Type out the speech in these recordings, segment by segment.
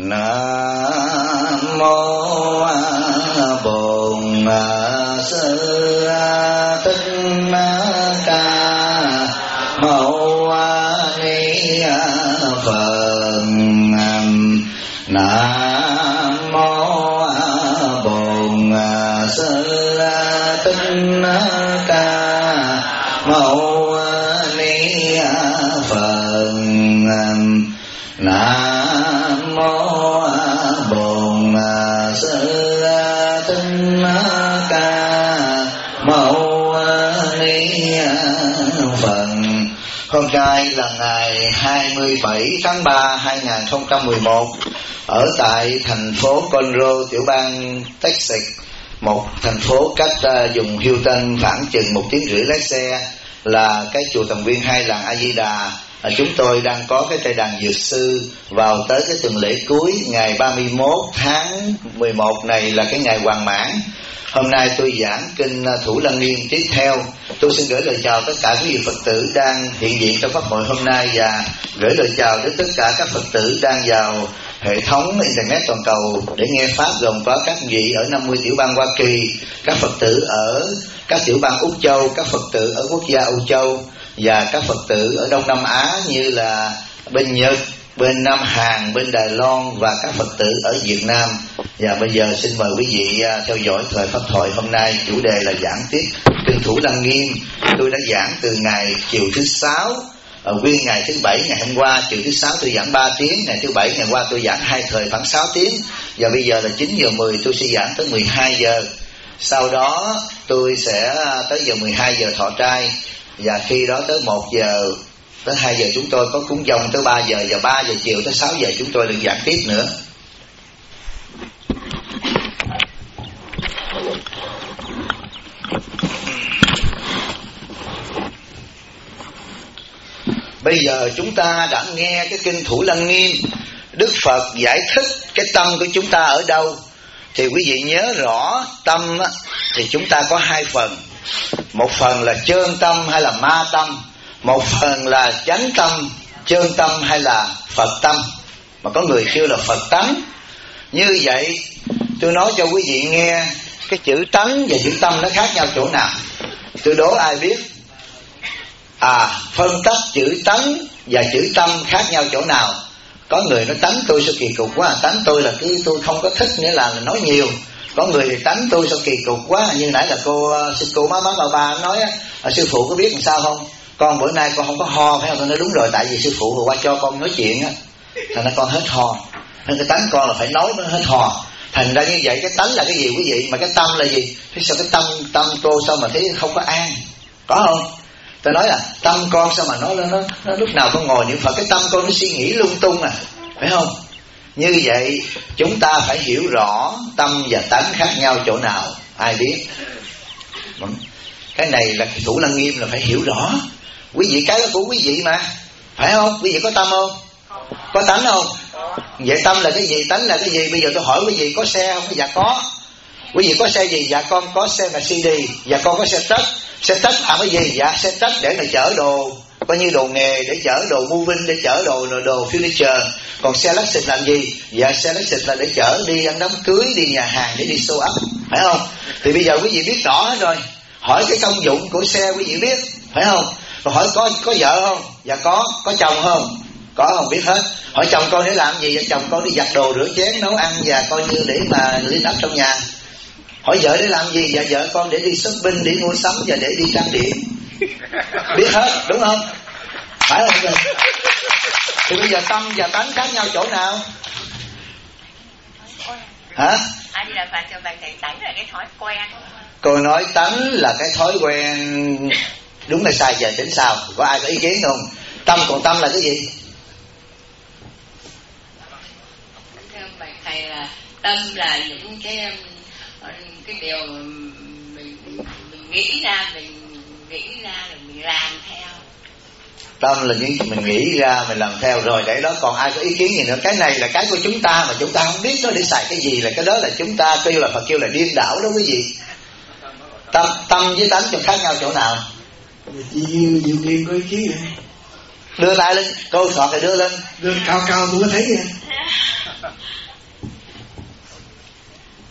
Nam mô Bổn Sư Thích Ca Mâu Ni Phật. Nam mô Bổn Sư Thích Ca Mâu Ni Phật. Nam mô Bổn Sư Thích Ca Mâu Ni Phật. Hôm nay là ngày 27 tháng 3 2011 ở tại thành phố Conroe, tiểu bang Texas, một thành phố cách vùng Houston khoảng chừng 1 tiếng rưỡi lái xe, là cái chùa Thần Viên Hai Làng A Di Đà. Chúng tôi đang có cái trai đàn dược sư vào tới cái tuần lễ cuối ngày 31 tháng 11 này là cái ngày Hoàng Mãn. Hôm nay tôi giảng kinh Thủ Lăng Nghiêm tiếp theo. Tôi xin gửi lời chào tất cả quý vị Phật tử đang hiện diện trong pháp hội hôm nay, và gửi lời chào đến tất cả các Phật tử đang vào hệ thống internet toàn cầu để nghe pháp, gồm có các vị ở 50 tiểu bang Hoa Kỳ, các Phật tử ở các tiểu bang Úc Châu, các Phật tử ở quốc gia Âu Châu, và các Phật tử ở Đông Nam Á như là bên Nhật, bên Nam Hàn, bên Đài Loan, và các Phật tử ở Việt Nam. Và bây giờ xin mời quý vị theo dõi thời pháp thoại hôm nay. Chủ đề là giảng tiếp kinh Thủ Lăng Nghiêm. Tôi đã giảng từ ngày chiều thứ Sáu, nguyên ngày thứ Bảy. Ngày hôm qua chiều thứ Sáu tôi giảng 3 tiếng, ngày thứ Bảy ngày qua tôi giảng 2 thời khoảng 6 tiếng, và bây giờ là 9 giờ 10 tôi sẽ giảng tới 12 giờ. Sau đó tôi sẽ tới giờ 12 giờ thọ trai, và khi đó tới 1 giờ tới 2 giờ chúng tôi có cúng dông, tới 3 giờ, và 3 giờ chiều tới 6 giờ chúng tôi được giảng tiếp nữa. Bây giờ chúng ta đã nghe cái kinh Thủ Lăng Nghiêm, Đức Phật giải thích cái tâm của chúng ta ở đâu. Thì quý vị nhớ rõ tâm thì chúng ta có 2 phần. Một phần là chơn tâm hay là ma tâm, một phần là chánh tâm, chơn tâm hay là Phật tâm, mà có người kêu là Phật tánh. Như vậy tôi nói cho quý vị nghe, cái chữ tánh và chữ tâm nó khác nhau chỗ nào? Tôi đố ai biết? Phân tách chữ tánh và chữ tâm khác nhau chỗ nào? Có người nói tánh tôi sao kỳ cục quá, tánh tôi là cái tôi không có thích, nghĩa là nói nhiều. Có người thì tánh tôi sao kỳ cục quá, như nãy là cô má ba nói sư phụ có biết làm sao không? Con bữa nay con không có ho, phải không? Tôi nói đúng rồi, tại vì sư phụ vừa qua cho con nói chuyện á, thành ra con hết ho. Nên cái tánh con là phải nói mới hết ho. Thành ra như vậy cái tánh là cái gì quý vị? Mà cái tâm là gì? Thế sao cái tâm cô sao mà thấy không có an? Có không? Tôi nói là tâm con sao mà nó lúc nào con ngồi niệm Phật, cái tâm con nó suy nghĩ lung tung phải không? Như vậy chúng ta phải hiểu rõ tâm và tánh khác nhau chỗ nào, ai biết? Cái này là Thủ Lăng Nghiêm là phải hiểu rõ. Quý vị cái đó của quý vị mà, phải không? Quý vị có tâm không? Có tánh không? Vậy tâm là cái gì? Tánh là cái gì? Bây giờ tôi hỏi quý vị có xe không? Dạ có. Quý vị có xe gì? Dạ con có xe Mercedes. Dạ con có xe truck. Xe truck làm cái gì? Dạ xe truck để mà chở đồ, coi như đồ nghề, để chở đồ moving, để chở đồ furniture. Còn xe Lexus làm gì? Dạ xe Lexus là để chở đi ăn đám cưới, đi nhà hàng, để đi show up, phải không? Thì bây giờ quý vị biết rõ hết rồi. Hỏi cái công dụng của xe quý vị biết, phải không? Rồi hỏi có vợ không? Dạ có chồng không? Có không? Biết hết. Hỏi chồng con để làm gì? Dạ chồng con đi giặt đồ, rửa chén, nấu ăn, và coi như để mà clean up trong nhà. Hỏi vợ để làm gì? Dạ vợ con để đi shopping, để mua sắm và để đi trang điểm. Biết hết, đúng không? Phải không? Thì bây giờ tâm và tánh khác nhau chỗ nào? Hả? Tánh là cái thói quen. Cô nói tánh là cái thói quen. Đúng hay sai giờ tính sao? Có ai có ý kiến không? Còn tâm là cái gì? Thầy là tâm là những cái điều mình nghĩ ra, rồi mình làm theo. Tâm là những mình nghĩ ra mình làm theo. Rồi để đó còn ai có ý kiến gì nữa? Cái này là cái của chúng ta mà chúng ta không biết nó để xài cái gì, là cái đó là chúng ta kêu là Phật kêu là điên đảo đó quý vị. Tâm với tánh khác nhau chỗ nào? Diệu Kim có ý kiến này. Đưa tay lên, cô sọt thì đưa lên. Đưa cao tôi có thấy vậy.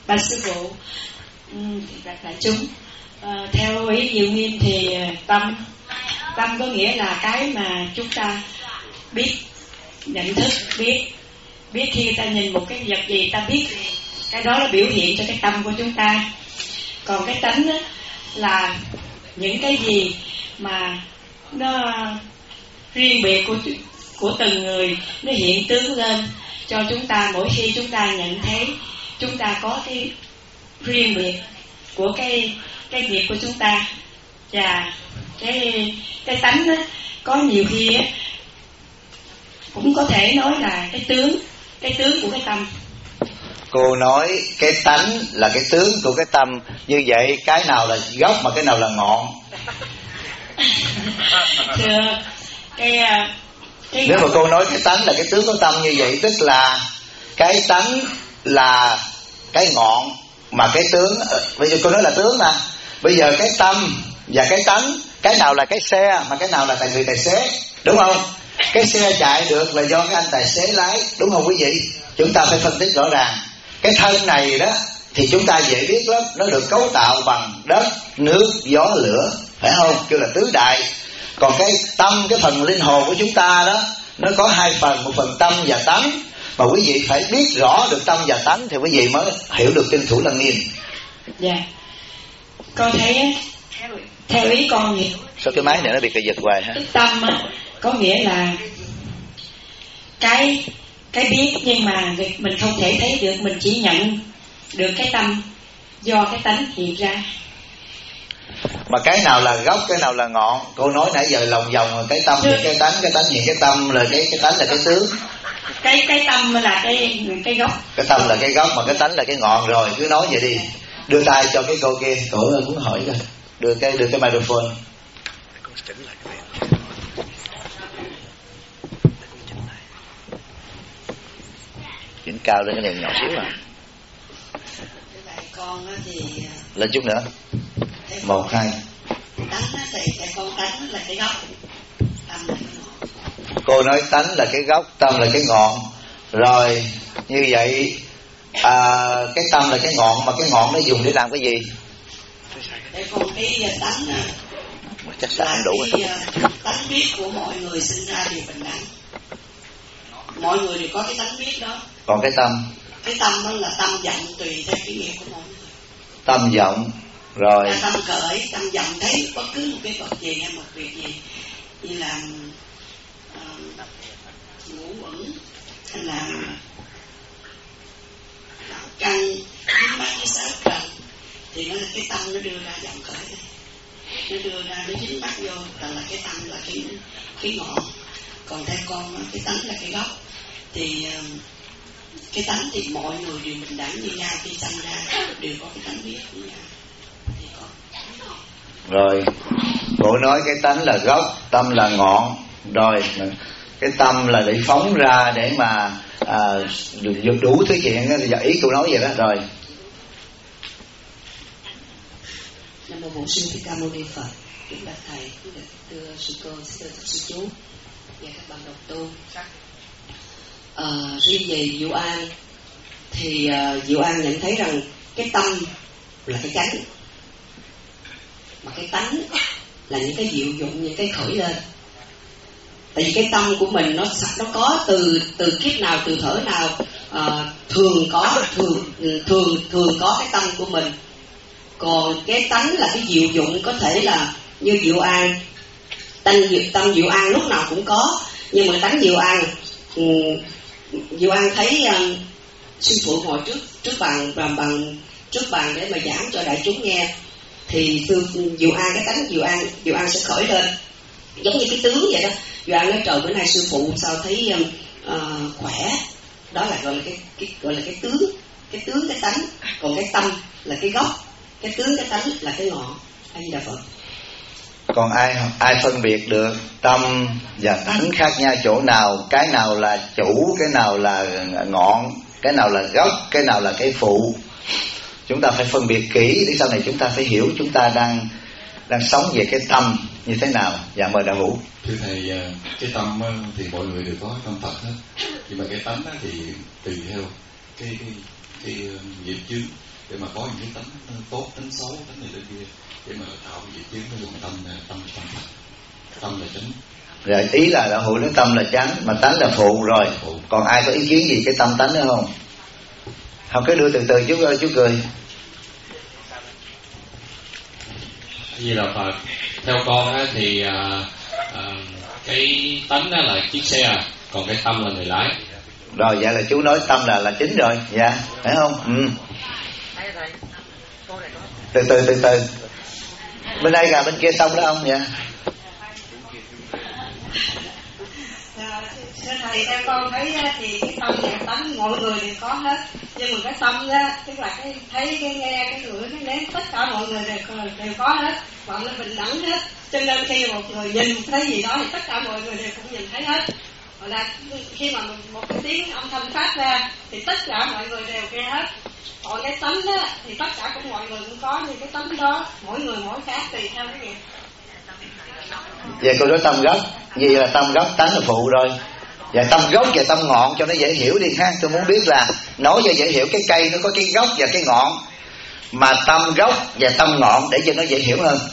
Bạch sư phụ, đại chúng, theo ý Diệu Nghiêm thì tâm có nghĩa là cái mà chúng ta biết, nhận thức, biết khi ta nhìn một cái vật gì ta biết cái đó là biểu hiện cho cái tâm của chúng ta. Còn cái tánh đó là những cái gì mà nó riêng biệt của từng người, nó hiện tướng lên cho chúng ta mỗi khi chúng ta nhận thấy chúng ta có cái riêng biệt của cái nghiệp của chúng ta. Và cái tánh đó, có nhiều khi á, cũng có thể nói là cái tướng của cái tâm. Cô nói cái tánh là cái tướng của cái tâm, như vậy cái nào là gốc mà cái nào là ngọn? Thưa, nếu mà cô nói cái tánh là cái tướng của tâm như vậy, tức là cái tánh là cái ngọn, mà cái tướng, bây giờ cô nói là tướng mà, bây giờ cái tâm và cái tánh, cái nào là cái xe mà cái nào là người tài xế, đúng không? Cái xe chạy được là do cái anh tài xế lái, đúng không quý vị? Chúng ta phải phân tích rõ ràng. Cái thân này đó thì chúng ta dễ biết lắm, nó được cấu tạo bằng đất, nước, gió, lửa, phải không? Kêu là tứ đại. Còn cái tâm, cái phần linh hồn của chúng ta đó, nó có hai phần, một phần tâm và tánh. Mà quý vị phải biết rõ được tâm và tánh thì quý vị mới hiểu được kinh Thủ Lăng Nghiêm. Dạ, con thấy theo ý con hiểu. Sao cái máy này nó bị cái giật hoài hả? Cái tâm á, có nghĩa là cái biết, nhưng mà mình không thể thấy được, mình chỉ nhận được cái tâm do cái tánh hiện ra. Mà cái nào là gốc, cái nào là ngọn? Cô nói nãy giờ lòng vòng cái tâm hiện cái tánh hiện cái tâm, là cái tánh là cái tướng. Cái tâm là cái gốc. Cái tâm là cái gốc, mà cái tánh là cái ngọn. Rồi cứ nói vậy đi. Đưa tay cho cái cô kia, cổ muốn hỏi rồi. Đưa cái microphone. Chỉnh cao lên, cái này nhỏ xíu à. Con thì lên chút nữa. 1, 2. Tánh thì con tánh là cái gốc, tâm là cái ngọn. Cô nói tánh là cái gốc, tâm là cái ngọn. Rồi như vậy cái tâm là cái ngọn, mà cái ngọn nó dùng để làm cái gì? Để con cái tánh chắc là đủ rồi. Tánh biết của mọi người sinh ra đều bình đẳng. Mọi người đều có cái tánh biết đó. Còn cái tâm? Cái tâm đó là tâm vọng tùy theo cái nghiệp của mọi người. Tâm vọng. Rồi là tâm khởi, tâm vọng thấy bất cứ một cái vật gì hay một việc gì, như là ngũ uẩn hay là căn dính mắc với sáu trần, thì nó là cái tâm nó đưa ra vọng khởi này. Nó đưa ra, nó dính mắc vô là cái tâm là cái ngọn. Còn theo con cái tánh là cái gốc. Thì cái tánh thì mọi người đều bình đẳng như nhau, khi sanh ra đều có cái tánh biết như nhau. Thì con rồi cô nói cái tánh là gốc, tâm là ngọn. Rồi cái tâm là để phóng ra để mà được đủ thứ chuyện đó. Ý cô nói vậy đó. Rồi Nam mô Bổn Sư Thích Ca Mâu Ni Phật. Kính bạch thầy, kính bạch thưa sư cô, thưa các sư chú và các bạn đồng tu. Riêng về Diệu An thì Diệu An nhận thấy rằng cái tâm là cái chánh, mà cái tánh là những cái diệu dụng, những cái khởi lên. Tại vì cái tâm của mình nó có từ kiếp nào, từ thở nào, thường có cái tâm của mình. Còn cái tánh là cái diệu dụng, có thể là như Diệu An, tâm Diệu An lúc nào cũng có, nhưng mà tánh Diệu An thấy sư phụ ngồi trước bàn để mà giảng cho đại chúng nghe, thì Diệu An, cái tánh Diệu An sẽ khởi lên giống như cái tướng vậy đó. Diệu An nói trời, bữa nay sư phụ sao thấy khỏe, đó là gọi là cái tướng cái tánh. Còn cái tâm là cái gốc, cái tướng cái tánh là cái ngọn. Anh là Phật. còn ai phân biệt được tâm và tánh khác nhau chỗ nào? Cái nào là chủ, cái nào là ngọn, cái nào là gốc, cái nào là cái phụ? Chúng ta phải phân biệt kỹ để sau này chúng ta phải hiểu chúng ta đang sống về cái tâm như thế nào. Dạ mời đạo hữu. Thưa thầy, cái tâm thì mọi người đều có tâm Phật hết, nhưng mà cái tánh thì tùy theo cái nghiệp chướng. để mà có những cái tính tốt, tính xấu, tính này đến kia, để mà tạo cái vị kiến, nó dùng tâm là chánh. Rồi ý là đạo hữu nói tâm là chánh mà tánh là phụ rồi. Còn ai có ý kiến gì cái tâm tánh nữa không? Không, cứ đưa từ từ chú ơi, chú cười. Như là Phật, theo con á, thì cái tánh đó là chiếc xe, còn cái tâm là người lái. Rồi vậy là chú nói tâm là chính rồi, dạ, phải không? Ừ. Từ từ. Bên đây là bên kia xong đó ông, dạ. Thưa thầy, theo con thấy thì cái tâm và tánh mọi người đều có hết, nhưng mà cái tâm á, tức là cái thấy, cái nghe, cái ngửi, cái nếm, tất cả mọi người đều có hết, bọn nó bình đẳng hết. Cho nên khi một người nhìn thấy gì đó thì tất cả mọi người đều cũng nhìn thấy hết. Hoặc là khi mà một cái tiếng âm thanh phát ra thì tất cả mọi người đều nghe hết. Còn cái tánh đó thì tất cả cũng mọi người cũng có, nhưng cái tánh đó mỗi người mỗi khác tùy theo cái nghiệp. Vậy cô nói tâm gốc, gì là tâm gốc, tánh là phụ rồi. Và tâm gốc và tâm ngọn cho nó dễ hiểu đi ha. Tôi muốn biết là nói cho dễ hiểu, cái cây nó có cái gốc và cái ngọn, mà tâm gốc và tâm ngọn để cho nó dễ hiểu hơn.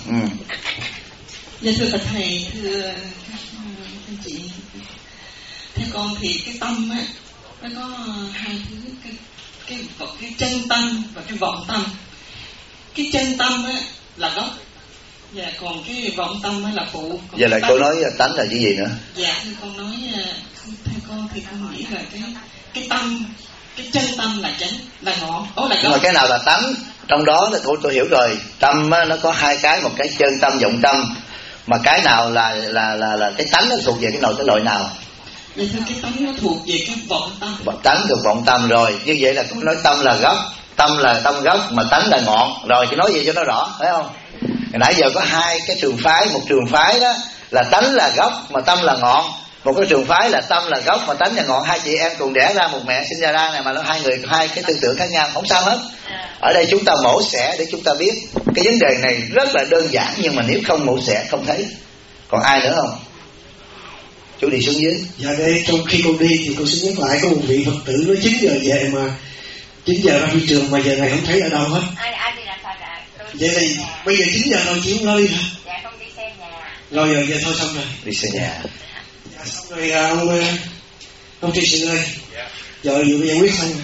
Dạ thưa bạch thầy, thưa anh chị, theo con thì cái tâm á nó có hai thứ, cái chân tâm và cái vọng tâm. Cái chân tâm á là gốc, và còn cái vọng tâm á là phụ. Giờ lại cô nói tánh là cái gì nữa? Dạ thưa con nói, theo con thì con nghĩ là cái tâm, cái chân tâm là chánh, là ngọn, là gốc. Nhưng mà cái nào là tánh? Trong đó là tôi hiểu rồi. Tâm á, nó có hai cái, một cái chân tâm, vọng tâm. Mà cái nào là cái tánh nó thuộc về cái loại nào? Vậy thưa, cái tánh nó thuộc về cái vọng tâm. Tánh thuộc vọng tâm rồi. Như vậy là cô nói tâm là gốc, tâm là tâm gốc, mà tánh là ngọn. Rồi thì nói gì cho nó rõ, phải không? Nãy giờ có hai cái trường phái. Một trường phái đó là tánh là gốc mà tâm là ngọn. Một cái trường phái là tâm là gốc mà tánh là ngọn. Hai chị em cùng đẻ ra một mẹ sinh ra này, mà nó hai người hai cái tư tưởng khác nhau, không sao hết. Ở đây chúng ta mổ xẻ để chúng ta biết. Cái vấn đề này rất là đơn giản, nhưng mà nếu không mổ xẻ không thấy. Còn ai nữa không? Chú đi xuống dưới. Dạ đây, trong khi con đi thì con xin nhắc lại có một vị Phật tử nói 9 giờ về mà 9 giờ ra phi trường mà giờ này không thấy ở đâu hết. Ai đi làm sao ạ? Vậy thì bây giờ 9 giờ rồi chị không lo đi hả? Dạ không, đi xem nhà. Rồi giờ thôi xong rồi. Đi xe nhà. Dạ xong rồi ông Tri Sự ơi. Giờ vừa giải quyết xong rồi.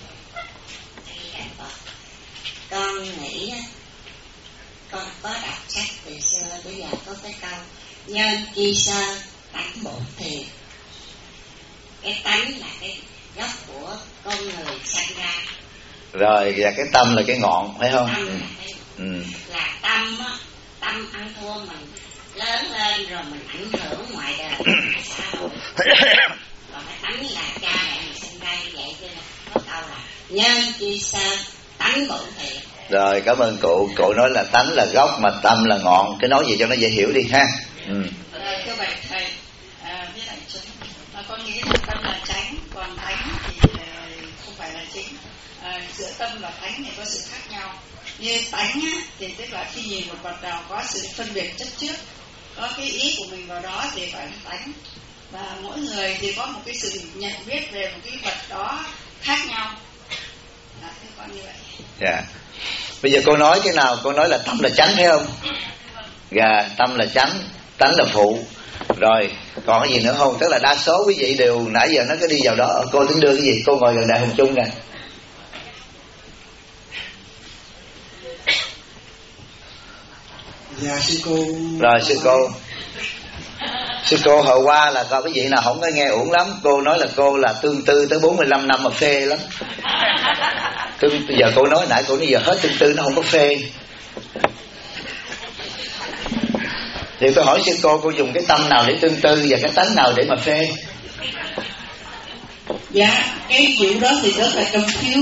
Con nghĩ con có đọc sách từ xưa bây giờ có cái câu nhân chi sơ tánh bổn thiền. Cái tánh là cái gốc của con người sanh ra. Rồi và cái tâm là cái ngọn, phải không? Tâm là cái là tâm á, tâm ăn thua mình lớn lên rồi mình ảnh hưởng ngoài đời xã hội. Còn cái tánh là cha mẹ mình sinh ra như vậy, cho nên có câu là nhân chi sơ tánh bổn thiền. Rồi cảm ơn cụ. Cụ nói là tánh là gốc mà tâm là ngọn. Cái nói gì cho nó dễ hiểu đi ha. Thưa bạch thầy, với đại chúng, con nghĩ là tâm là chánh, còn tánh thì không phải là chính. Giữa tâm và tánh thì có sự khác nhau. Như tánh á, thì tức là khi nhìn một vật nào có sự phân biệt chấp trước, có cái ý của mình vào đó thì gọi là tánh. Và mỗi người thì có một cái sự nhận biết về một cái vật đó khác nhau. Thưa con như vậy. Dạ. Bây giờ cô nói cái nào? Cô nói là tâm là chánh, phải không? Dạ, tâm là chánh, tánh là phụ. Rồi, còn cái gì nữa không? Tức là đa số quý vị đều nãy giờ nó cứ đi vào đó. Cô tính đưa cái gì? Cô ngồi gần Đại Hùng Chung nè. Dạ sư cô. Rồi sư cô. Sư cô hồi qua là coi cái vị nào không có nghe uổng lắm. Cô nói là cô là tương tư tới 45 năm mà phê lắm. Giờ cô nói nãy cô nói giờ hết tương tư nó không có phê. Thì tôi hỏi sư cô dùng cái tâm nào để tương tư và cái tánh nào để mà phê? Dạ, cái vụ đó thì rất là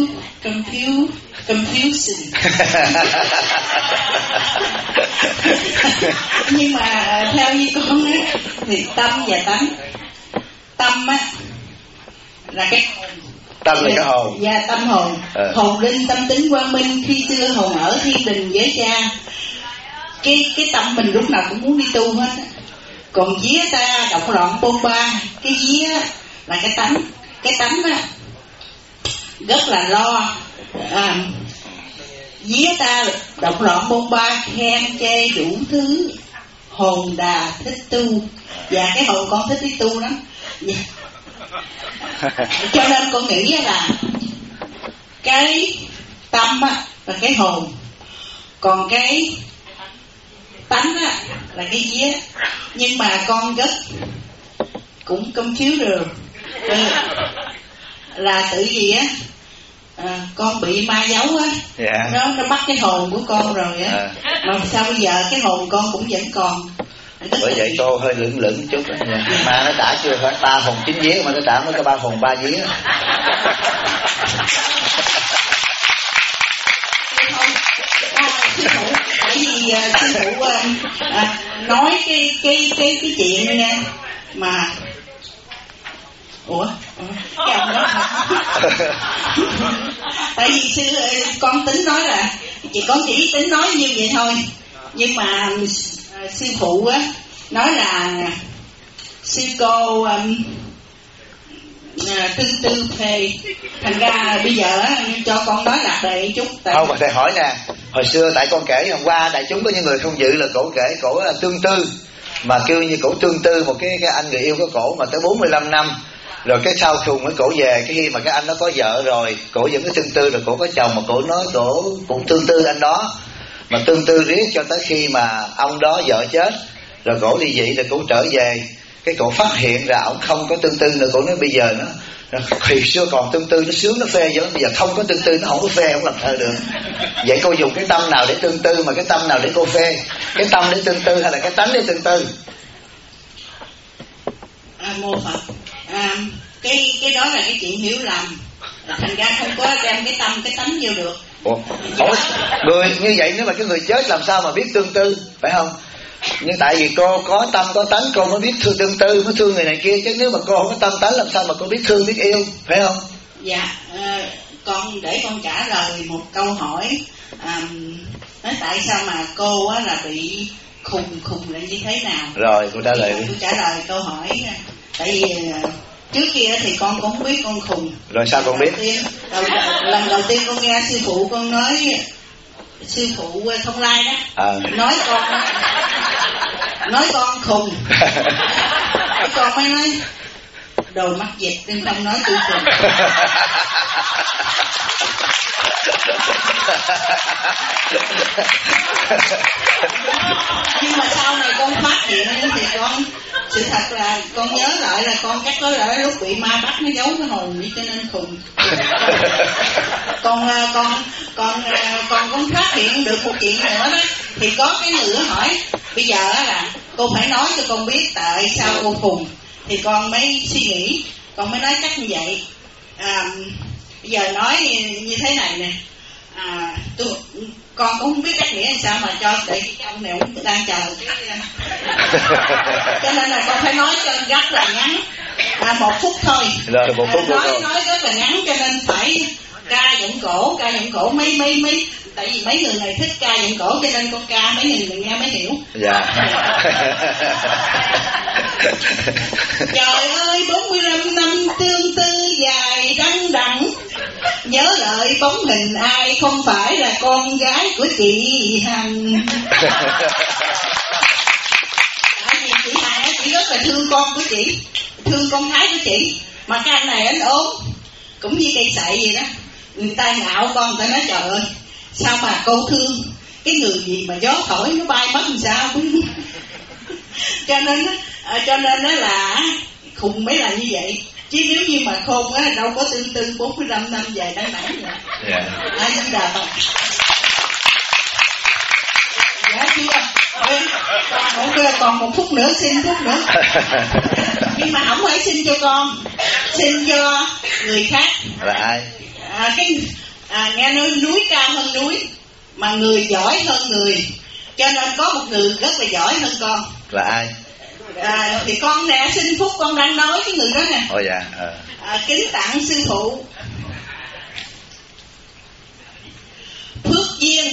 confusing. Nhưng mà theo như con á thì tâm và tánh. Tâm á là cái tâm là cái hồn. Dạ, tâm hồn. Hồn linh tâm tính quang minh. Khi xưa hồn ở thiên đình với cha. Cái tâm mình lúc nào cũng muốn đi tu hết á. Còn vía ta động loạn bôn ba. Cái vía là cái tánh. Cái tánh á rất là lo vía ta động loạn bôn ba, khen chê đủ thứ, hồn đà thích tu. Và cái hồn con thích đi tu lắm. Cho nên con nghĩ là cái tâm á là cái hồn, còn cái tánh á là cái vía. Nhưng mà con rất cũng công chiếu được là tự gì á, con bị ma giấu á, nó bắt cái hồn của con rồi á, mà sao bây giờ cái hồn con cũng vẫn còn. Bởi vậy cô hơi lưỡng lưỡng chút đó nha. Ma nó trả chưa phải 3 hồn 9 vía, mà nó trả mới có 3 hồn 3 vía. Sư phụ, bởi vì sư phụ nói cái chuyện nha, mà cái ông đó tại vì con tính nói là con chỉ tính nói như vậy thôi, nhưng mà sư phụ á nói là sư cô tư phê, thành ra bây giờ cho con nói lạc đề chút. Không, mà thầy hỏi nè, hồi xưa tại con kể hôm qua đại chúng có những người không dự là cổ kể cổ là tương tư, mà kêu như cổ tương tư một cái anh người yêu của cổ mà tới 45 năm rồi cái sau cùng mới cổ về, cái khi mà cái anh đó có vợ rồi cổ vẫn có tương tư, rồi cổ có chồng mà cổ nói cổ cũng tương tư anh đó, mà tương tư riết cho tới khi mà ông đó vợ chết rồi cổ đi dị, rồi cổ trở về cái cổ phát hiện ra ông không có tương tư nữa. Cổ nói bây giờ nó hồi xưa còn tương tư nó sướng nó phê, giờ không có tương tư nó không có phê, không làm thơ được. Vậy cô dùng cái tâm nào để tương tư, mà cái tâm nào để cô phê? Cái tâm để tương tư hay là cái tánh để tương tư? Mô Phật, cái đó là cái chuyện hiểu lầm, thành ra không có đem cái tâm cái tánh vô được. Người như vậy nếu mà cái người chết làm sao mà biết tương tư, phải không? Nhưng tại vì cô có tâm có tánh cô mới biết thương tương tư, mới thương người này kia, chứ nếu mà cô không có tâm tánh làm sao mà cô biết thương biết yêu, phải không? Dạ, con để con trả lời một câu hỏi, nói tại sao mà cô á là bị khùng là như thế nào? Rồi cô trả lời đi. Cô trả lời câu hỏi, tại vì trước kia thì con cũng không biết con khùng. Rồi sao con biết? Lần đầu tiên con nghe sư phụ con nói, sư phụ Thông Lai đó, nói con khùng. Con mới nói đồ mắc dịch nên không nói tôi khùng. Nhưng mà sau này con phát hiện thì con sự thật là con nhớ lại là con chắc có lẽ lúc bị ma bắt nó giấu cái hồn đi cho nên khùng. Con phát hiện được một chuyện nữa đó, thì có cái người hỏi bây giờ là cô phải nói cho con biết tại sao cô khùng, thì con mới suy nghĩ, con mới nói cách như vậy. Bây giờ nói như thế này nè, con cũng không biết cách nghĩa làm sao mà cho để cái ông này cũng đang chờ cho nên là con phải nói cho rất là ngắn, 1 phút thôi. Rồi 1 phút nói rất là ngắn cho nên phải ca giọng cổ mấy tại vì mấy người này thích ca giọng cổ cho nên con ca mấy người nghe mới hiểu. Dạ. Trời ơi 45 năm tương tư dài đăng đẳng, nhớ lại bóng hình ai không phải là con gái của chị Hằng. Tại vì chị Hằng chị rất là thương con của chị, thương con gái của chị, mà cái anh này anh ốm cũng như cây sậy vậy đó, người ta ngạo con, người ta nói trời ơi sao mà cô thương cái người gì mà gió thổi nó bay mất làm sao. cho nên nó là khùng mới là như vậy, chứ nếu như mà khôn á đâu có tương tư 45 năm dài đăng đẳng vậy. Ai cũng đà Phật. Dạ chưa? Còn 1 phút nữa, xin phút nữa. Nhưng mà không phải xin cho con, xin cho người khác. Là ai? Nghe nói núi cao hơn núi, mà người giỏi hơn người, cho nên có một người rất là giỏi hơn con. Là ai? Thì con nè, xin phúc con đang nói cái người đó nè. Dạ. Kính tặng sư phụ. Phước duyên,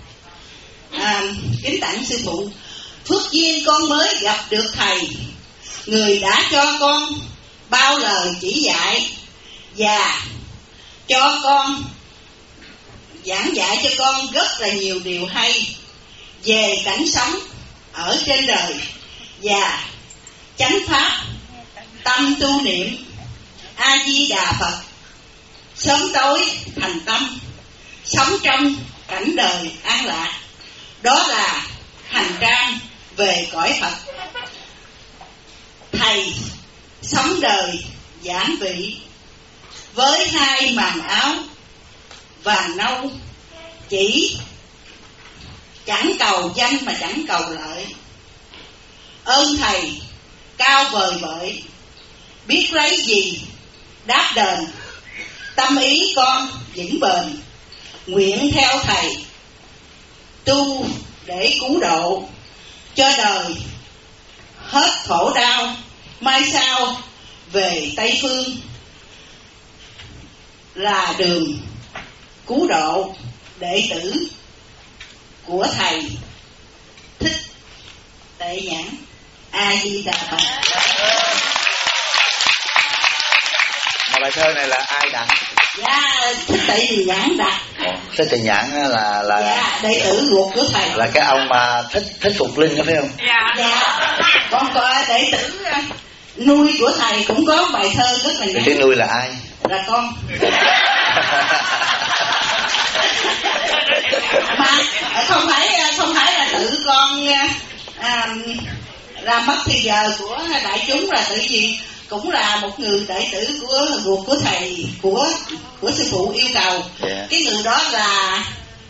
kính tặng sư phụ. Phước duyên con mới gặp được thầy, người đã cho con bao lời chỉ dạy và cho con giảng dạy cho con rất là nhiều điều hay về cảnh sống ở trên đời và chánh pháp, tâm tu niệm A Di Đà Phật, sớm tối thành tâm, sống trong cảnh đời an lạc. Đó là hành trang về cõi Phật. Thầy sống đời giản vị với hai màn áo vàng nâu, chỉ chẳng cầu danh mà chẳng cầu lợi. Ơn thầy cao vời vợi, biết lấy gì đáp đền. Tâm ý con vững bền, nguyện theo thầy tu để cứu độ cho đời hết khổ đau. Mai sau về Tây Phương là đường cứu độ. Đệ tử của thầy Thích Tệ Nhãn. A Di Đà Phật. Mà bài thơ này là ai đặt? Dạ, Thích Tệ Nhãn đặt. Thích Tệ Nhãn là dạ, đệ tử ruột của thầy. Là cái ông mà thích Phục Linh đó phải không? Dạ. Con có đệ tử nuôi của thầy cũng có bài thơ rất là nhiều. Cái nuôi là ai? Là con. Mà không phải là tự con ra mất thì giờ của đại chúng, là tự gì cũng là một người đệ tử của ruột của thầy, của sư phụ yêu cầu. Yeah. Cái người đó là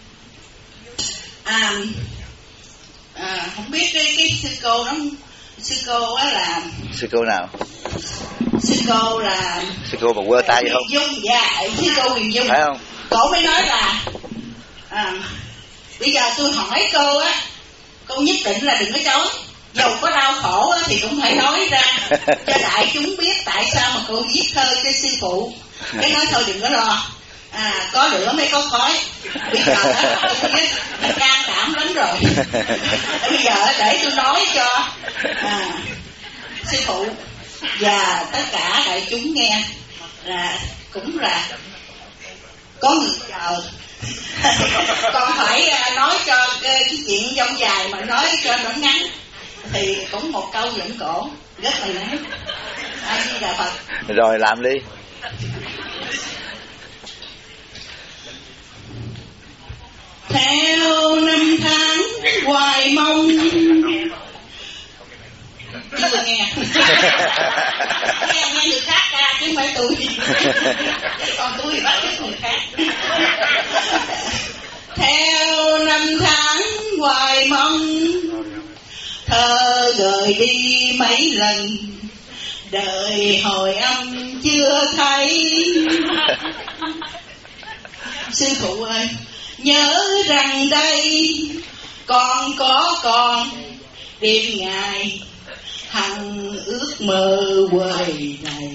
không biết cái sư cô đó. Sư cô á là sư cô nào? Sư cô là sư cô mà quơ tay không? Dung. Dạ, sư cô Huyền Dung. Phải không? Cổ mới nói là bây giờ tôi hỏi cô á, cô nhất định là đừng có chối, dầu có đau khổ á, thì cũng phải nói ra cho đại chúng biết tại sao mà cô viết thơ cho sư phụ. Cái nói thôi đừng có lo, có lửa mới có khói. Bây giờ tôi biết can đảm lắm rồi. Bây giờ để tôi nói cho sư phụ và tất cả đại chúng nghe là cũng là có người chờ. Con phải nói cho cái chuyện dông dài mà nói cho nó ngắn thì cũng một câu dẫn cổ rất là ngắn. A Di Đà Phật. Rồi làm đi. Theo năm tháng hoài mong. Chưa nghe. nghe người khác ra chứ không phải tôi. Còn tôi thì bắt chước người khác. Theo năm tháng hoài mong, thơ gửi đi mấy lần, đời hồi âm chưa thấy. Sư phụ ơi, nhớ rằng đây con có con, đêm ngày hằng ước mơ quầy này.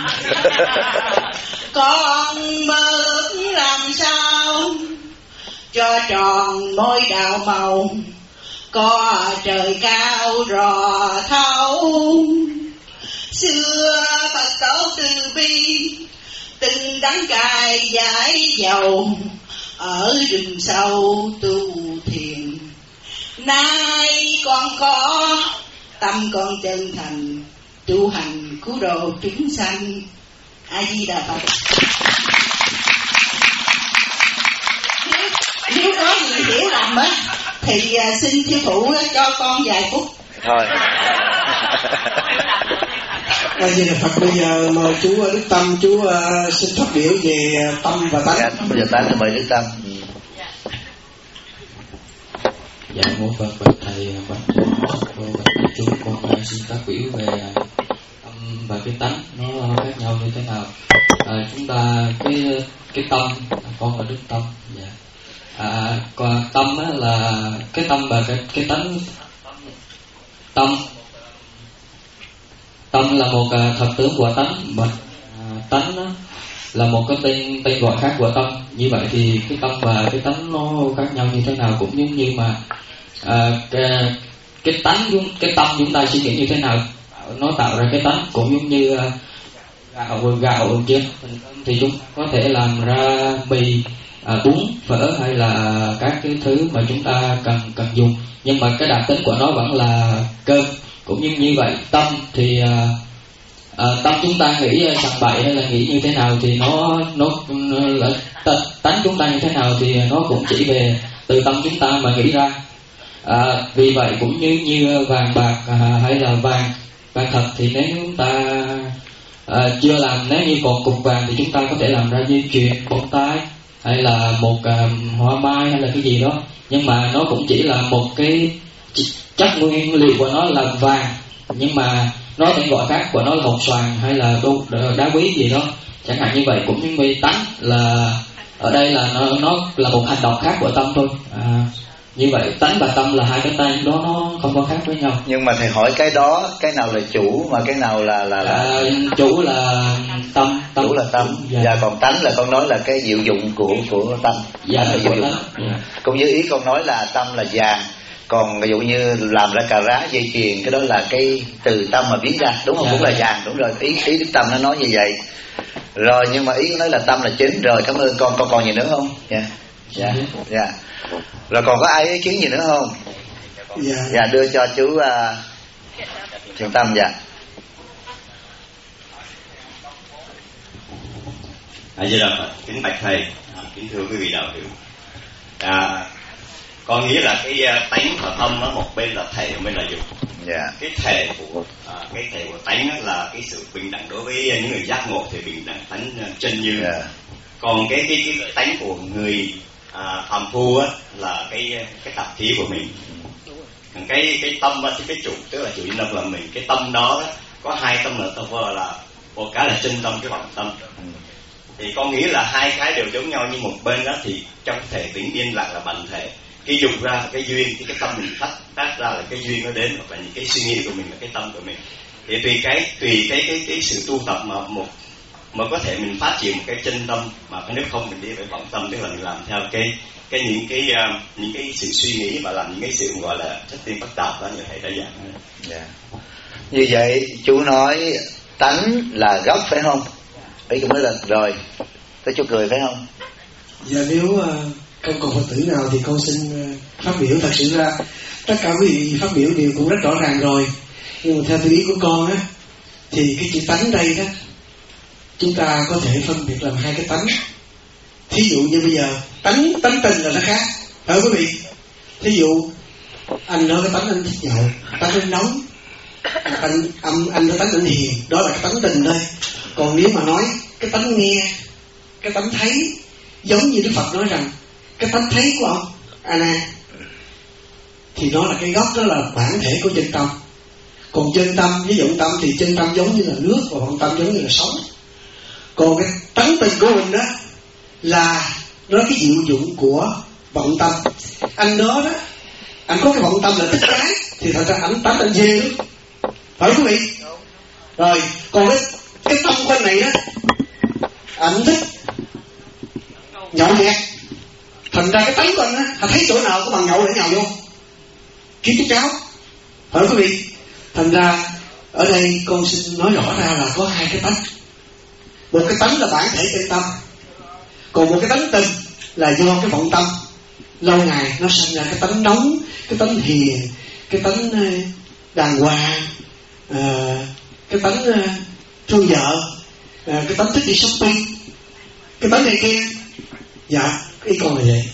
Con mơ ước làm sao cho tròn môi đào màu, có trời cao rò thâu. Xưa Phật tổ từ bi từng đắng cay giải dầu, ở rừng sâu tu thiền. Nay con có tâm con chân thành, tu hành cứu độ chúng sanh. A Di Đà Phật. Nếu có gì hiểu lầm á thì xin sư phụ cho con vài phút. Thôi. A Di Đà Phật. Bây giờ mời chú Đức Tâm, chú xin phát biểu về tâm và tánh. Bây giờ ta sẽ mời Đức Tâm. Dạ mô Phật, bạch thầy, bạch cô, bạch chú, con xin phát biểu về tâm và cái tánh nó khác nhau như thế nào. Chúng ta cái tâm, con là Đức Tâm. Dạ. Còn tâm á là cái tâm và cái tánh. Tâm là một thật tướng của tánh, mà tánh đó là một cái tên gọi khác của tâm. Như vậy thì cái tâm và cái tánh nó khác nhau như thế nào, cũng giống như mà cái tâm chúng ta suy nghĩ như thế nào nó tạo ra cái tánh, cũng giống như gạo kia thì chúng có thể làm ra mì, bún, phở hay là các cái thứ mà chúng ta cần dùng, nhưng mà cái đặc tính của nó vẫn là cơm. Cũng như vậy, tâm thì tâm chúng ta nghĩ sằng bậy hay là nghĩ như thế nào thì nó tánh chúng ta như thế nào thì nó cũng chỉ về từ tâm chúng ta mà nghĩ ra. Vì vậy cũng như vàng bạc hay là vàng thật thì nếu chúng ta chưa làm, nếu như còn cục vàng thì chúng ta có thể làm ra dây chuyền, bông tai hay là một hoa mai hay là cái gì đó, nhưng mà nó cũng chỉ là một cái chất nguyên liệu của nó là vàng, nhưng mà nó tên gọi khác của nó là hột xoàn hay là đá quý gì đó chẳng hạn. Như vậy cũng như tánh là ở đây là nó là một hành động khác của tâm thôi. Như vậy tánh và tâm là hai cái tay đó, nó không có khác với nhau. Nhưng mà thầy hỏi cái đó, cái nào là chủ mà cái nào là chủ là tâm. Chủ là tâm. Và còn tánh là con nói là cái diệu dụng của tâm. Dạ, là diệu dụng. Cũng như ý con nói là tâm là vàng, còn ví dụ như làm ra cà rá, dây chuyền, cái đó là cái từ tâm mà biến ra, đúng không? Cũng là vàng, đúng rồi. Ý Đức Tâm nó nói như vậy. Rồi nhưng mà ý nói là tâm là chính. Rồi cảm ơn con còn gì nữa không? Dạ. Rồi còn có ai ý kiến gì nữa không? Dạ đưa cho chú Thiện Tâm. Dạ. Di Đà Phật, kính bạch thầy, kính thưa quý vị đạo hữu. Con nghĩ là cái tánh và tâm nó một bên là thể, một bên là dục. Cái thể của tánh là cái sự bình đẳng đối với những người giác ngộ thì bình đẳng tánh chân như. Còn cái tánh của người phàm phu á là cái tạp khí của mình. Cái tâm á, cái chủ tức là chủ nhân tâm là mình. Cái tâm đó có hai tâm là một cái là chân tâm, cái vọng tâm. Thì con nghĩ là hai cái đều giống nhau, nhưng một bên đó thì trong thể tĩnh yên lặng là bản thể. Cái dục ra là cái duyên, cái tâm mình phát ra là cái duyên nó đến, hoặc là những cái suy nghĩ của mình là cái tâm của mình. Thì tùy cái sự tu tập mà có thể mình phát triển một cái chân tâm, mà nếu không mình đi với vọng tâm, tức là mình làm theo những cái sự suy nghĩ và làm những cái sự gọi là chất tiên phức tạp đó, như thầy đã giảng. Như vậy chú nói tánh là gốc phải không? Ý cũng nói là rồi tới chú cười phải không? Dạ, nếu không còn Phật tử nào thì con xin phát biểu. Thật sự ra tất cả quý vị phát biểu đều cũng rất rõ ràng rồi, nhưng mà theo tư ý của con á thì cái chữ tánh đây đó chúng ta có thể phân biệt làm hai cái tánh. Thí dụ như bây giờ tánh tình là nó khác, phải quý vị? Thí dụ anh nói cái tánh anh thích nhậu, tánh anh nóng, anh nói tánh anh hiền, đó là cái tánh tình thôi. Còn nếu mà nói cái tánh nghe, cái tánh thấy, giống như Đức Phật nói rằng cái tánh thấy của ông Anna thì nó là cái gốc, đó là bản thể của chân tâm. Còn chân tâm với vọng tâm thì chân tâm giống như là nước và vọng tâm giống như là sóng. Còn cái tánh tình của mình đó là nó cái diệu dụng của vọng tâm. Anh đó anh có cái vọng tâm là thích cái thì thật ra anh tánh anh dê lắm, phải quý vị? Rồi còn cái tâm của anh này đó, anh thích nhậu nhẹt, thành ra cái tánh của anh á, thấy chỗ nào có bằng nhậu để nhậu vô kiếm chút cháo, phải quý vị? Thành ra ở đây con xin nói rõ ra là có hai cái tánh. Một cái tánh là bản thể chân tâm, còn một cái tánh tình là do cái vọng tâm lâu ngày nó sinh ra cái tánh nóng, cái tánh hiền, cái tánh đàng hoàng, cái tánh thương vợ, cái tánh thích đi shopping, cái tánh này kia. Dạ, ý con là vậy.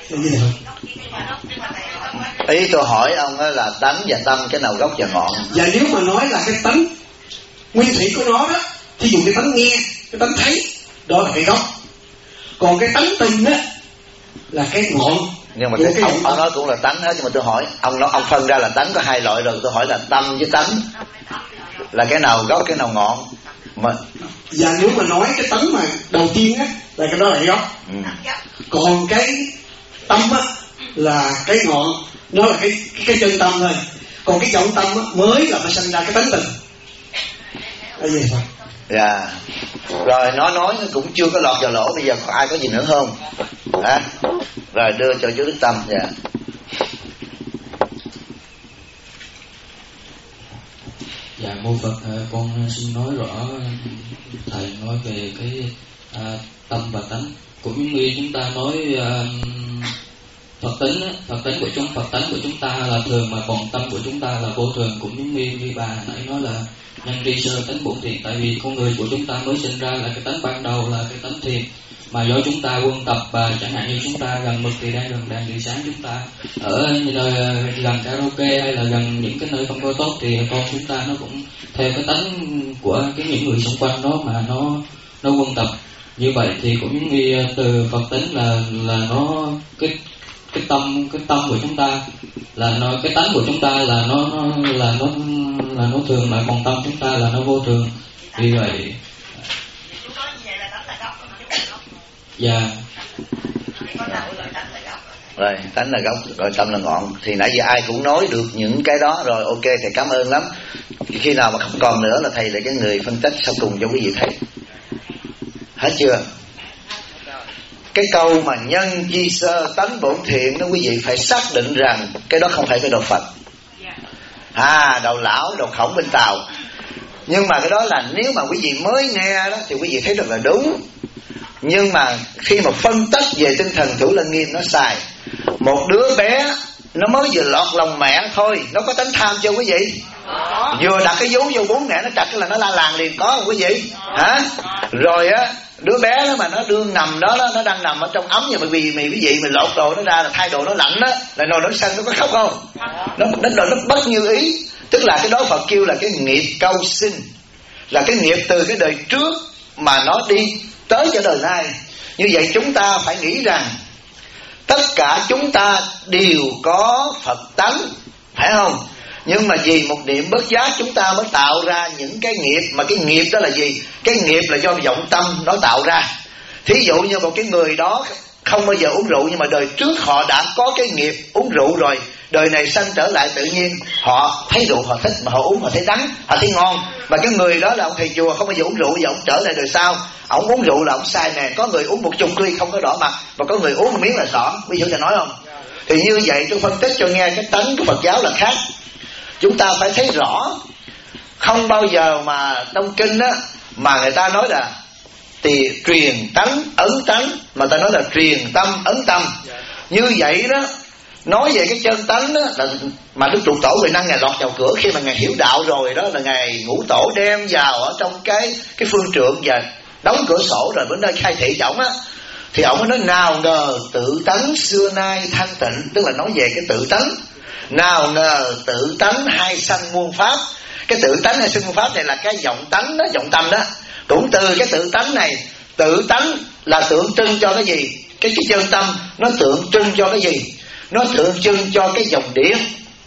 Ý tôi hỏi ông là tánh và tâm cái nào gốc và ngọn? Dạ, nếu mà nói là cái tánh nguyên thủy của nó đó, thí dụ cái tánh nghe, cái tánh thấy, đó là cái gốc. Còn cái tánh tình á là cái ngọn. Nhưng mà ông nói cũng là tánh hết, nhưng mà tôi hỏi ông phân ra là tánh có hai loại rồi, tôi hỏi là tâm với tánh là cái nào gốc cái nào ngọn mà. Dạ, nếu mà nói cái tánh mà đầu tiên á là cái đó là cái gốc. Còn cái tâm á là cái ngọn, nó là cái chân tâm thôi. Còn cái vọng tâm á mới là nó sinh ra cái tánh tình. Là gì vậy? Dạ. Rồi nó nói cũng chưa có lọt vào lỗ, bây giờ ai có gì nữa không? Rồi đưa cho chú Đức Tâm. Dạ. Dạ mô Phật, con xin nói rõ thầy nói về cái tâm và tánh. Cũng như chúng ta nói Phật tánh của chúng ta là thường, mà còn tâm của chúng ta là vô thường. Cũng giống như bà nãy nói là nhân tri sơ tánh bổn thiện. Tại vì con người của chúng ta mới sinh ra là cái tánh ban đầu là cái tánh thiện, mà do chúng ta quân tập, và chẳng hạn như chúng ta gần mực thì đang gần đèn chiếu sáng, chúng ta ở gần karaoke hay là gần những cái nơi không có tốt, thì con chúng ta nó cũng theo cái tánh của những người xung quanh đó mà nó quân tập. Như vậy thì cũng như từ Phật tính là nó cái tâm của chúng ta là nó, cái tánh của chúng ta là nó thường, mà còn tâm chúng ta là nó vô thường. Vì vậy dạ rồi, tánh là gốc, rồi tâm là ngọn. Thì nãy giờ ai cũng nói được những cái đó rồi, ok thầy cảm ơn lắm. Khi nào mà không còn nữa là thầy là cái người phân tích sau cùng cho quý vị thấy. Hết chưa? Cái câu mà nhân chi sơ tánh bổn thiện đó, quý vị phải xác định rằng cái đó không phải cái đầu Phật, đầu lão đầu khổng bên Tàu. Nhưng mà cái đó là nếu mà quý vị mới nghe đó thì quý vị thấy rất là đúng. Nhưng mà khi mà phân tích về tinh thần Thủ Lăng Nghiêm nó sai. Một đứa bé nó mới vừa lọt lòng mẹ thôi, nó có tánh tham chưa quý vị? Vừa đặt cái vú vô bún mẹ nó chặt là nó la làng liền, có không quý vị? Hả? Rồi á, đứa bé đó mà nó đương nằm đó, nó đang nằm ở trong ấm, nhưng mà vì quý vị mình lột đồ nó ra là thay đồ nó lạnh đó, là nồi nó sân, nó có khóc không? Nó bất như ý. Tức là cái đó Phật kêu là cái nghiệp câu sinh, là cái nghiệp từ cái đời trước mà nó đi tới cho đời nay. Như vậy chúng ta phải nghĩ rằng tất cả chúng ta đều có Phật tánh, phải không? Nhưng mà vì một niệm bất giác chúng ta mới tạo ra những cái nghiệp. Mà cái nghiệp đó là gì? Cái nghiệp là do vọng tâm nó tạo ra. Thí dụ như một cái người đó không bao giờ uống rượu, nhưng mà đời trước họ đã có cái nghiệp uống rượu rồi, đời này sanh trở lại tự nhiên họ thấy rượu họ thích, mà họ uống họ thấy đắng, họ thấy ngon. Và cái người đó là ông thầy chùa không bao giờ uống rượu, giờ ông trở lại đời sau ông uống rượu là ông sai nè. Có người uống 10 ly không có đỏ mặt, và có người uống một miếng là rõ. Quý vị nói không? Thì như vậy tôi phân tích cho nghe cái tánh của Phật giáo là khác. Chúng ta phải thấy rõ. Không bao giờ mà trong kinh á mà người ta nói là thì truyền tánh ấn tánh, mà ta nói là truyền tâm ấn tâm. Như vậy đó, nói về cái chân tánh đó là, mà Đức Trụ Tổ Huệ Năng Ngài lọt vào cửa khi mà Ngài hiểu đạo rồi đó, là Ngài Ngũ Tổ đem vào ở trong cái phương trượng và đóng cửa sổ rồi bên đây khai thị cho ổng á. Thì ổng mới nói nào ngờ tự tánh xưa nay thanh tịnh, tức là nói về cái tự tánh. Nào ngờ tự tánh hai sanh muôn pháp. Cái tự tánh hai sanh muôn pháp này là cái vọng tánh đó, vọng tâm đó. Cũng từ cái tự tánh này, tự tánh là tượng trưng cho cái gì? Cái chân tâm nó tượng trưng cho cái gì? Nó tượng trưng cho cái dòng điện.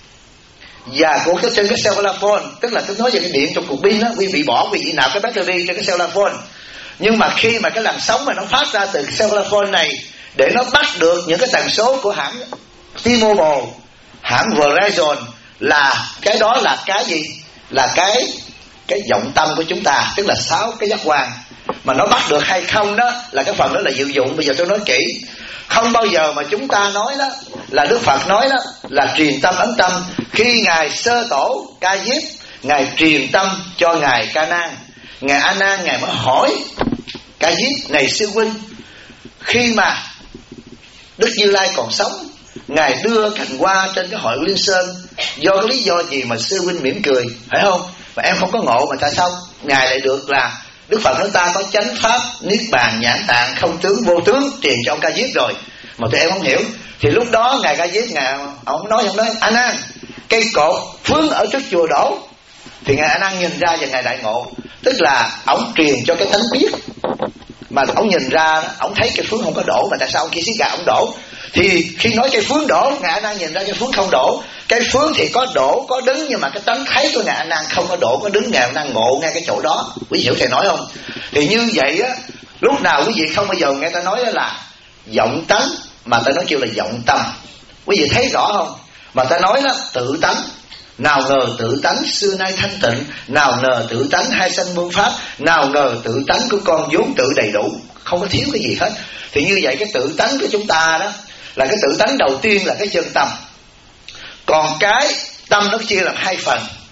Và của cái trên cái cellular phone, tức là tôi nói về cái điện trong cục pin đó, quý vị bỏ quý vị nạp cái battery trên cái cellular phone. Nhưng mà khi mà cái làn sóng mà nó phát ra từ cái cellular phone này, để nó bắt được những cái tần số của hãng T-Mobile, hãng Verizon, là cái đó là cái gì? Là cái vọng tâm của chúng ta, tức là 6 cái giác quan. Mà nó bắt được hay không đó là cái phần đó là diệu dụng. Bây giờ tôi nói kỹ. Không bao giờ mà chúng ta nói đó là Đức Phật nói đó là truyền tâm ấn tâm. Khi Ngài Sơ Tổ Ca Diếp, Ngài truyền tâm cho Ngài Ca Nan, Ngài A Nan Ngài mới hỏi Ca Diếp: này sư huynh, khi mà Đức Như Lai còn sống, Ngài đưa cành hoa trên cái hội Liên Sơn, do cái lý do gì mà sư huynh mỉm cười, phải không? Mà em không có ngộ, mà tại sao Ngài lại được là Đức Phật nói ta có chánh pháp niết bàn nhãn tạng không tướng vô tướng truyền cho ông Ca Diếp rồi, mà tụi em không hiểu. Thì lúc đó Ngài Ca Diếp ông nói A Nan, cây cột phướng ở trước chùa đổ. Thì Ngài A Nan nhìn ra và Ngài đại ngộ, tức là ông truyền cho cái thánh biết. Mà ông nhìn ra, ông thấy cây phướng không có đổ, mà tại sao ông kia xí gà ông đổ? Thì khi nói cây phướng đổ, Ngài A Nan nhìn ra cây phướng không đổ. Cây phướng thì có đổ có đứng, nhưng mà cái tánh thấy của Ngài A Nan không có đổ có đứng. Ngài A Nan ngộ ngay cái chỗ đó. Quý vị hiểu thầy nói không? Thì như vậy á, lúc nào quý vị không bao giờ nghe ta nói đó là vọng tánh, mà ta nói kêu là vọng tâm. Quý vị thấy rõ không? Mà ta nói đó tự tánh. Nào ngờ tự tánh xưa nay thanh tịnh, nào ngờ tự tánh hai sanh muôn pháp, nào ngờ tự tánh của con vốn tự đầy đủ, không có thiếu cái gì hết. Thì như vậy cái tự tánh của chúng ta đó là cái tự tánh đầu tiên là cái chân tâm. Còn cái tâm nó chia làm hai phần.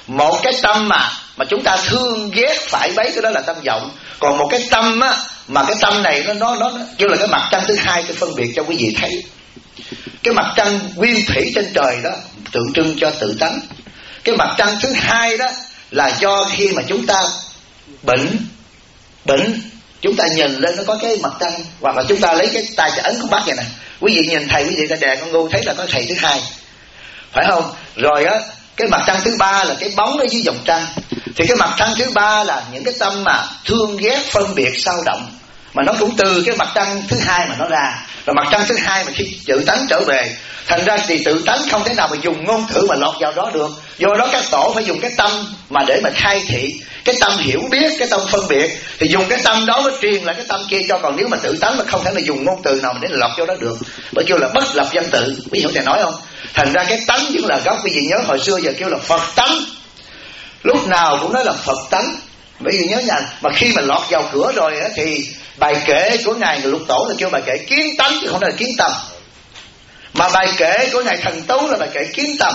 Một cái tâm mà chúng ta thương ghét phải bấy, cái đó là tâm vọng. Còn một cái tâm á, mà cái tâm này nó kêu là cái mặt trăng thứ hai. Tôi phân biệt cho quý vị thấy. Cái mặt trăng nguyên thủy trên trời đó tượng trưng cho tự tánh. Cái mặt trăng thứ hai đó là do khi mà chúng ta bệnh, chúng ta nhìn lên nó có cái mặt trăng, hoặc là chúng ta lấy cái tay ấn con bác vậy nè. Quý vị nhìn thầy, quý vị ta đè con ngu thấy là có thầy thứ hai, phải không? Rồi á, cái mặt trăng thứ ba là cái bóng ở dưới dòng trăng. Thì cái mặt trăng thứ ba là những cái tâm mà thương ghét, phân biệt, sao động, mà nó cũng từ cái mặt trăng thứ hai mà nó ra. Rồi mặt trăng thứ hai mà khi tự tánh trở về, thành ra thì tự tánh không thể nào mà dùng ngôn ngữ mà lọt vào đó được. Do đó các tổ phải dùng cái tâm mà để mà khai thị, cái tâm hiểu biết, cái tâm phân biệt, thì dùng cái tâm đó mới truyền lại cái tâm kia cho. Còn nếu mà tự tánh mà không thể là dùng ngôn từ nào mà để lọt vô đó được, bởi kêu là bất lập văn tự. Quý vị hiểu thầy nói không? Thành ra cái tánh vẫn là gốc. Quý vị nhớ hồi xưa giờ kêu là Phật tánh, lúc nào cũng nói là Phật tánh. Bởi vì nhớ nha, mà khi mà lọt vào cửa rồi á, thì bài kệ của ngài Lục Tổ là kêu bài kệ kiến tánh, chứ không phải là kiến tâm. Mà bài kệ của ngài Thần Tú là bài kệ kiến tâm.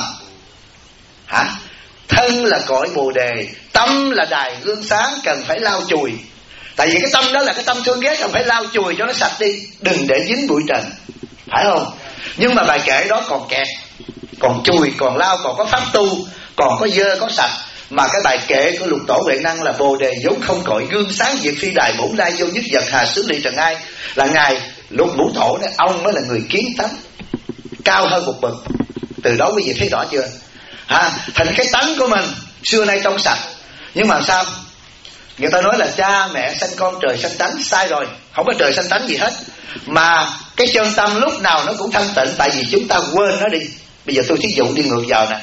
Thân là cội bồ đề, tâm là đài gương sáng, cần phải lau chùi. Tại vì cái tâm đó là cái tâm thương ghét, cần phải lau chùi cho nó sạch đi, đừng để dính bụi trần, phải không? Nhưng mà bài kệ đó còn kẹt, còn chùi, còn lau, còn có pháp tu, còn có dơ, có sạch. Mà cái bài kệ của Lục Tổ Huệ Năng là bồ đề vốn không cội gương sáng, diệt phi đài bổn lai vô nhất vật hà xứ ly trần ai, là ngài Lục Vũ Tổ đó, ông mới là người kiến tánh, cao hơn một bậc. Từ đó quý vị thấy rõ chưa? Thành cái tánh của mình xưa nay trong sạch. Nhưng mà sao? Người ta nói là cha mẹ sanh con trời sanh tánh. Sai rồi, không có trời sanh tánh gì hết. Mà cái chân tâm lúc nào nó cũng thanh tịnh, tại vì chúng ta quên nó đi. Bây giờ tôi thí dụ đi ngược vào nè.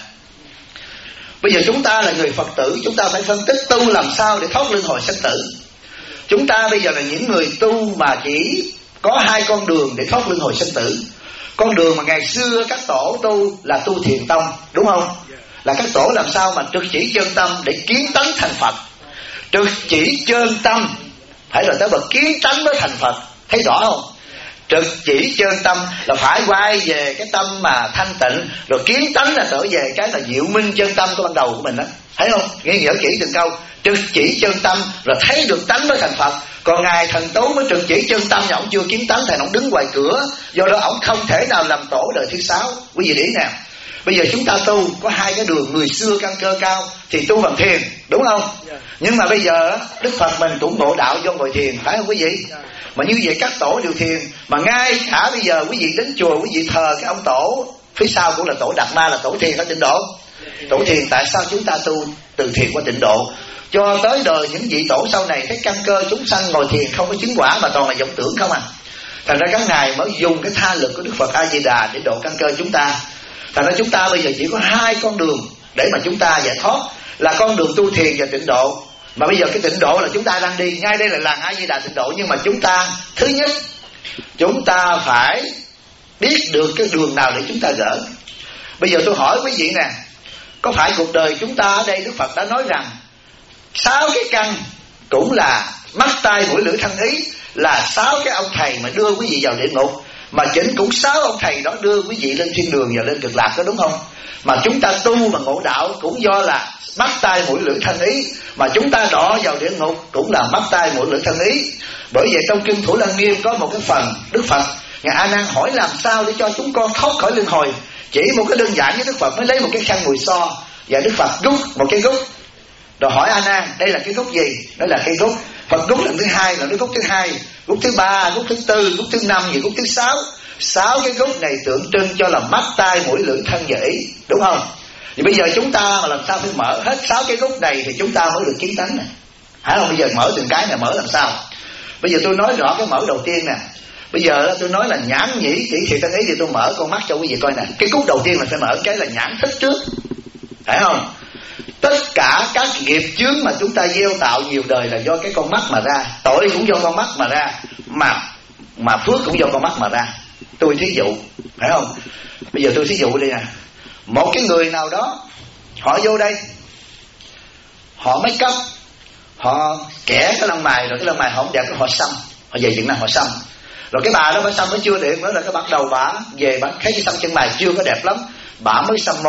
Bây giờ chúng ta là người Phật tử, chúng ta phải phân tích tu làm sao để thoát luân hồi sanh tử. Chúng ta bây giờ là những người tu mà chỉ có hai con đường để thoát luân hồi sanh tử. Con đường mà ngày xưa các tổ tu là tu thiền tông, đúng không? Là các tổ làm sao mà trực chỉ chân tâm để kiến tánh thành Phật. Trực chỉ chân tâm, phải rồi tới bậc kiến tánh mới thành Phật. Thấy rõ không? Trực chỉ chân tâm là phải quay về cái tâm mà thanh tịnh, rồi kiến tánh là trở về cái là diệu minh chân tâm của ban đầu của mình đó. Thấy không? Nghe nhớ kỹ từng câu. Trực chỉ chân tâm rồi thấy được tánh mới thành Phật. Còn ngài Thần Tú mới trực chỉ chân tâm, nhưng ông chưa kiến tánh, thành ông đứng ngoài cửa. Do đó ông không thể nào làm tổ đời thứ 6. Quý vị để ý nè, bây giờ chúng ta tu có hai cái đường. Người xưa căn cơ cao thì tu bằng thiền, đúng không? Nhưng mà bây giờ Đức Phật mình cũng ngộ đạo do ngồi thiền, phải không quý vị? Mà như vậy các tổ đều thiền. Mà ngay cả bây giờ quý vị đến chùa, quý vị thờ cái ông tổ phía sau cũng là tổ Đạt Ma, là tổ thiền ở Tịnh Độ. Tổ thiền, tại sao chúng ta tu từ thiền qua Tịnh Độ? Cho tới đời những vị tổ sau này thấy căn cơ chúng sanh ngồi thiền không có chứng quả, mà toàn là vọng tưởng không à. Thành ra các ngài mới dùng cái tha lực của Đức Phật A Di Đà để độ căn cơ chúng ta. Thành ra chúng ta bây giờ chỉ có hai con đường để mà chúng ta giải thoát, là con đường tu thiền và Tịnh Độ. Mà bây giờ cái Tịnh Độ là chúng ta đang đi, ngay đây là làng A Di Đà Tịnh Độ. Nhưng mà chúng ta, thứ nhất, chúng ta phải biết được cái đường nào để chúng ta gỡ. Bây giờ tôi hỏi quý vị nè, có phải cuộc đời chúng ta ở đây Đức Phật đã nói rằng 6 cái căn cũng là mắt tai mũi lưỡi thân ý, là 6 cái ông thầy mà đưa quý vị vào địa ngục, mà chính cũng 6 ông thầy đó đưa quý vị lên thiên đường và lên cực lạc, có đúng không? Mà chúng ta tu mà ngộ đạo cũng do là mắt tai mũi lưỡi thân ý, mà chúng ta đọa vào địa ngục cũng là mắt tai mũi lưỡi thân ý. Bởi vậy trong kinh Thủ Lăng Nghiêm có một cái phần Đức Phật ngài A Nan hỏi làm sao để cho chúng con thoát khỏi luân hồi. Chỉ một cái đơn giản với Đức Phật mới lấy một cái khăn mùi so, và Đức Phật rút một cái gút, rồi hỏi A Nan đây là cái gút gì? Đó là cái gút. Phật gút lần thứ 2, là cái gút thứ 2, gút thứ 3, gút thứ 4, gút thứ 5 và gút thứ 6. 6 cái gút này tượng trưng cho là mắt tai mũi lưỡi thân và ý, đúng không? Thì bây giờ chúng ta mà làm sao phải mở hết 6 cái gút này thì chúng ta mới được kiến tánh này, hả không? Bây giờ mở từng cái này mở làm sao? Bây giờ tôi nói rõ cái mở đầu tiên nè. Bây giờ tôi nói là nhãn nhĩ tỷ thiệt thân ý, thì tôi mở con mắt cho quý vị coi nè. Cái gút đầu tiên là phải mở cái là nhãn thức trước, phải không? Tất cả các nghiệp chướng mà chúng ta gieo tạo nhiều đời là do cái con mắt mà ra, tội cũng do con mắt mà ra, mà phước cũng do con mắt mà ra. Tôi thí dụ, phải không? Bây giờ tôi thí dụ đây nè. Một cái người nào đó họ vô đây, họ make up, họ kẻ cái lông mày, rồi cái lông mày họ không đẹp, họ xăm, họ về Việt Nam họ xăm. Rồi cái bà đó bà xăm mới chưa đẹp nữa, là cái bắt đầu bà về bà thấy cái xăm chân mày chưa có đẹp lắm, bà mới xăm môi.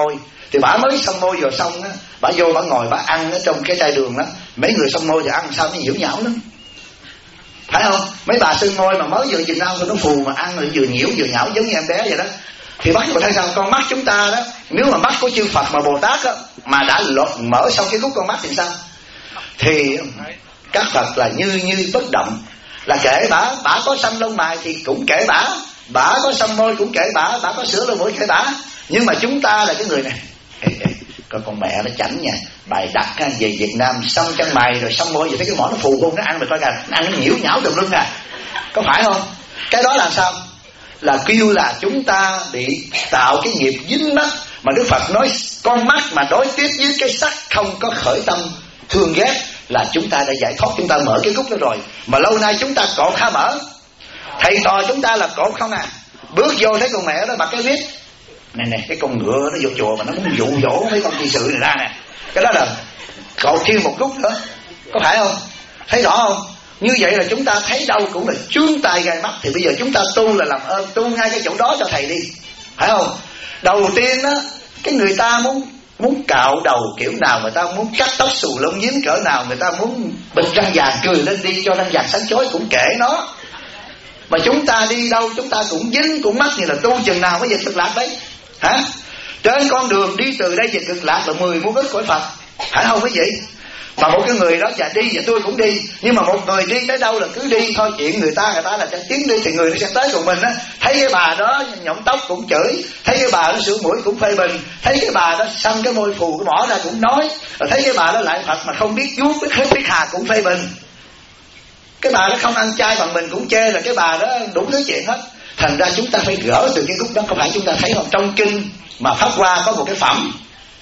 Thì bả mới xăm môi vào xong á, bả vô bả ngồi bả ăn ở trong cái chai đường đó. Mấy người xăm môi thì ăn sao nó nhiễu nhão lắm, phải không? Mấy bà xưng môi mà mới vừa chừng nào nó phù mà ăn rồi vừa nhiễu vừa nhão giống như em bé vậy đó. Thì bác có thấy sao? Con mắt chúng ta đó, nếu mà mắt của chư Phật mà Bồ Tát đó, mà đã mở xong cái khúc con mắt thì sao? Thì các Phật là như bất động, là kể bả có xăm lông mày thì cũng kể bả có xăm môi cũng kể bả có sửa lông mũi kể bả. Nhưng mà chúng ta là cái người này, coi con mẹ nó chảnh nha, bài đặt về Việt Nam xăm chân mày rồi xăm môi, vậy thấy cái mỏ nó phù không, nó ăn rồi coi kìa, nó ăn nó nhiễu nhão tùm lum nè, có phải không? Cái đó là sao? Là kêu là chúng ta bị tạo cái nghiệp dính mắt. Mà Đức Phật nói con mắt mà đối tiếp với cái sắc không có khởi tâm thương ghét là chúng ta đã giải thoát, chúng ta mở cái khúc đó rồi. Mà lâu nay chúng ta cột khá mở, thầy trò chúng ta là cột không à. Bước vô thấy con mẹ đó mặc cái viết này cái con ngựa nó vô chùa mà nó muốn dụ dỗ mấy con trị sự này ra nè, cái đó là cột thêm một khúc nữa, có phải không? Thấy rõ không? Như vậy là chúng ta thấy đâu cũng là chướng tai gai mắt. Thì bây giờ chúng ta tu là làm ơn tu ngay cái chỗ đó cho thầy đi, phải không? Đầu tiên á, cái người ta muốn cạo đầu kiểu nào, người ta muốn cắt tóc xù lông dính cỡ nào, người ta muốn bịt răng vàng cười lên đi cho răng vàng sáng chói cũng kể nó. Mà chúng ta đi đâu chúng ta cũng dính cũng mắc, như là tu chừng nào mới về cực lạc đấy, hả? Trên con đường đi từ đây về cực lạc là 10 muôn ức cõi Phật, phải không quý vị? Mà một cái người đó dạ đi và tôi cũng đi, nhưng mà một người đi tới đâu là cứ đi thôi, chuyện người ta là sẽ tiến đi thì người nó sẽ tới. Còn mình á, thấy cái bà đó nhõng tóc cũng chửi, thấy cái bà đó sửa mũi cũng phê bình, thấy cái bà đó xăm cái môi phù cái mỏ ra cũng nói, rồi thấy cái bà đó lại Phật mà không biết vuốt biết hà cũng phê bình. Cái bà đó không ăn chay bằng mình cũng chê là cái bà đó đủ thứ chuyện hết. Thành ra chúng ta phải gỡ từ cái khúc đó. Có phải chúng ta thấy không? Trong kinh mà Pháp Hoa có một cái phẩm,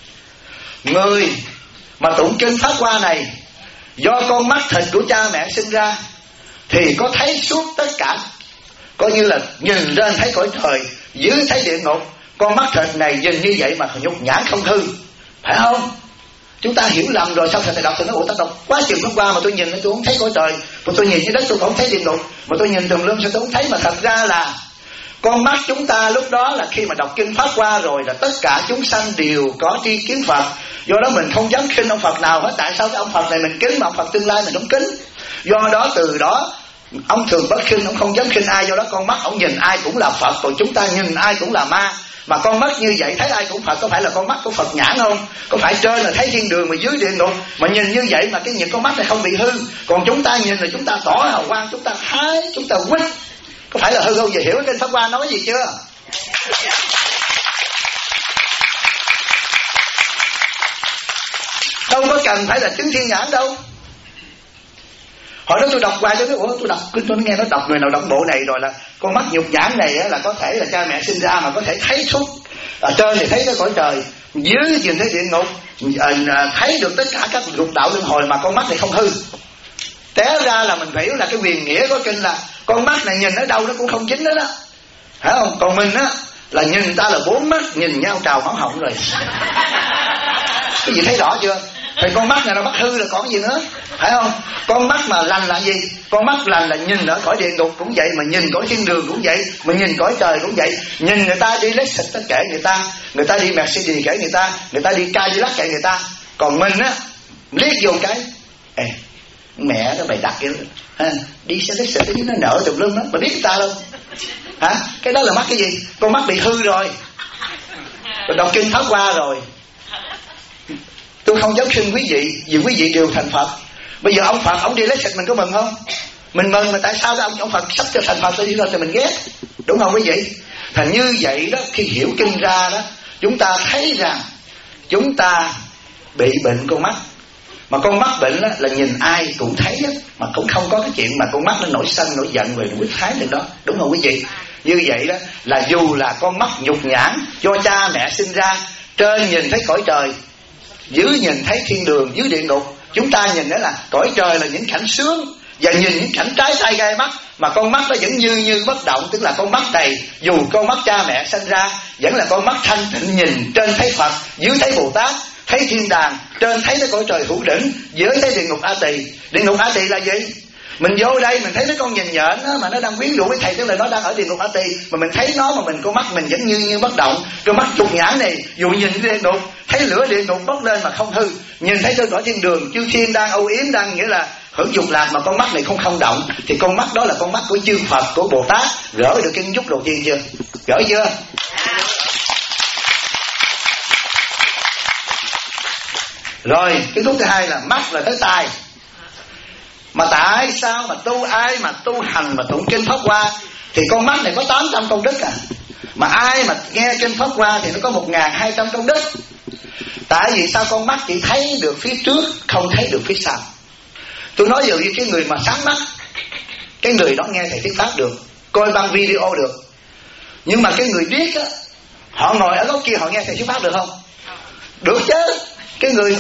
người mà tụng kinh Pháp Hoa này do con mắt thịt của cha mẹ sinh ra thì có thấy suốt tất cả, coi như là nhìn lên thấy cõi trời, dưới thấy địa ngục. Con mắt thịt này nhìn như vậy mà nhục nhãn không hư, phải không? Chúng ta hiểu lầm rồi. Sao thầy đọc thì nói ủa, ta đọc quá chừng Pháp Hoa mà tôi nhìn tôi không thấy cõi trời, mà tôi nhìn dưới đất tôi không thấy địa ngục, mà tôi nhìn tùm lum sao tôi không thấy. Mà thật ra là con mắt chúng ta lúc đó là khi mà đọc kinh Pháp Hoa rồi là tất cả chúng sanh đều có tri kiến Phật. Do đó mình không dám khinh ông Phật nào hết. Tại sao cái ông Phật này mình kính mà ông Phật tương lai mình không kính? Do đó từ đó ông thường bất khinh, ông không dám khinh ai. Do đó con mắt ông nhìn ai cũng là Phật, còn chúng ta nhìn ai cũng là ma. Mà con mắt như vậy thấy ai cũng Phật, có phải là con mắt của Phật nhãn không? Có phải trên là thấy thiên đường mà dưới địa ngục, mà nhìn như vậy mà cái những con mắt này không bị hư. Còn chúng ta nhìn là chúng ta tỏ hào quang, chúng ta hái, chúng ta quýt, có phải là hư không? Giờ hiểu cái Pháp Hoa nói gì chưa? Đâu có cần phải là chứng thiên nhãn đâu. Hồi đó tôi đọc hoài tôi nói ủa, tôi nghe nó đọc người nào đọc bộ này rồi là con mắt nhục nhãn này là có thể là cha mẹ sinh ra mà có thể thấy suốt. Ở trên thì thấy cái cõi trời, dưới nhìn thấy địa ngục, thấy được tất cả các lục đạo luân hồi, mà con mắt này không hư. Té ra là mình hiểu là cái quyền nghĩa của kinh là con mắt này nhìn ở đâu nó cũng không dính đó, phải không? Còn mình á là nhìn ta là 4 mắt nhìn nhau trào máu họng rồi. Cái gì thấy rõ chưa? Thì con mắt này nó mắt hư là còn gì nữa, phải không? Con mắt mà lành là gì? Con mắt lành là nhìn ở cõi địa ngục cũng vậy, mà nhìn cõi thiên đường cũng vậy, mà nhìn cõi trời cũng vậy. Nhìn người ta đi Lexus tất kể người ta đi Mercedes kể người ta đi Cadillac kể người ta. Còn mình á liếc vô cái mẹ nó bày đặt vậy đó, đi xe Lexus cái nó nợ tùm lum đó, mà biết người ta đâu, hả? Cái đó là mắt cái gì? Con mắt bị hư rồi. Rồi đọc kinh Pháp Hoa rồi, tôi không dám khinh quý vị, vì quý vị đều thành Phật. Bây giờ ông Phật ông đi Lexus mình có mừng không? Mình mừng, mà tại sao đó ông Phật sắp trở thành Phật rồi đi rồi thì mình ghét, đúng không quý vị? Thành như vậy đó, khi hiểu kinh ra đó, chúng ta thấy rằng chúng ta bị bệnh con mắt. Mà con mắt bệnh đó, là nhìn ai cũng thấy đó, mà cũng không có cái chuyện mà con mắt nó nổi sân nổi giận rồi quyết thái được đó, đúng không quý vị? Như vậy đó là dù là con mắt nhục nhãn do cha mẹ sinh ra, trên nhìn thấy cõi trời, dưới nhìn thấy thiên đường, dưới địa ngục. Chúng ta nhìn đó là cõi trời là những cảnh sướng, và nhìn những cảnh trái tay gai mắt, mà con mắt nó vẫn như bất động. Tức là con mắt này dù con mắt cha mẹ sinh ra vẫn là con mắt thanh tịnh, nhìn trên thấy Phật, dưới thấy Bồ Tát, thấy thiên đàng, trên thấy cái cõi trời hữu đỉnh, dưới thấy địa ngục A Tỳ. Địa ngục A Tỳ là gì? Mình vô đây mình thấy mấy con nhìn nhện đó, mà nó đang quyến rũ với thầy, tức là nó đang ở địa ngục A Tỳ, mà mình thấy nó mà mình con mắt mình vẫn như bất động. Con mắt trục nhãn này dù nhìn địa ngục, thấy lửa địa ngục bốc lên mà không hư, nhìn thấy cõi thiên đường chư thiên đang âu yếm, đang nghĩa là hưởng dục lạc, mà con mắt này không động, thì con mắt đó là con mắt của chư Phật, của Bồ Tát. Gỡ được cái giúp đầu tiên chưa? Gỡ chưa? Rồi cái thuốc thứ hai là mắt là tới tai. Mà tại sao mà ai mà tu hành mà tụng kinh Pháp Hoa thì con mắt này có 800 công đức à, mà ai mà nghe kinh Pháp Hoa thì nó có 1200 công đức. Tại vì sao con mắt chỉ thấy được phía trước, không thấy được phía sau? Tôi nói dụ như cái người mà sáng mắt, cái người đó nghe thầy thuyết pháp được, coi băng video được. Nhưng mà cái người điếc á, họ ngồi ở góc kia họ nghe thầy thuyết pháp được không? Được chứ. Cái người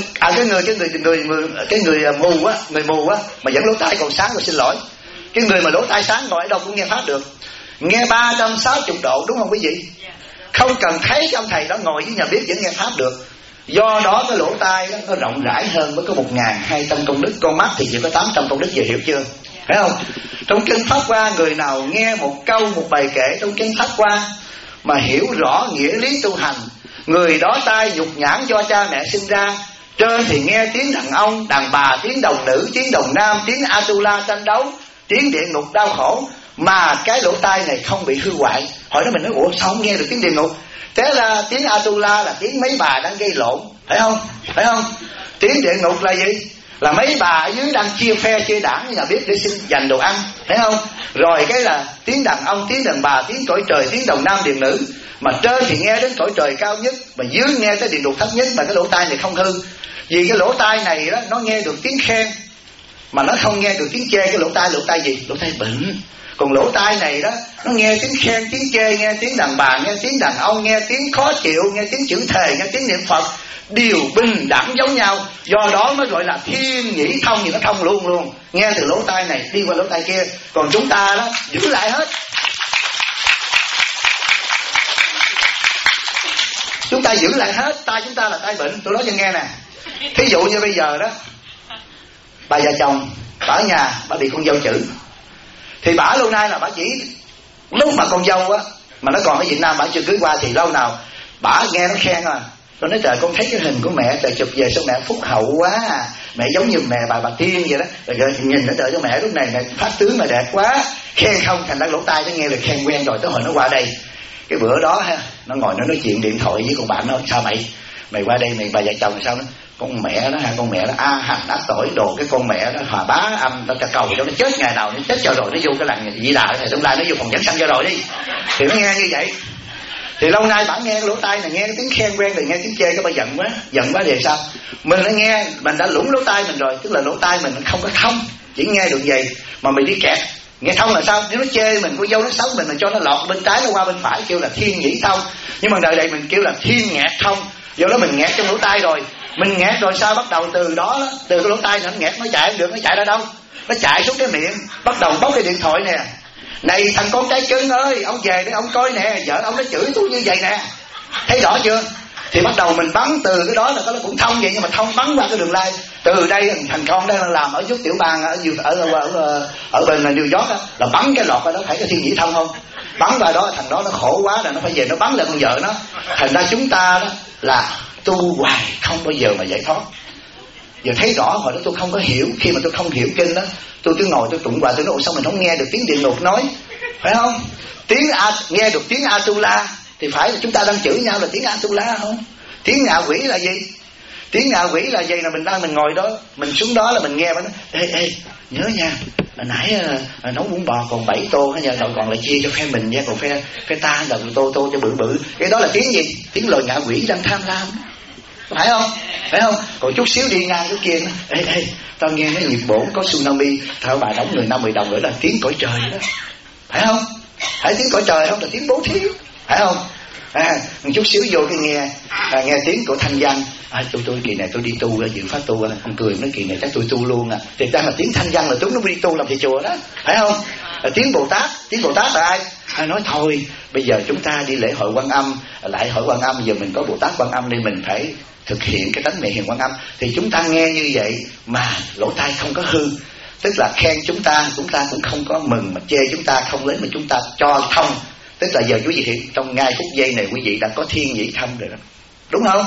mù á, người mù á mà vẫn lỗ tai còn sáng, rồi xin lỗi. Cái người mà lỗ tai sáng ngồi ở đâu cũng nghe pháp được. Nghe 360 độ, đúng không quý vị? Không cần thấy cái ông thầy đó ngồi với nhà bếp vẫn nghe pháp được. Do đó cái lỗ tai đó nó rộng rãi hơn, mới có 1200 công đức. Con mắt thì chỉ có 800 công đức, về hiểu chưa? Phải không? Trong kinh Pháp Hoa, người nào nghe một câu, một bài kể trong kinh Pháp Hoa mà hiểu rõ nghĩa lý tu hành, người đó tai dục nhãn do cha mẹ sinh ra. Trên thì nghe tiếng đàn ông, đàn bà, tiếng đồng nữ, tiếng đồng nam, tiếng Atula tranh đấu, tiếng địa ngục đau khổ, mà cái lỗ tai này không bị hư hoại. Hỏi nó, mình nói ủa sao không nghe được tiếng địa ngục? Thế là tiếng Atula là tiếng mấy bà đang gây lộn, phải không? Phải không? Tiếng địa ngục là gì? Là mấy bà ở dưới đang chia phe chia đảng nhà bếp để xin giành đồ ăn, phải không? Rồi cái là tiếng đàn ông, tiếng đàn bà, tiếng cõi trời, tiếng đồng nam điền nữ. Mà trên thì nghe đến cõi trời cao nhất, mà dưới nghe tới địa ngục thấp nhất, mà cái lỗ tai này không hư. Vì cái lỗ tai này đó, nó nghe được tiếng khen mà nó không nghe được tiếng chê. Cái lỗ tai gì? Lỗ tai bệnh. Còn lỗ tai này đó, nó nghe tiếng khen, tiếng chê, nghe tiếng đàn bà, nghe tiếng đàn ông, nghe tiếng khó chịu, nghe tiếng chữ thề, nghe tiếng niệm Phật, đều bình đẳng giống nhau. Do đó mới gọi là thiên nhĩ thông, thì nó thông luôn. Nghe từ lỗ tai này đi qua lỗ tai kia. Còn chúng ta đó giữ lại hết. Chúng ta giữ lại hết, tai chúng ta là tai bệnh. Tôi nói cho nghe nè. Thí dụ như bây giờ đó, bà già chồng bà ở nhà, bà bị con dâu chửi, thì bà lâu nay là bà chỉ lúc mà con dâu á mà nó còn ở Việt Nam, bà chưa cưới qua, thì lâu nào bà nghe nó khen à. Tôi nói trời, con thấy cái hình của mẹ trời chụp về sao mẹ phúc hậu quá à. Mẹ giống như mẹ bà tiên vậy đó. Rồi nhìn nó trời cho mẹ lúc này mẹ phát tướng mà đẹp quá. Khen không, thành ra lỗ tai nó nghe được khen quen rồi. Tới hồi nó qua đây, cái bữa đó ha, nó ngồi nó nói chuyện điện thoại với con bạn nó, sao mày qua đây mày bà vợ chồng sao nó, con mẹ nó con mẹ nó hành ác tội đồ, cái con mẹ nó hòa bá âm ta cầu cho nó chết ngày nào nó chết cho rồi, nó vô cái làng Di Đà này tương lai nó vô phòng giảng sanh cho rồi đi. Thì nó nghe như vậy. Thì lâu nay bà nghe cái lỗ tai này nghe cái tiếng khen quen rồi, nghe tiếng chê cái bà giận quá thì sao? Mình đã nghe, mình đã lũng lỗ tai mình rồi, tức là lỗ tai mình không có thông, chỉ nghe được vậy mà mình đi kẹt. Nghe thông là sao? Nếu nó chê mình, cô dâu nó xấu mình cho nó lọt bên trái nó qua bên phải, kêu là thiên nhĩ thông. Nhưng mà đời này mình kêu là thiên nghẹt thông. Do đó mình nghẹt trong lỗ tai rồi. Mình nghẹt rồi sao? Bắt đầu từ đó, từ cái lỗ tai nó nghẹt, nó chạy không được, nó chạy ra đâu? Nó chạy xuống cái miệng, bắt đầu bóc cái điện thoại nè. Này thằng con trái cưng ơi, ông về để ông coi nè, vợ ông nó chửi tôi như vậy nè. Thấy rõ chưa? Thì bắt đầu mình bắn từ cái đó là nó cũng thông vậy, nhưng mà thông bắn qua cái đường lai. Từ đây thằng con đang làm ở chút tiểu bang ở bên New York đó, là bắn cái lọt vào đó, phải cái thiên nhĩ thông không? Bắn vào đó thằng đó nó khổ quá rồi, nó phải về nó bắn lại con vợ nó. Thành ra chúng ta đó là tu hoài không bao giờ mà giải thoát. Giờ thấy rõ hồi đó tôi không có hiểu, khi mà tôi không hiểu kinh đó, tôi cứ ngồi tôi tụng hoài, tôi nói sao mình không nghe được tiếng địa ngục nói, phải không? Nghe được tiếng Atula thì phải là chúng ta đang chửi nhau là tiếng Atula không? Tiếng ngạ quỷ là gì? Tiếng ngạ quỷ là gì? Là mình ngồi đó, mình xuống đó là mình nghe mà nó ê nhớ nha, hồi nãy nấu bún bò còn 7 tô hết nha, rồi còn lại chia cho phe mình nha, còn phe ta là tô cho bự. Cái đó là tiếng gì? Tiếng lời ngạ quỷ đang tham lam, phải không? Phải không? Còn chút xíu đi ngang cái kia nó ê tao nghe nó nhiệt bổn có tsunami, thảo bà đóng người 50 đồng nữa là tiếng cõi trời đó, phải không? Phải tiếng cõi trời không? Là tiếng bố thí, phải không? Một chút xíu vô cái nghe tiếng của thanh văn, tôi kỳ này tôi đi tu dự pháp tu, ông cười nói kỳ này chắc tôi tu luôn thì ra là tiếng thanh văn là chúng nó đi tu làm thầy chùa đó, phải không? Tiếng Bồ Tát là ai nói thôi bây giờ chúng ta đi lễ hội Quan Âm, lại hội Quan Âm, giờ mình có Bồ Tát Quan Âm nên mình phải thực hiện cái tánh mẹ hiền Quan Âm. Thì chúng ta nghe như vậy mà lỗ tai không có hư, tức là khen chúng ta cũng không có mừng, mà chê chúng ta không lấy, mà chúng ta cho thông. Tức là giờ quý vị hiện trong ngay phút giây này quý vị đã có thiên nhĩ thông rồi đó, đúng không?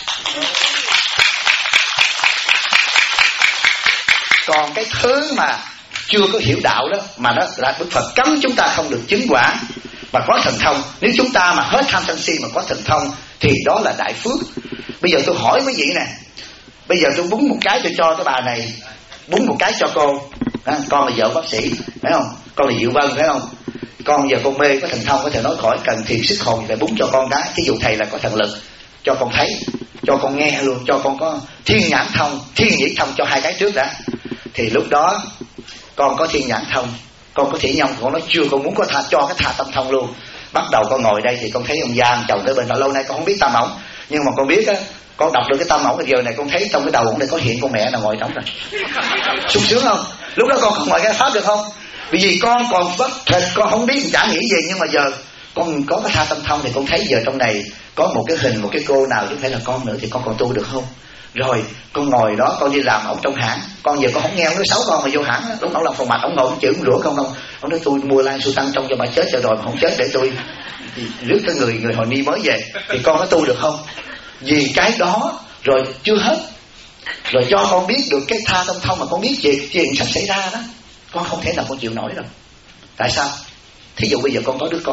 Còn cái thứ mà chưa có hiểu đạo đó, mà nó là Đức Phật cấm chúng ta không được chứng quả mà có thần thông. Nếu chúng ta mà hết tham sân si mà có thần thông thì đó là đại phước. Bây giờ tôi hỏi quý vị nè, bây giờ tôi búng một cái tôi cho cái bà này, búng một cái cho cô, con là vợ bác sĩ phải không, con là Diệu Vân phải không, con giờ con mê có thần thông có thể nói khỏi, cần thiền sức hồn thì búng cho con cái. Thí dụ thầy là có thần lực, cho con thấy, cho con nghe luôn, cho con có thiên nhãn thông, thiên nhĩ thông, cho hai cái trước đã. Thì lúc đó con có thiên nhãn thông, con có thể nhông, con nói chưa, con muốn có cho cái thà tâm thông luôn. Bắt đầu con ngồi đây thì con thấy ông Giang chồng tới bên đó, lâu nay con không biết tâm ổng, nhưng mà con biết á, con đọc được cái tâm ổng, giờ này con thấy trong cái đầu ổng này có hiện con mẹ nào ngồi trống rồi. Sung sướng không? Lúc đó con không ngồi cái pháp được không? Bởi vì con còn vất thịt, con không biết chả nghĩ gì, nhưng mà giờ con có cái tha tâm thông thì con thấy giờ trong này có một cái hình, một cái cô nào chứ không phải là con nữa, thì con còn tu được không? Rồi con ngồi đó, con đi làm ổng trong hãng, con giờ con không nghe ông nói xấu con mà vô hãng lúc ổng làm phòng mạch, ổng ngồi ổng chửi ổng rủa con không, ổng nói tôi mua lan su tăng trong cho bà chết cho rồi mà không chết để tôi rước cái người hồi ni mới về, thì con có tu được không? Vì cái đó rồi chưa hết, rồi cho con biết được cái tha tâm thông mà con biết chuyện sắp xảy ra đó, con không thể nào con chịu nổi đâu. Tại sao? Thí dụ bây giờ con có đứa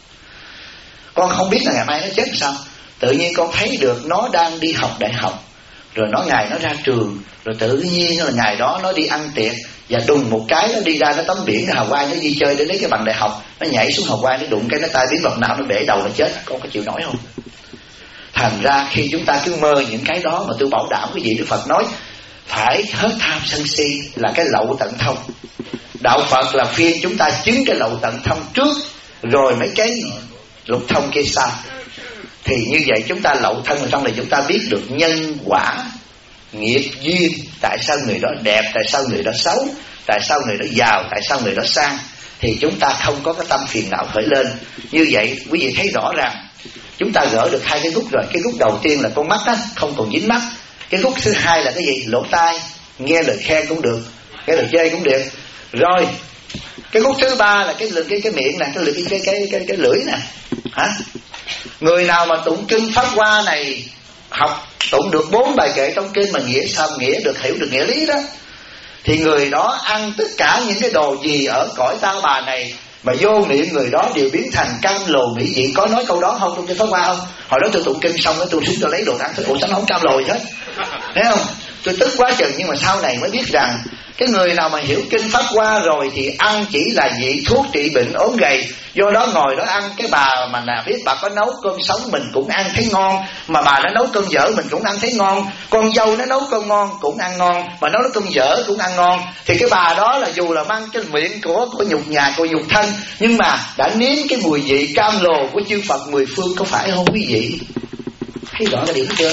con không biết là ngày mai nó chết sao, tự nhiên con thấy được nó đang đi học đại học, rồi ngày nó ra trường, rồi tự nhiên là ngày đó nó đi ăn tiệc, và đùng một cái nó đi ra nó tắm biển nó Hào Quang, nó đi chơi để lấy cái bằng đại học, nó nhảy xuống Hào Quang, nó đụng cái nó tai biến vật não, nó bể đầu nó chết, con có chịu nổi không? Thành ra khi chúng ta cứ mơ những cái đó, mà tôi bảo đảm quý vị, Đức Phật nói phải hết tham sân si là cái lậu tận thông. Đạo Phật là phiên chúng ta chứng cái lậu tận thông trước, rồi mấy cái lục thông kia sau. Thì như vậy chúng ta lậu thân ở trong này, chúng ta biết được nhân quả, nghiệp duyên, tại sao người đó đẹp, tại sao người đó xấu, tại sao người đó giàu, tại sao người đó sang, thì chúng ta không có cái tâm phiền não khởi lên. Như vậy quý vị thấy rõ ràng chúng ta gỡ được hai cái gút rồi. Cái gút đầu tiên là con mắt á, không còn dính mắt. Cái gút thứ hai là cái gì? Lỗ tai, nghe lời khen cũng được, cái lời chê cũng được. Rồi cái gút thứ ba là cái miệng nè, cái lưỡi nè. Hả? Người nào mà tụng kinh Pháp Hoa này, học tụng được 4 bài kệ trong kinh mà nghĩa sao, nghĩa được, hiểu được nghĩa lý đó, thì người đó ăn tất cả những cái đồ gì ở cõi ta bà này mà vô niệm, người đó đều biến thành cam lồ mỹ vị. Có nói câu đó không trong kinh Pháp Hoa không? Hồi đó tôi tụng kinh xong đó tôi xuống tôi lấy đồ ăn, tôi ủa sao nó không cam lồ gì hết, thấy không? Tôi tức quá chừng, nhưng mà sau này mới biết rằng cái người nào mà hiểu kinh Pháp Hoa rồi thì ăn chỉ là vị thuốc trị bệnh ốm gầy. Do đó ngồi đó ăn, cái bà mà nào biết bà có nấu cơm sống mình cũng ăn thấy ngon, mà bà nó nấu cơm dở mình cũng ăn thấy ngon, con dâu nó nấu cơm ngon cũng ăn ngon, mà nấu cơm dở cũng ăn ngon, thì cái bà đó là dù là mang cái miệng của nhục nhà, của nhục thân, nhưng mà đã nếm cái mùi vị cam lồ của chư Phật mười phương, có phải không quý vị? Thấy rõ cái điểm chưa?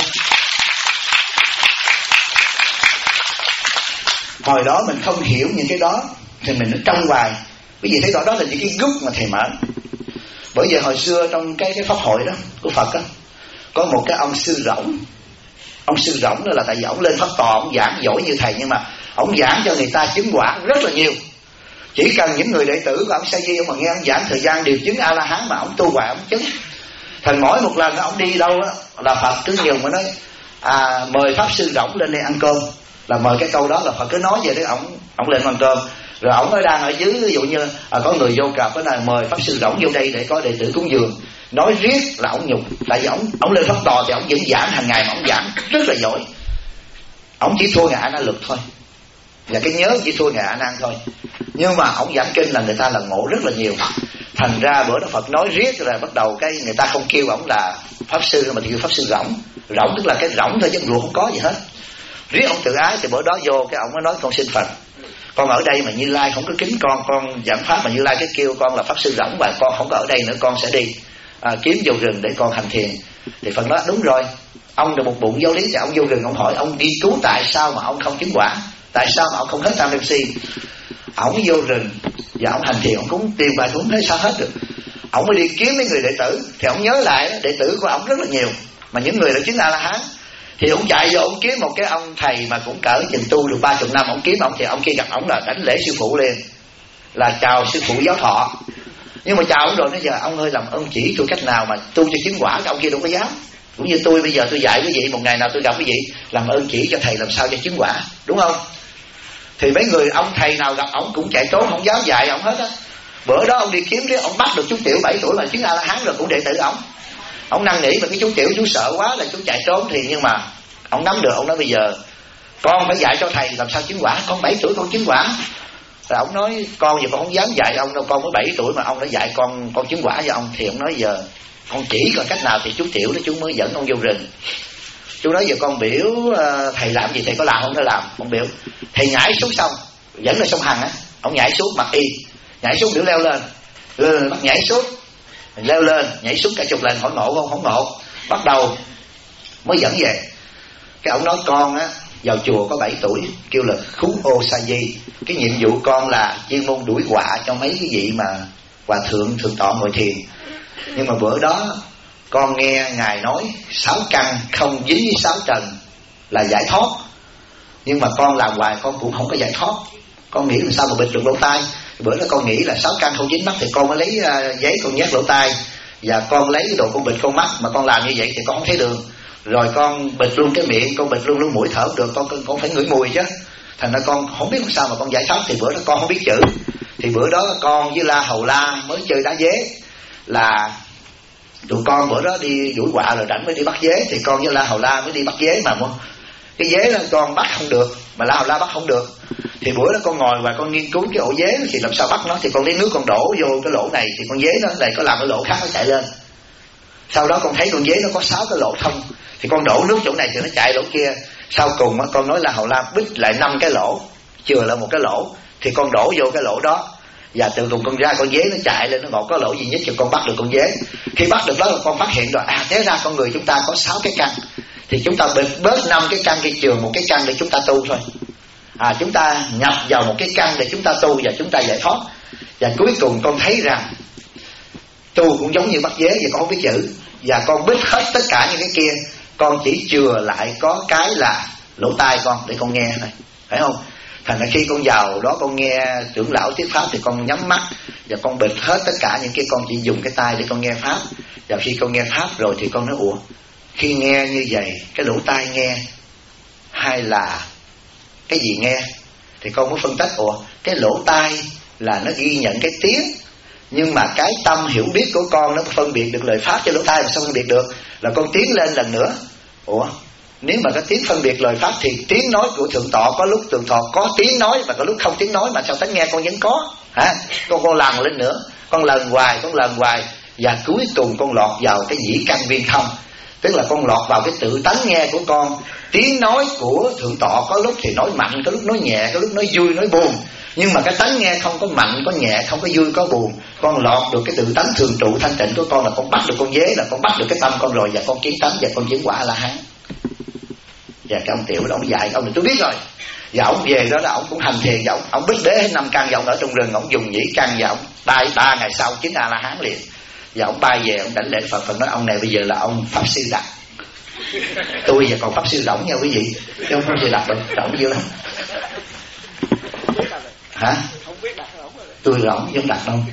Hồi đó mình không hiểu những cái đó thì mình nó trong hoài. Quý vị thấy rõ đó là những cái gốc mà thầy mở. Bởi giờ hồi xưa trong cái pháp hội đó của Phật đó, có một cái ông sư rỗng. Ông sư rỗng đó là tại vì ông lên pháp tòa, ông giảng giỏi như thầy, nhưng mà ông giảng cho người ta chứng quả rất là nhiều. Chỉ cần những người đệ tử của ông sa di, ông mà nghe ông giảng thời gian đều chứng A-la-hán, mà ông tu hoài ông chứng. Thành mỗi một lần ông đi đâu đó, là Phật cứ nhiều mà nói mời pháp sư rỗng lên đây ăn cơm, là mời cái câu đó là Phật cứ nói về đấy, ông lên ăn cơm. Rồi ổng nói đang ở dưới, ví dụ như có người vô cặp cái này mời pháp sư rỗng vô đây để có đệ tử cúng dường, nói riết là ổng nhục. Tại vì ổng lên pháp tòa thì ổng vẫn giảng hàng ngày, mà ổng giảng rất là giỏi. Ổng chỉ thua ngài A Na Lực thôi, và cái nhớ chỉ thua ngài A Nan thôi, nhưng mà ổng giảng kinh là người ta là ngộ rất là nhiều. Thành ra bữa đó Phật nói riết rồi bắt đầu cái người ta không kêu ổng là pháp sư mà kêu pháp sư rỗng. Rỗng tức là cái rỗng thôi chứ ruột không có gì hết. Riết ông tự ái thì bữa đó vô cái ông mới nói con xin Phật, con ở đây mà Như Lai không có kính con giảng pháp mà Như Lai cái kêu con là pháp sư rỗng, và con không có ở đây nữa, con sẽ đi kiếm vô rừng để con hành thiền. Thì Phật nói đúng rồi, ông được một bụng giáo lý, thì ông vô rừng ông hỏi ông nghiên cứu tại sao mà ông không chứng quả, tại sao mà ông không hết tham sân si. Ông vô rừng và ông hành thiền, ông cũng tìm bài cũng thấy sao hết được. Ông mới đi kiếm mấy người đệ tử, thì ông nhớ lại đệ tử của ông rất là nhiều, mà những người đã chứng A-la-hán. Thì ông chạy vô ông kiếm một cái ông thầy mà cũng cỡ chừng tu được 30 năm. Ông kiếm ông thì ông kia gặp ông là đánh lễ sư phụ liền, là chào sư phụ giáo thọ. Nhưng mà chào ông rồi nói giờ ông ơi làm ơn chỉ tôi cách nào mà tu cho chứng quả. Cái ông kia đâu có dám. Cũng như tôi bây giờ tôi dạy quý vị, một ngày nào tôi gặp quý vị làm ơn chỉ cho thầy làm sao cho chứng quả, đúng không? Thì mấy người ông thầy nào gặp ông cũng chạy trốn, không dám dạy ông hết á. Bữa đó ông đi kiếm cái ông bắt được chú Tiểu 7 tuổi mà chứng A-la-hán rồi, cũng đệ tử ông năn nỉ mà cái chú Tiểu chú sợ quá là chú chạy trốn. Thì nhưng mà ông nắm được, ông nói bây giờ con phải dạy cho thầy làm sao chứng quả, con 7 tuổi con chứng quả. Rồi ông nói con giờ con không dám dạy ông đâu, con mới 7 tuổi mà ông đã dạy con chứng quả cho ông. Thì ông nói giờ con chỉ coi cách nào. Thì chú Tiểu đó chú mới dẫn ông vô rừng. Chú nói giờ con biểu thầy làm gì thầy có làm không? Nó làm. Ông biểu thầy nhảy xuống sông, dẫn lên sông Hằng á, ông nhảy xuống mặc y, nhảy xuống biểu leo lên, bắt nhảy xuống, leo lên nhảy xuống cả chục lần, hỏi ngộ không? Không ngộ. Bắt đầu mới dẫn về. Cái ông nói con á vào chùa có 7 tuổi kêu là khú ô sa di, cái nhiệm vụ con là chuyên môn đuổi quạ cho mấy cái vị mà hòa thượng tọa ngồi thiền. Nhưng mà bữa đó con nghe ngài nói 6 căn không dính với 6 trần là giải thoát, nhưng mà con làm hoài con cũng không có giải thoát. Con nghĩ làm sao mà bịt được lỗ tai. Bữa đó con nghĩ là 6 căn không dính mắt thì con mới lấy giấy con nhét lỗ tai, và con lấy cái đồ con bịt con mắt. Mà con làm như vậy thì con không thấy đường. Rồi con bịt luôn cái miệng, con bịt luôn mũi thở không được, con phải ngửi mùi chứ. Thành ra con không biết làm sao mà con giải thoát. Thì bữa đó con không biết chữ. Thì bữa đó con với La Hầu La mới chơi đá dế, là tụi con bữa đó đi đuổi quạ rồi rảnh mới đi bắt dế. Thì con với La Hầu La mới đi bắt dế mà cái dế đó con bắt không được, mà La Hầu La bắt không được. Thì bữa đó con ngồi và con nghiên cứu cái ổ dế thì làm sao bắt nó. Thì con lấy nước con đổ vô cái lỗ này, thì con dế nó lại có làm cái lỗ khác nó chạy lên. Sau đó con thấy con dế nó có 6 cái lỗ thông, thì con đổ nước chỗ này thì nó chạy lỗ kia. Sau cùng con nói La Hầu La bích lại 5 cái lỗ, chừa lại một cái lỗ, thì con đổ vô cái lỗ đó. Và từ cùng con ra con dế nó chạy lên, nó ngọt có lỗ duy nhất cho con bắt được con dế. Khi bắt được đó là con phát hiện rồi, thế ra con người chúng ta có 6 cái căn. Thì chúng ta bịt bớt 5 cái căn kia, chừa một cái căn để chúng ta tu thôi. Chúng ta nhập vào một cái căn để chúng ta tu và chúng ta giải thoát. Và cuối cùng con thấy rằng tu cũng giống như bắt dế, và con không biết chữ, và con bít hết tất cả những cái kia. Con chỉ chừa lại có cái là lỗ tai con để con nghe thôi, phải không? Thành ra khi con vào đó con nghe trưởng lão thuyết pháp thì con nhắm mắt và con bịt hết tất cả những cái, con chỉ dùng cái tai để con nghe pháp. Và khi con nghe pháp rồi thì con nói ủa, khi nghe như vậy cái lỗ tai nghe hay là cái gì nghe? Thì con mới phân tích ủa, cái lỗ tai là nó ghi nhận cái tiếng, nhưng mà cái tâm hiểu biết của con nó phân biệt được lời pháp, cho lỗ tai mà sao phân biệt được? Là con tiến lên lần nữa, ủa, nếu mà cái tiếng phân biệt lời pháp thì tiếng nói của thượng tọa có lúc thượng tọa có tiếng nói và có lúc không tiếng nói, mà sao tánh nghe con vẫn có hả? Con lần lên nữa, con lần hoài, và cuối cùng con lọt vào cái dĩ căn viên thông. Tức là con lọt vào cái tự tánh nghe của con. Tiếng nói của thượng tọa có lúc thì nói mạnh, có lúc nói nhẹ, có lúc nói vui, nói buồn. Nhưng mà cái tánh nghe không có mạnh, có nhẹ, không có vui, có buồn. Con lọt được cái tự tánh thường trụ thanh tịnh của con, là con bắt được con dế, là con bắt được cái tâm con rồi, và con kiến tánh và con chứng quả A-la-hán. Và cái ông Tiểu đó ông dạy ông này tôi biết rồi. Và ông về đó là ông cũng hành thiền, và ông bích đế hết 5 căn, và ông ở trong rừng ông dùng nhĩ căn, và ông 3 ngày sau chứng A-la-hán liền. Và ông bay về ông đảnh lễ Phật nói ông này bây giờ là ông pháp sư Đạt. Tôi giờ còn pháp sư Rỗng nha quý vị, chứ không pháp sư Đạt đâu, Rỗng dữ lắm. Hả? Tôi Rỗng giống Đạt đâu.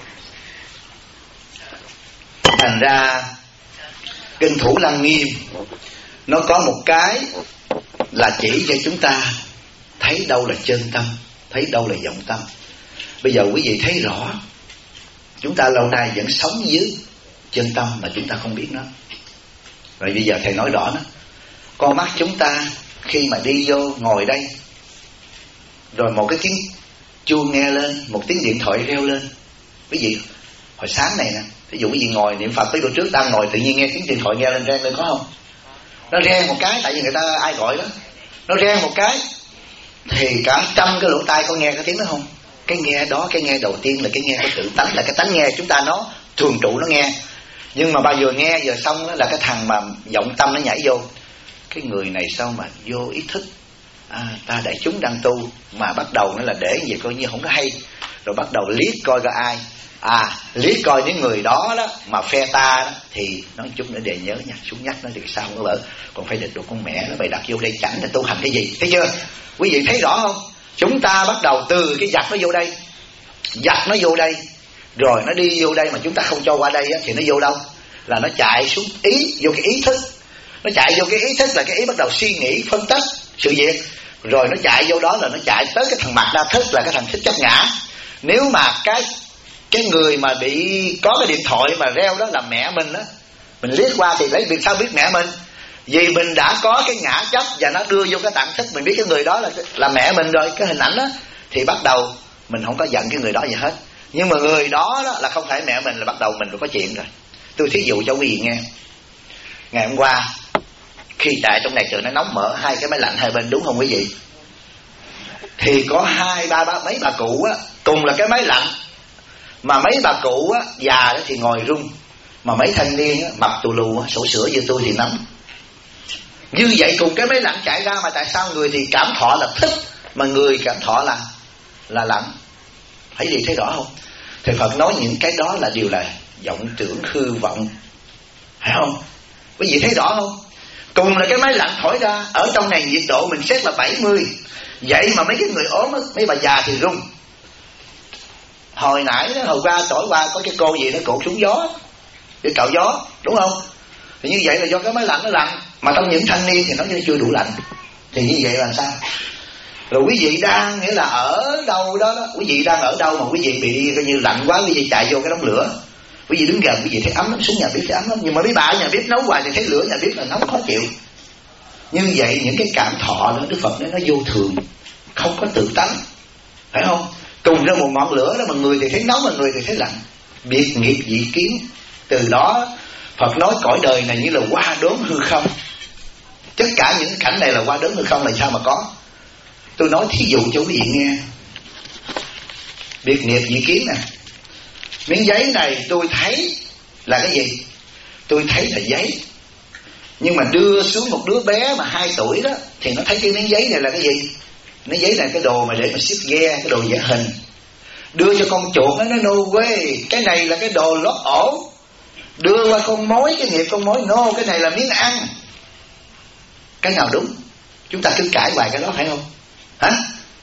Thành ra kinh Thủ Lăng Nghiêm nó có một cái là chỉ cho chúng ta thấy đâu là chân tâm, thấy đâu là vọng tâm. Bây giờ quý vị thấy rõ, chúng ta lâu nay vẫn sống dưới chân tâm mà chúng ta không biết nó. Rồi bây giờ thầy nói rõ nó. Con mắt chúng ta khi mà đi vô ngồi đây, rồi một cái tiếng chuông nghe lên, một tiếng điện thoại reo lên. Quý vị hồi sáng này nè, ví dụ quý vị ngồi niệm Phật tới bữa trước đang ngồi tự nhiên nghe tiếng điện thoại nghe lên reng lên, có không? Nó reng một cái, tại vì người ta ai gọi đó, nó reng một cái thì cả trăm cái lỗ tai con nghe cái tiếng đó không? Cái nghe đó, cái nghe đầu tiên là cái nghe của tự tánh, là cái tánh nghe chúng ta nó thường trụ nó nghe. Nhưng mà bà vừa nghe vừa xong đó là cái thằng mà vọng tâm nó nhảy vô. Cái người này sao mà vô ý thức, ta đại chúng đang tu mà bắt đầu nó là để gì coi như không có hay, rồi bắt đầu liếc coi ra ai, liếc coi những người đó đó mà phe ta đó, thì nói chút nữa để nhớ nha, xuống nhắc nó thì sao nó vợ, còn phải địch được con mẹ nó, bày đặt vô đây chẳng là tu hành cái gì, thấy chưa? Quý vị thấy rõ không? Chúng ta bắt đầu từ cái giặc nó vô đây, giặc nó vô đây rồi nó đi vô đây mà chúng ta không cho qua đây á, thì nó vô đâu? Là nó chạy xuống vô cái ý thức, nó chạy vô cái ý thức là cái ý bắt đầu suy nghĩ phân tích sự việc, rồi nó chạy vô đó là nó chạy tới cái thằng mặt đa thức là cái thằng thích chấp ngã. Nếu mà cái người mà bị có cái điện thoại mà reo đó là mẹ mình á, mình liếc qua thì lấy việc sao biết mẹ mình, vì mình đã có cái ngã chấp và nó đưa vô cái tạng thức, mình biết cái người đó là mẹ mình rồi, cái hình ảnh đó thì bắt đầu mình không có giận cái người đó gì hết. Nhưng mà người đó là không phải mẹ mình là bắt đầu mình phải có chuyện rồi. Tôi thí dụ cho quý vị nghe. Ngày hôm qua khi tại trong này trời nó nóng, mở hai cái máy lạnh hai bên, đúng không quý vị? Thì có mấy bà cụ á, cùng là cái máy lạnh, mà mấy bà cụ á già đó thì ngồi rung, mà mấy thanh niên á mập tù lù á, sổ sữa như tôi thì nóng. Như vậy cùng cái máy lạnh chạy ra, mà tại sao người thì cảm thọ là thích mà người cảm thọ là lạnh? Thấy gì thấy rõ không? Thì Phật nói những cái đó là điều là vọng tưởng hư vọng, phải không? Quý vị thấy rõ không? Cùng là cái máy lạnh thổi ra, ở trong này nhiệt độ mình xét là 70, vậy mà mấy cái người ốm á, mấy bà già thì rung. Hồi qua tối qua có cái cô gì nó cột xuống gió để cạo gió, đúng không? Thì như vậy là do cái máy lạnh nó lạnh, mà trong những thanh niên thì nó chưa đủ lạnh, thì như vậy là sao? Rồi quý vị đang nghĩa là ở đâu đó, quý vị đang ở đâu mà quý vị bị coi như lạnh quá, quý vị chạy vô cái đống lửa, quý vị đứng gần quý vị thấy ấm lắm, xuống nhà bếp thấy ấm lắm, nhưng mà mấy bà ở nhà bếp nấu hoài thì thấy lửa nhà bếp là nóng khó chịu. Như vậy những cái cảm thọ đó Đức Phật nói nó vô thường, không có tự tánh, phải không? Cùng ra một ngọn lửa đó mà người thì thấy nóng mà người thì thấy lạnh, biệt nghiệp dị kiến. Từ đó Phật nói cõi đời này như là qua đốn hư không. Tất cả những cảnh này là qua đốn hư không, là sao mà có? Tôi nói thí dụ cho quý vị nghe. Biệt nghiệp dị kiến nè. Miếng giấy này tôi thấy là cái gì? Tôi thấy là giấy. Nhưng mà đưa xuống một đứa bé mà 2 tuổi đó, thì nó thấy cái miếng giấy này là cái gì? Miếng giấy này cái đồ mà để mà xếp ghe, cái đồ vẽ hình. Đưa cho con chuột nó nói no way, cái này là cái đồ lót ổ. Đưa qua con mối, cái nghiệp con mối, no, cái này là miếng ăn. Cái nào đúng? Chúng ta cứ cãi hoài cái đó phải không? Hả?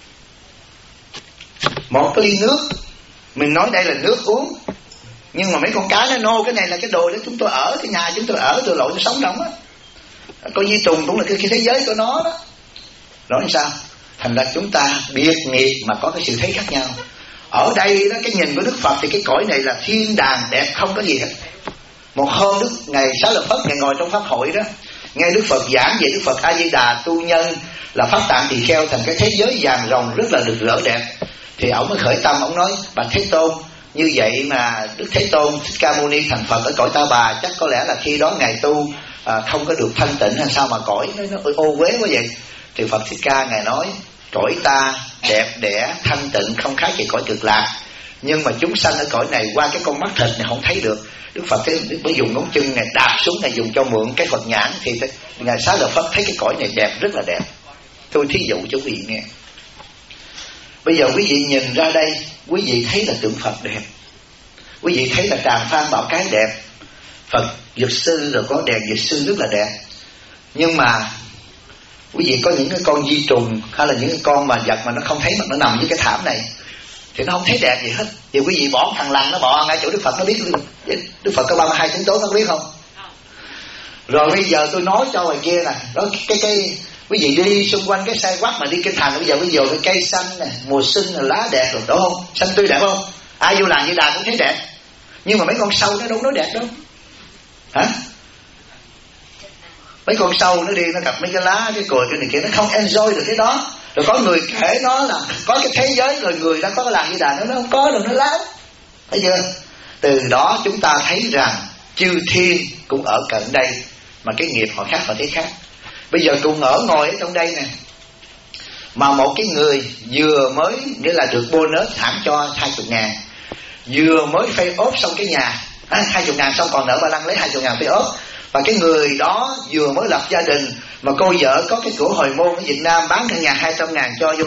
Một cái ly nước, mình nói đây là nước uống, nhưng mà mấy con cá nó no, cái này là cái đồ để chúng tôi ở, cái nhà chúng tôi ở, tôi lội tôi sống trong á. Coi như trùng cũng là cái thế giới của nó đó. Nói làm sao? Thành ra chúng ta biệt nghiệp mà có cái sự thấy khác nhau. Ở đây đó, cái nhìn của Đức Phật thì cái cõi này là thiên đàng đẹp không có gì hết. Một hôm ngày Xá Lợi Phất, ngày ngồi trong pháp hội đó, nghe Đức Phật giảng về Đức Phật A Di Đà tu nhân là phát tạng tỳ kheo thành cái thế giới vàng rồng rất là rực rỡ đẹp. Thì ông mới khởi tâm, ông nói: Bạch Thế Tôn, như vậy mà Đức Thế Tôn Thích Ca Mâu Ni thành Phật ở cõi Ta Bà, chắc có lẽ là khi đó ngài tu không có được thanh tịnh hay sao mà cõi nó ô uế quá vậy. Thì Phật Thích Ca ngài nói: cõi ta đẹp đẽ thanh tịnh không khác gì cõi Cực Lạc, nhưng mà chúng sanh ở cõi này qua cái con mắt thịt này không thấy được. Đức Phật mới dùng ngón chân ngài đạp xuống, ngài dùng cho mượn cái Phật nhãn, thì ngài Xá Lợi Phất thấy cái cõi này đẹp, rất là đẹp. Tôi thí dụ cho quý vị nghe. Bây giờ quý vị nhìn ra đây, quý vị thấy là tượng Phật đẹp, quý vị thấy là tràng Phan Bảo Cái đẹp, Phật Dược Sư rồi có đèn Dược Sư rất là đẹp. Nhưng mà quý vị có những cái con di trùng hay là những cái con mà vật mà nó không thấy mà nó nằm dưới cái thảm này thì nó không thấy đẹp gì hết. Thì quý vị bỏ thằng lằn nó bò ngay chỗ Đức Phật, nó biết Đức Phật có 32 tính tố, nó biết không? Rồi bây giờ tôi nói cho ngoài kia nè, đó cái quý vị đi xung quanh cái sai quắc mà đi kinh thành, bây giờ cái cây xanh nè, mùa xuân là lá đẹp rồi, đúng không? Xanh tươi đẹp không? Ai vô làng Di Đà cũng thấy đẹp. Nhưng mà mấy con sâu nó đâu nói đẹp đâu. Hả? Mấy con sâu nó đi nó gặp mấy cái lá, cái cồi cái này kia, nó không enjoy được cái đó. Rồi có người kể nó là có cái thế giới rồi người đã có cái làng Di Đà, nó không có đâu, nó láo. Thấy chưa? Từ đó chúng ta thấy rằng chư thiên cũng ở cận đây, mà cái nghiệp họ khác, họ thấy khác. Bây giờ cùng ngồi ở trong đây nè, mà một cái người vừa mới nghĩa là được bonus thảm cho 20.000, vừa mới phê ốp xong cái nhà 20.000 xong còn nợ ba lăng lấy 20.000 phê ốp, và cái người đó vừa mới lập gia đình mà cô vợ có cái của hồi môn ở Việt Nam bán căn nhà 200.000 cho vô nữa,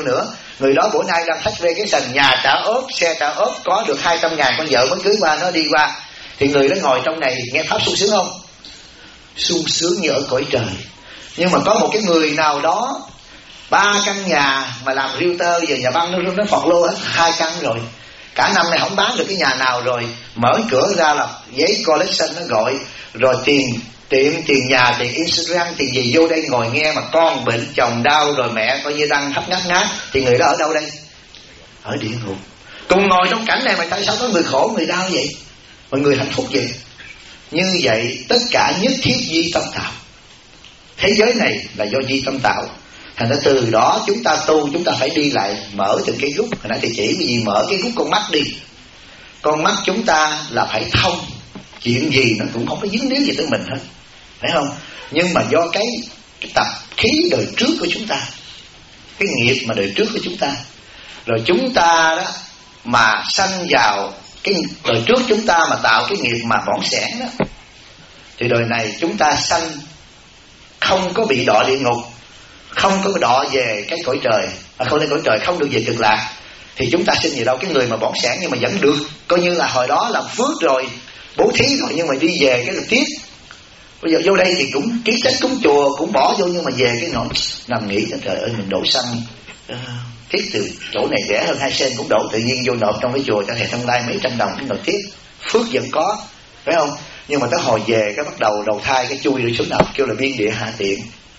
Người đó bữa nay đang thách về cái sành, nhà trả ốp, xe trả ốp, có được 200.000, con vợ mới cưới qua, nó đi qua. Thì người đó ngồi trong này nghe pháp sung sướng không? Sung sướng như ở cõi trời. Nhưng mà có một cái người nào đó 3 căn nhà mà làm realtor, giờ nhà băng nó phọt lô hết 2 căn rồi, cả năm này không bán được cái nhà nào, rồi mở cửa ra là giấy collection nó gọi, rồi tiền nhà, tiền insurance, tiền gì vô đây ngồi nghe, mà con bệnh, chồng đau, rồi mẹ coi như đang thấp ngát, thì người đó ở đâu đây? Ở địa ngục. Cùng ngồi trong cảnh này mà tại sao có người khổ, người đau vậy, mà người hạnh phúc vậy? Như vậy tất cả nhất thiết duy tâm tạo. Thế giới này là do duy tâm tạo. Thành ra từ đó chúng ta tu, chúng ta phải đi lại mở từng cái gút. Hồi nãy thì chỉ cái gì mở cái gút con mắt đi. Con mắt chúng ta là phải thông, chuyện gì nó cũng không có dính líu gì tới mình hết, phải không? Nhưng mà do cái tập khí đời trước của chúng ta, cái nghiệp mà đời trước của chúng ta, rồi chúng ta đó mà sanh vào cái đời trước chúng ta mà tạo cái nghiệp mà bỏng sẻn đó, thì đời này chúng ta sanh không có bị đọa địa ngục, không có đọa về cái cõi trời, không lên cõi trời, không được về cực lạc. Thì chúng ta sinh về đâu? Cái người mà bỏng sẻn nhưng mà vẫn được, coi như là hồi đó làm phước rồi, bố thí rồi, nhưng mà đi về cái là tiếc. Bây giờ vô đây thì cũng ký sách cúng chùa cũng bỏ vô, nhưng mà về cái nỗi nằm nghĩ trời ơi mình đổ xăng tiếc, từ chỗ này rẻ hơn 2 sen cũng đổ, tự nhiên vô nộp trong cái chùa cho thầy Thông Lai mấy trăm đồng, cái nỗi tiếc. Phước vẫn có, phải không? Nhưng mà tới hồi về cái bắt đầu đầu thai cái chui rồi xuống nào kêu là biên địa hạ tiện.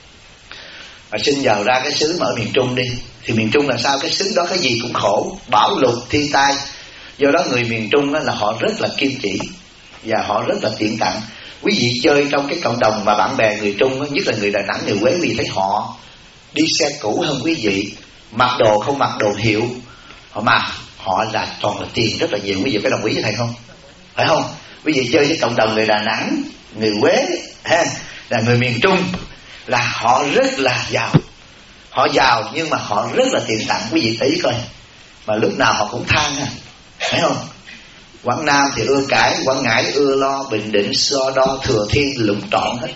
Mà sinh vào ra cái xứ mà ở miền Trung đi, thì miền Trung là sao? Cái xứ đó cái gì cũng khổ, bão lụt thiên tai. Do đó người miền Trung là họ rất là kim chỉ và họ rất là tiện tặng. Quý vị chơi trong cái cộng đồng mà bạn bè người Trung, nhất là người Đà Nẵng, người Huế, vì thấy họ đi xe cũ hơn quý vị, mặc đồ không mặc đồ hiệu, mà họ là toàn là tiền rất là nhiều. Quý vị phải đồng ý với thầy không? Phải không? Quý vị chơi với cộng đồng người Đà Nẵng, người Huế ha, là người miền Trung, là họ rất là giàu. Họ giàu nhưng mà họ rất là tiện tặng. Quý vị thấy coi, mà lúc nào họ cũng than ha, phải không? Quảng Nam thì ưa cãi, Quảng Ngãi ưa lo, Bình Định so đo, Thừa Thiên lụng trọn hết.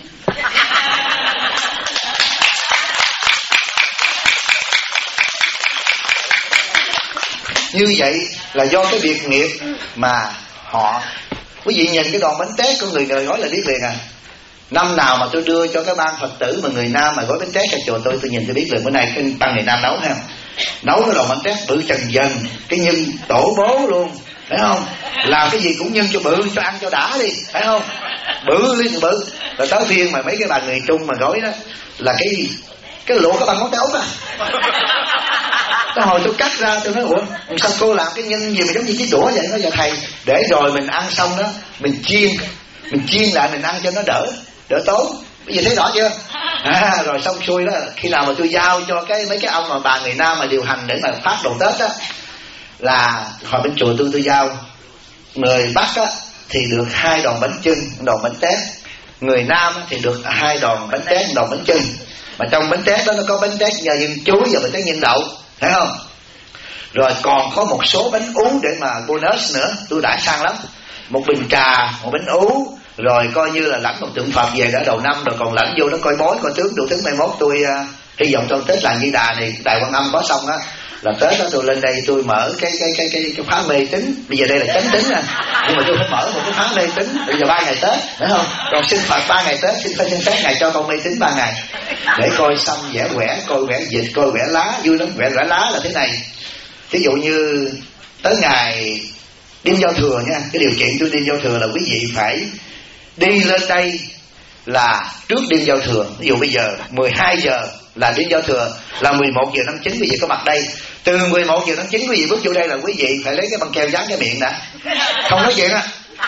Như vậy là do cái việc nghiệp mà họ. Quý vị nhìn cái đòn bánh tét của người gói là biết liền à. Năm nào mà tôi đưa cho cái ban Phật tử mà người Nam mà gói bánh tét cho chùa tôi nhìn tôi biết liền. Bữa nay cái ban người Nam nấu ha, nấu cái đòn bánh tét bự trần dần, cái nhân tổ bố luôn, phải không? Làm cái gì cũng nhân cho bự, cho ăn cho đã đi, phải không? Bự lên thì bự. Rồi tới phiên mà mấy cái bà người Trung mà gói đó là cái lụa cái bằng ngón tay út à. Cái hồi tôi cắt ra tôi nói ủa sao cô làm cái nhân gì mà giống như chiếc đũa vậy? Nó giờ thầy để rồi mình ăn xong đó mình chiên lại mình ăn cho nó đỡ tốn. Bây giờ thấy rõ chưa? Rồi xong xuôi đó, khi nào mà tôi giao cho mấy cái ông mà bà người Nam mà điều hành để mà phát đồ Tết á, là hồi bên chùa tôi giao người Bắc á thì được 2 đòn bánh chưng, đòn bánh tét. Người Nam thì được 2 đòn bánh tét, đòn bánh chưng. Mà trong bánh tét đó nó có bánh tét nhân chuối và bánh tét nhân đậu, thấy không? Rồi còn có một số bánh ú để mà bonus nữa, tôi đãi sang lắm. Một bình trà, một bánh ú, rồi coi như là lãnh một tượng Phật về đã đầu năm, rồi còn lãnh vô đó coi bói coi tướng đủ thứ. Mai mốt tôi hy vọng trong Tết làng Di Đà này, Đài Quan Âm có xong á, là Tết đó tôi lên đây tôi mở cái phá mê tín. Bây giờ đây là chánh tín nè, nhưng mà tôi phải mở một cái phá mê tín. Bây giờ 3 ngày Tết, phải không? Còn xin Phật 3 ngày Tết, xin phép ngày cho con mê tín 3 ngày để coi xăm vẽ quẻ, coi vẽ dịch, coi vẽ lá, vui lắm. Vẽ lá là thế này, ví dụ như tới ngày đêm giao thừa nha, cái điều kiện tôi đêm giao thừa là quý vị phải đi lên đây là trước đêm giao thừa. Ví dụ bây giờ 12 giờ là đêm giao thừa, là 11 giờ 59 quý vị có mặt đây. Từ 11 giờ 59 quý vị bước vô đây là quý vị phải lấy cái băng keo dán cái miệng đã, không nói chuyện á.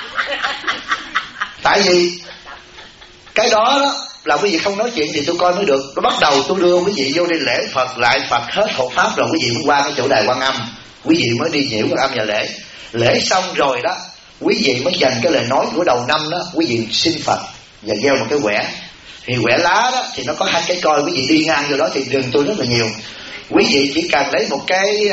Tại vì cái đó là quý vị không nói chuyện thì tôi coi mới được. Tôi bắt đầu tôi đưa quý vị vô đi lễ Phật, lại Phật hết hộ pháp rồi quý vị mới qua cái chỗ Đài Quan Âm, quý vị mới đi nhiễu Quan Âm và lễ xong rồi đó, quý vị mới dành cái lời nói của đầu năm đó, quý vị xin Phật và gieo một cái quẻ. Thì quẻ lá đó thì nó có 2 cái coi, quý vị đi ngang vô đó thì rừng tôi rất là nhiều. Quý vị chỉ cần lấy một cái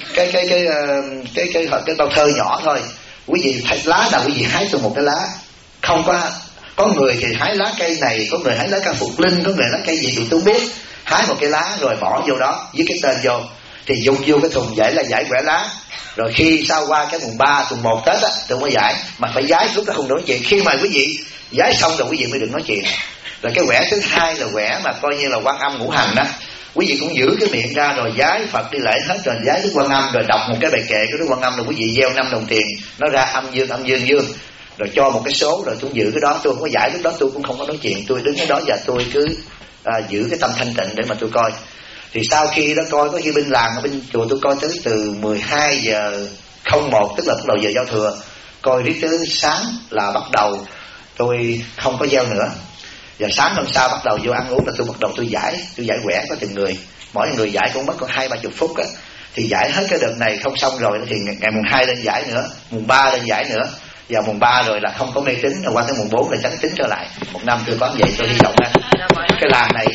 bao thơ nhỏ thôi, quý vị thấy lá nào quý vị hái từ một cái lá. Không có người thì hái lá cây này, có người hái lá cây phục linh, có người lá cây gì tôi biết. Hái một cái lá rồi bỏ vô đó với cái tên vô, thì dùng vô cái thùng giải là giải quẻ lá. Rồi khi sau qua cái mùng 3, mùng 1 Tết á tôi mới giải, mà phải giải lúc đó không nói chuyện. Khi mà quý vị giải xong rồi quý vị mới đừng nói chuyện. Rồi cái quẻ thứ hai là quẻ mà coi như là Quan Âm ngũ hành đó, quý vị cũng giữ cái miệng ra rồi giái Phật đi lễ hết, rồi giái Đức Quan Âm, rồi đọc một cái bài kệ của Đức Quan Âm, rồi quý vị gieo 5 đồng tiền nó ra âm dương dương, rồi cho một cái số, rồi tôi giữ cái đó. Tôi không có giải lúc đó, tôi cũng không có nói chuyện, tôi đứng ở đó và tôi cứ giữ cái tâm thanh tịnh để mà tôi coi. Thì sau khi đó coi, có khi bên làng ở bên chùa tôi coi tới từ 12 giờ 01, tức là bắt đầu giờ giao thừa, coi riết tới sáng là bắt đầu tôi không có gieo nữa. Và sáng hôm sau bắt đầu vô ăn uống là tôi bắt đầu tôi giải quẻ có từng người, mỗi người giải cũng mất có 20-30 phút á. Thì giải hết cái đợt này không xong rồi thì ngày mùng 2 lên giải nữa, mùng 3 lên giải nữa, và mùng 3 rồi là không có mê tín, rồi qua tới mùng 4 là chánh tín trở lại. Một năm tôi có vậy. Tôi hy vọng cái làng này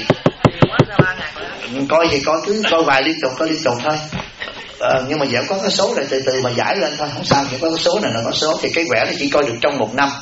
coi thì coi, cứ coi vài liên tục thôi. Nhưng mà vẫn có cái số này từ từ mà giải lên thôi, không sao. Chỉ có cái số này là có số, thì cái quẻ nó chỉ coi được trong một năm,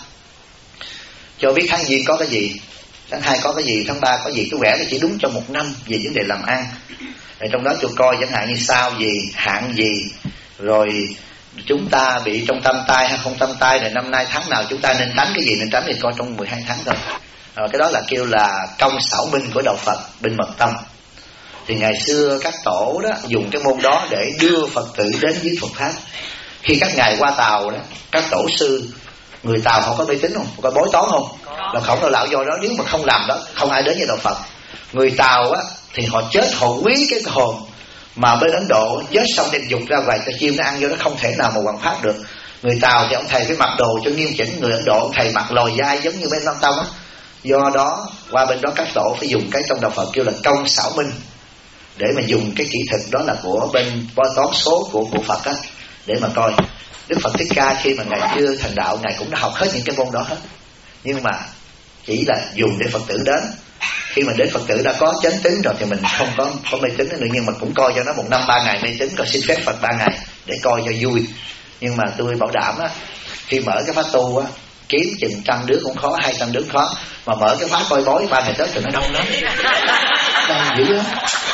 cho biết tháng Giêng có cái gì, tháng 2 có cái gì, tháng 3 có gì. Cái quẻ nó chỉ đúng trong một năm về vấn đề làm ăn. Rồi trong đó tôi coi chẳng hạn như sao gì, hạn gì, rồi chúng ta bị trong tâm tai hay không tâm tai, rồi năm nay tháng nào chúng ta nên tránh cái gì, nên tránh thì coi trong 12 tháng thôi. Cái đó là kêu là công xảo minh của đạo Phật bên mật tông. Thì ngày xưa các tổ đó dùng cái môn đó để đưa Phật tử đến với Phật pháp. Khi các ngài qua Tàu đó, các tổ sư người Tàu họ có mê tín không, có bói toán không? Là Khổng Lồ Lão do đó, nếu mà không làm đó không ai đến với đạo Phật. Người Tàu á thì họ chết, họ quý cái hồn, mà bên Ấn Độ chết xong đem dục ra vài con chim nó ăn vô, nó không thể nào mà hoàn pháp được. Người Tàu thì ông thầy phải mặc đồ cho nghiêm chỉnh, người Ấn Độ ông thầy mặc lòi dai giống như bên Nam Tông á. Do đó qua bên đó các tổ phải dùng cái trong đạo Phật kêu là công xảo minh, để mà dùng cái kỹ thuật đó là của bên toán số của Phật á, để mà coi. Đức Phật Thích Ca khi mà ngài chưa thành đạo, ngài cũng đã học hết những cái môn đó hết, nhưng mà chỉ là dùng để Phật tử đến. Khi mà đến Phật tử đã có chánh tín rồi thì mình không có mê tín nữa, nhưng mà cũng coi cho nó 1 năm 3 ngày mê tín, rồi xin phép Phật 3 ngày để coi cho vui. Nhưng mà tôi bảo đảm á, khi mở cái pháp tu á, kiếm chừng 100 đứa cũng khó, 200 đứa cũng khó, mà mở cái pháp coi bói 3 ngày Tết thì nó đông lắm, đông dữ lắm.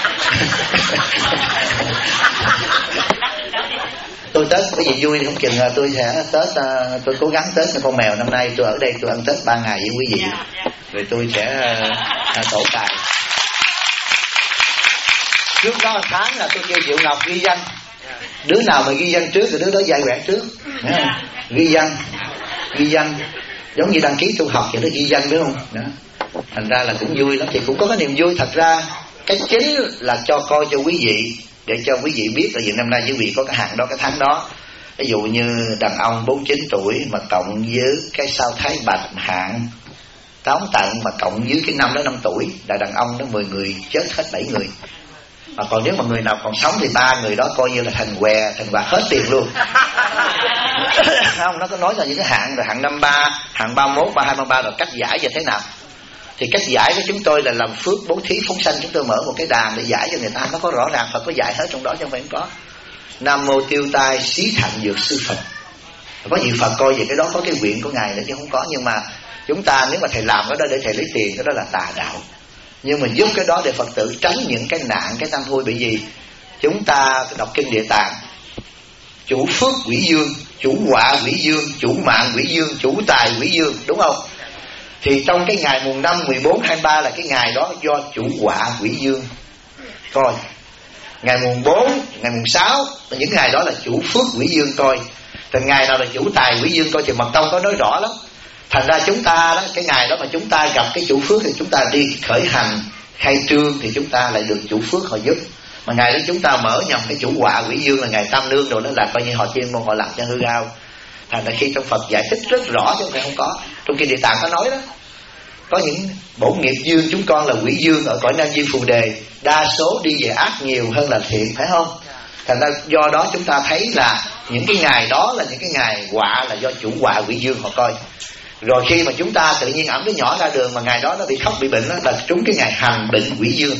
Tôi Tết cái gì vui thì không chừng tôi sẽ Tết, tôi cố gắng Tết với con mèo. Năm nay tôi ở đây tôi ăn Tết 3 ngày với quý vị, rồi tôi sẽ tổ tài. Trước đó 1 tháng là tôi kêu Diệu Ngọc ghi danh, đứa nào mà ghi danh trước thì đứa đó giải quẻ trước. Ghi danh giống như đăng ký tu học vậy đó, ghi danh biết không đó. Thành ra là cũng vui lắm, thì cũng có cái niềm vui. Thật ra cái chính là cho coi cho quý vị, để cho quý vị biết là năm nay quý vị có cái hạn đó, cái tháng đó. Ví dụ như đàn ông 49 tuổi mà cộng với cái sao Thái Bạch hạn 8 tận mà cộng với cái năm đó 5 tuổi, là đàn ông đó 10 người chết hết 7 người. Mà còn nếu mà người nào còn sống thì 3 người đó coi như là thành què hết tiền luôn. Không, nó có nói là những cái hạn, rồi hạn 53, hạn 31, 32, 33, rồi cách giải như thế nào. Thì cách giải của chúng tôi là làm phước bố thí phóng sanh. Chúng tôi mở một cái đàn để giải cho người ta, nó có rõ ràng, Phật có giải hết trong đó chứ không phải không có. Nam mô tiêu tai xí thạnh dược sư Phật. Có gì Phật coi về cái đó có cái nguyện của ngài nữa chứ không có. Nhưng mà chúng ta nếu mà thầy làm cái đó để thầy lấy tiền, cái đó là tà đạo. Nhưng mà giúp cái đó để Phật tử tránh những cái nạn, cái tam hôi. Bởi vì chúng ta đọc kinh Địa Tạng, chủ phước quỷ dương, chủ họa quỷ dương, chủ mạng quỷ dương, chủ tài quỷ dương, đúng không? Thì trong cái ngày mùng 5, 14, 23 là cái ngày đó do chủ họa quỷ dương coi. Ngày mùng 4, ngày mùng 6 là những ngày đó là chủ phước quỷ dương coi. Thì ngày nào là chủ tài quỷ dương coi, thì mật tông có nói rõ lắm. Thành ra chúng ta đó, cái ngày đó mà chúng ta gặp cái chủ phước thì chúng ta đi khởi hành khai trương thì chúng ta lại được chủ phước họ giúp. Mà ngày đó chúng ta mở nhầm cái chủ họa quỷ dương là ngày Tam Nương rồi, đó là coi như họ chuyên môn họ làm cho hư ao. Thành ra khi trong Phật giải thích rất rõ chứ không phải không có. Trong kinh Địa Tạng có nói đó, có những bổn nghiệp dương chúng con là quỷ dương ở cõi Nam Diêm Phù Đề, đa số đi về ác nhiều hơn là thiện, phải không? Thành ra do đó chúng ta thấy là những cái ngày đó là những cái ngày họa, là do chủ họa quỷ dương họ coi. Rồi khi mà chúng ta tự nhiên ẵm đứa nhỏ ra đường mà ngày đó nó bị khóc bị bệnh đó, là trúng cái ngày hành bệnh quỷ dương.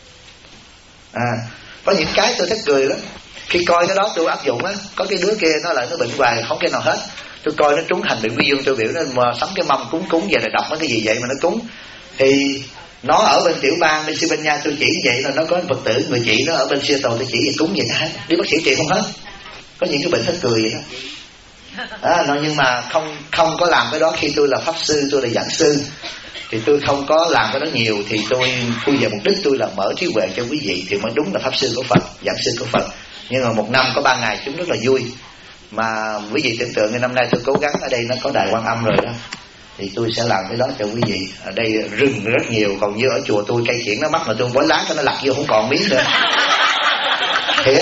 Có những cái tôi thích cười lắm. Khi coi cái đó tôi áp dụng á, có cái đứa kia nó lại nó bệnh hoài không cái nào hết. Tôi coi nó trúng hành bệnh quỷ dương, tôi biểu nó mà sắm cái mâm cúng về là đọc nó cái gì vậy mà nó cúng. Thì nó ở bên tiểu bang bên Pennsylvania tôi chỉ vậy là nó có Phật tử người chị nó ở bên Seattle tôi chỉ vậy cúng vậy hết, đi bác sĩ trị không hết. Có những cái bệnh hết cười vậy đó. Nhưng mà không có làm cái đó. Khi tôi là pháp sư, tôi là giảng sư thì tôi không có làm cái đó nhiều. Thì tôi về mục đích tôi là mở trí huệ cho quý vị thì mới đúng là pháp sư của Phật, giảng sư của Phật. Nhưng mà một năm có 3 ngày chúng rất là vui. Mà quý vị tưởng tượng như năm nay tôi cố gắng ở đây nó có đài Quan Âm rồi đó, thì tôi sẽ làm cái đó cho quý vị. Ở đây rừng rất nhiều, còn như ở chùa tôi cây kiển nó mắc mà tôi bói lá cho nó lặt vô không còn miếng nữa. Thiệt.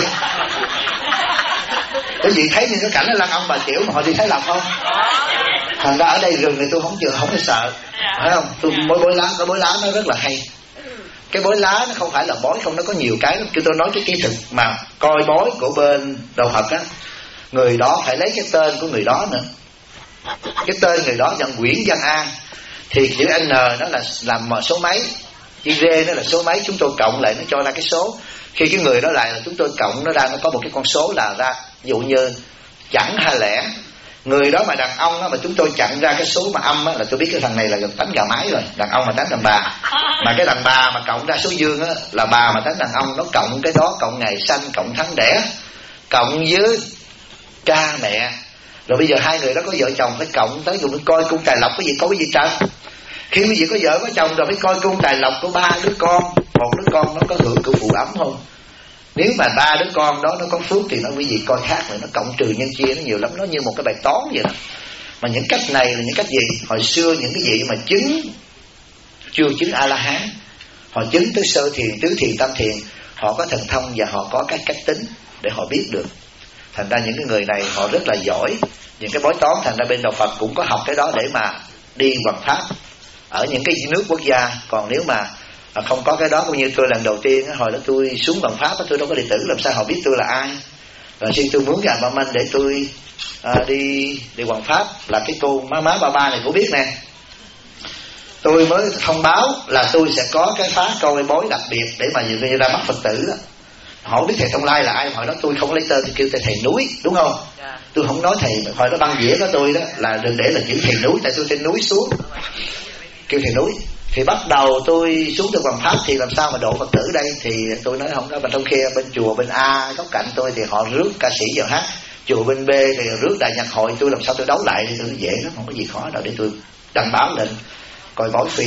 Quý vị thấy những cái cảnh nó lăn ông bà tiểu mà họ đi thấy làm không? Thành ra ở đây rừng thì tôi không có sợ, phải không? Tôi bói lá, cái bói lá nó rất là hay. Cái bói lá nó không phải là bói không, nó có nhiều cái lắm. Tôi nói cái kỹ thuật mà coi bói của bên đạo Phật á, người đó phải lấy cái tên của người đó nữa. Cái tên người đó là Nguyễn Văn An thì chữ N nó là làm số mấy, chữ D nó là số mấy, chúng tôi cộng lại nó cho ra cái số. Khi cái người đó lại là chúng tôi cộng nó ra, nó có một cái con số là ra, ví dụ như chẵn hay lẻ. Người đó mà đàn ông á, mà chúng tôi chặn ra cái số mà âm á, là tôi biết cái thằng này là tánh gà mái rồi. Đàn ông mà tánh đàn bà. Mà cái đàn bà mà cộng ra số dương á, là bà mà tánh đàn ông. Nó cộng cái đó, cộng ngày sanh, cộng tháng đẻ, cộng với cha mẹ. Rồi bây giờ hai người đó có vợ chồng phải cộng tới dùng coi cung tài lộc. Cái gì có cái gì trơn. Khi quý vị có vợ có chồng rồi phải coi cung tài lộc của 3 đứa con. Một đứa con nó có hưởng cửu phụ ấm không? Nếu mà 3 đứa con đó nó có phước thì nó quý vị coi khác rồi, nó cộng trừ nhân chia nó nhiều lắm, nó như một cái bài toán vậy đó. Mà những cách này là những cách gì? Hồi xưa những cái vị mà chưa chứng A-la-hán, họ chứng tới sơ thiền, tứ thiền, tam thiền, họ có thần thông và họ có cái cách tính để họ biết được. Thành ra những cái người này họ rất là giỏi những cái bói toán. Thành ra bên đạo Phật cũng có học cái đó để mà đi hoằng pháp ở những cái nước quốc gia. Còn nếu mà không có cái đó, cũng như tôi lần đầu tiên hồi đó tôi xuống hoằng pháp, tôi đâu có đệ tử, làm sao họ biết tôi là ai. Rồi xin tôi muốn gà ba minh để tôi đi hoằng pháp, là cái cô má ba này cũng biết nè. Tôi mới thông báo là tôi sẽ có cái phá coi bói đặc biệt để mà như ra mắt Phật tử đó. Họ biết thầy Thông Lai là ai, hỏi đó tôi không lấy tên thì kêu thầy núi, đúng không? Tôi không nói thầy, hỏi đó băng dĩa của tôi đó là đừng để là chữ thầy núi, tại tôi trên núi xuống kêu thầy núi. Thì bắt đầu tôi xuống từ hoằng pháp thì làm sao mà độ Phật tử đây. Thì tôi nói không có. Mà trong khi bên chùa bên A góc cạnh tôi thì họ rước ca sĩ vào hát, chùa bên B thì rước đại nhạc hội, tôi làm sao tôi đấu lại. Thì tôi nói dễ lắm, không có gì khó đâu, để tôi đăng báo lên coi bói phi.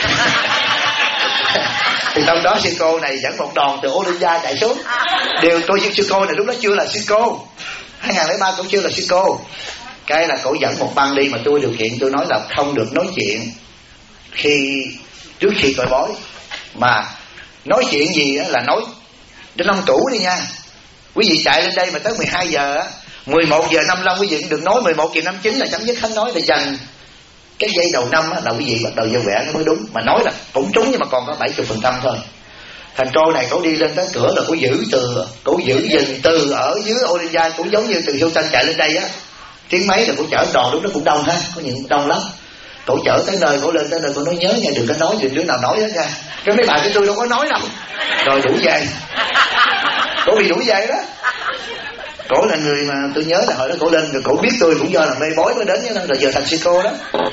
Thì trong đó sư cô này dẫn một đoàn từ Olympia chạy xuống. Điều tôi với sư cô này lúc đó chưa là sư cô, 2003 cũng chưa là sư cô. Cái là cổ dẫn một băng đi, mà tôi điều kiện tôi nói là không được nói chuyện trước khi coi bói. Mà nói chuyện gì là nói đến năm cũ đi nha. Quý vị chạy lên đây mà tới 12 giờ á, 11 giờ 55 quý vị đừng nói, 11 giờ 59 là chấm dứt hết nói. Để dành cái giây đầu năm á, là quý vị bắt đầu vô vẽ nó mới đúng. Mà nói là cũng trúng nhưng mà còn có 70% thôi. Thành cô này cổ đi lên tới cửa là cổ giữ gìn từ ở dưới Olympia, cũng giống như từ Hilton chạy lên đây á, tiếng mấy là cổ chở đoàn, lúc đó cũng đông ha, có những đông lắm. Cổ chở tới nơi, cổ lên tới nơi, cổ nói nhớ nha, đừng có nói, đừng đứa nào nói hết nha. Cái mấy bạn của tôi đâu có nói đâu. Rồi đuổi về. Cổ bị đuổi về đó. Cổ là người mà tôi nhớ là hồi đó cổ lên rồi cổ biết tôi cũng do là mê bói mới đến với nó, rồi giờ thành sư cô đó.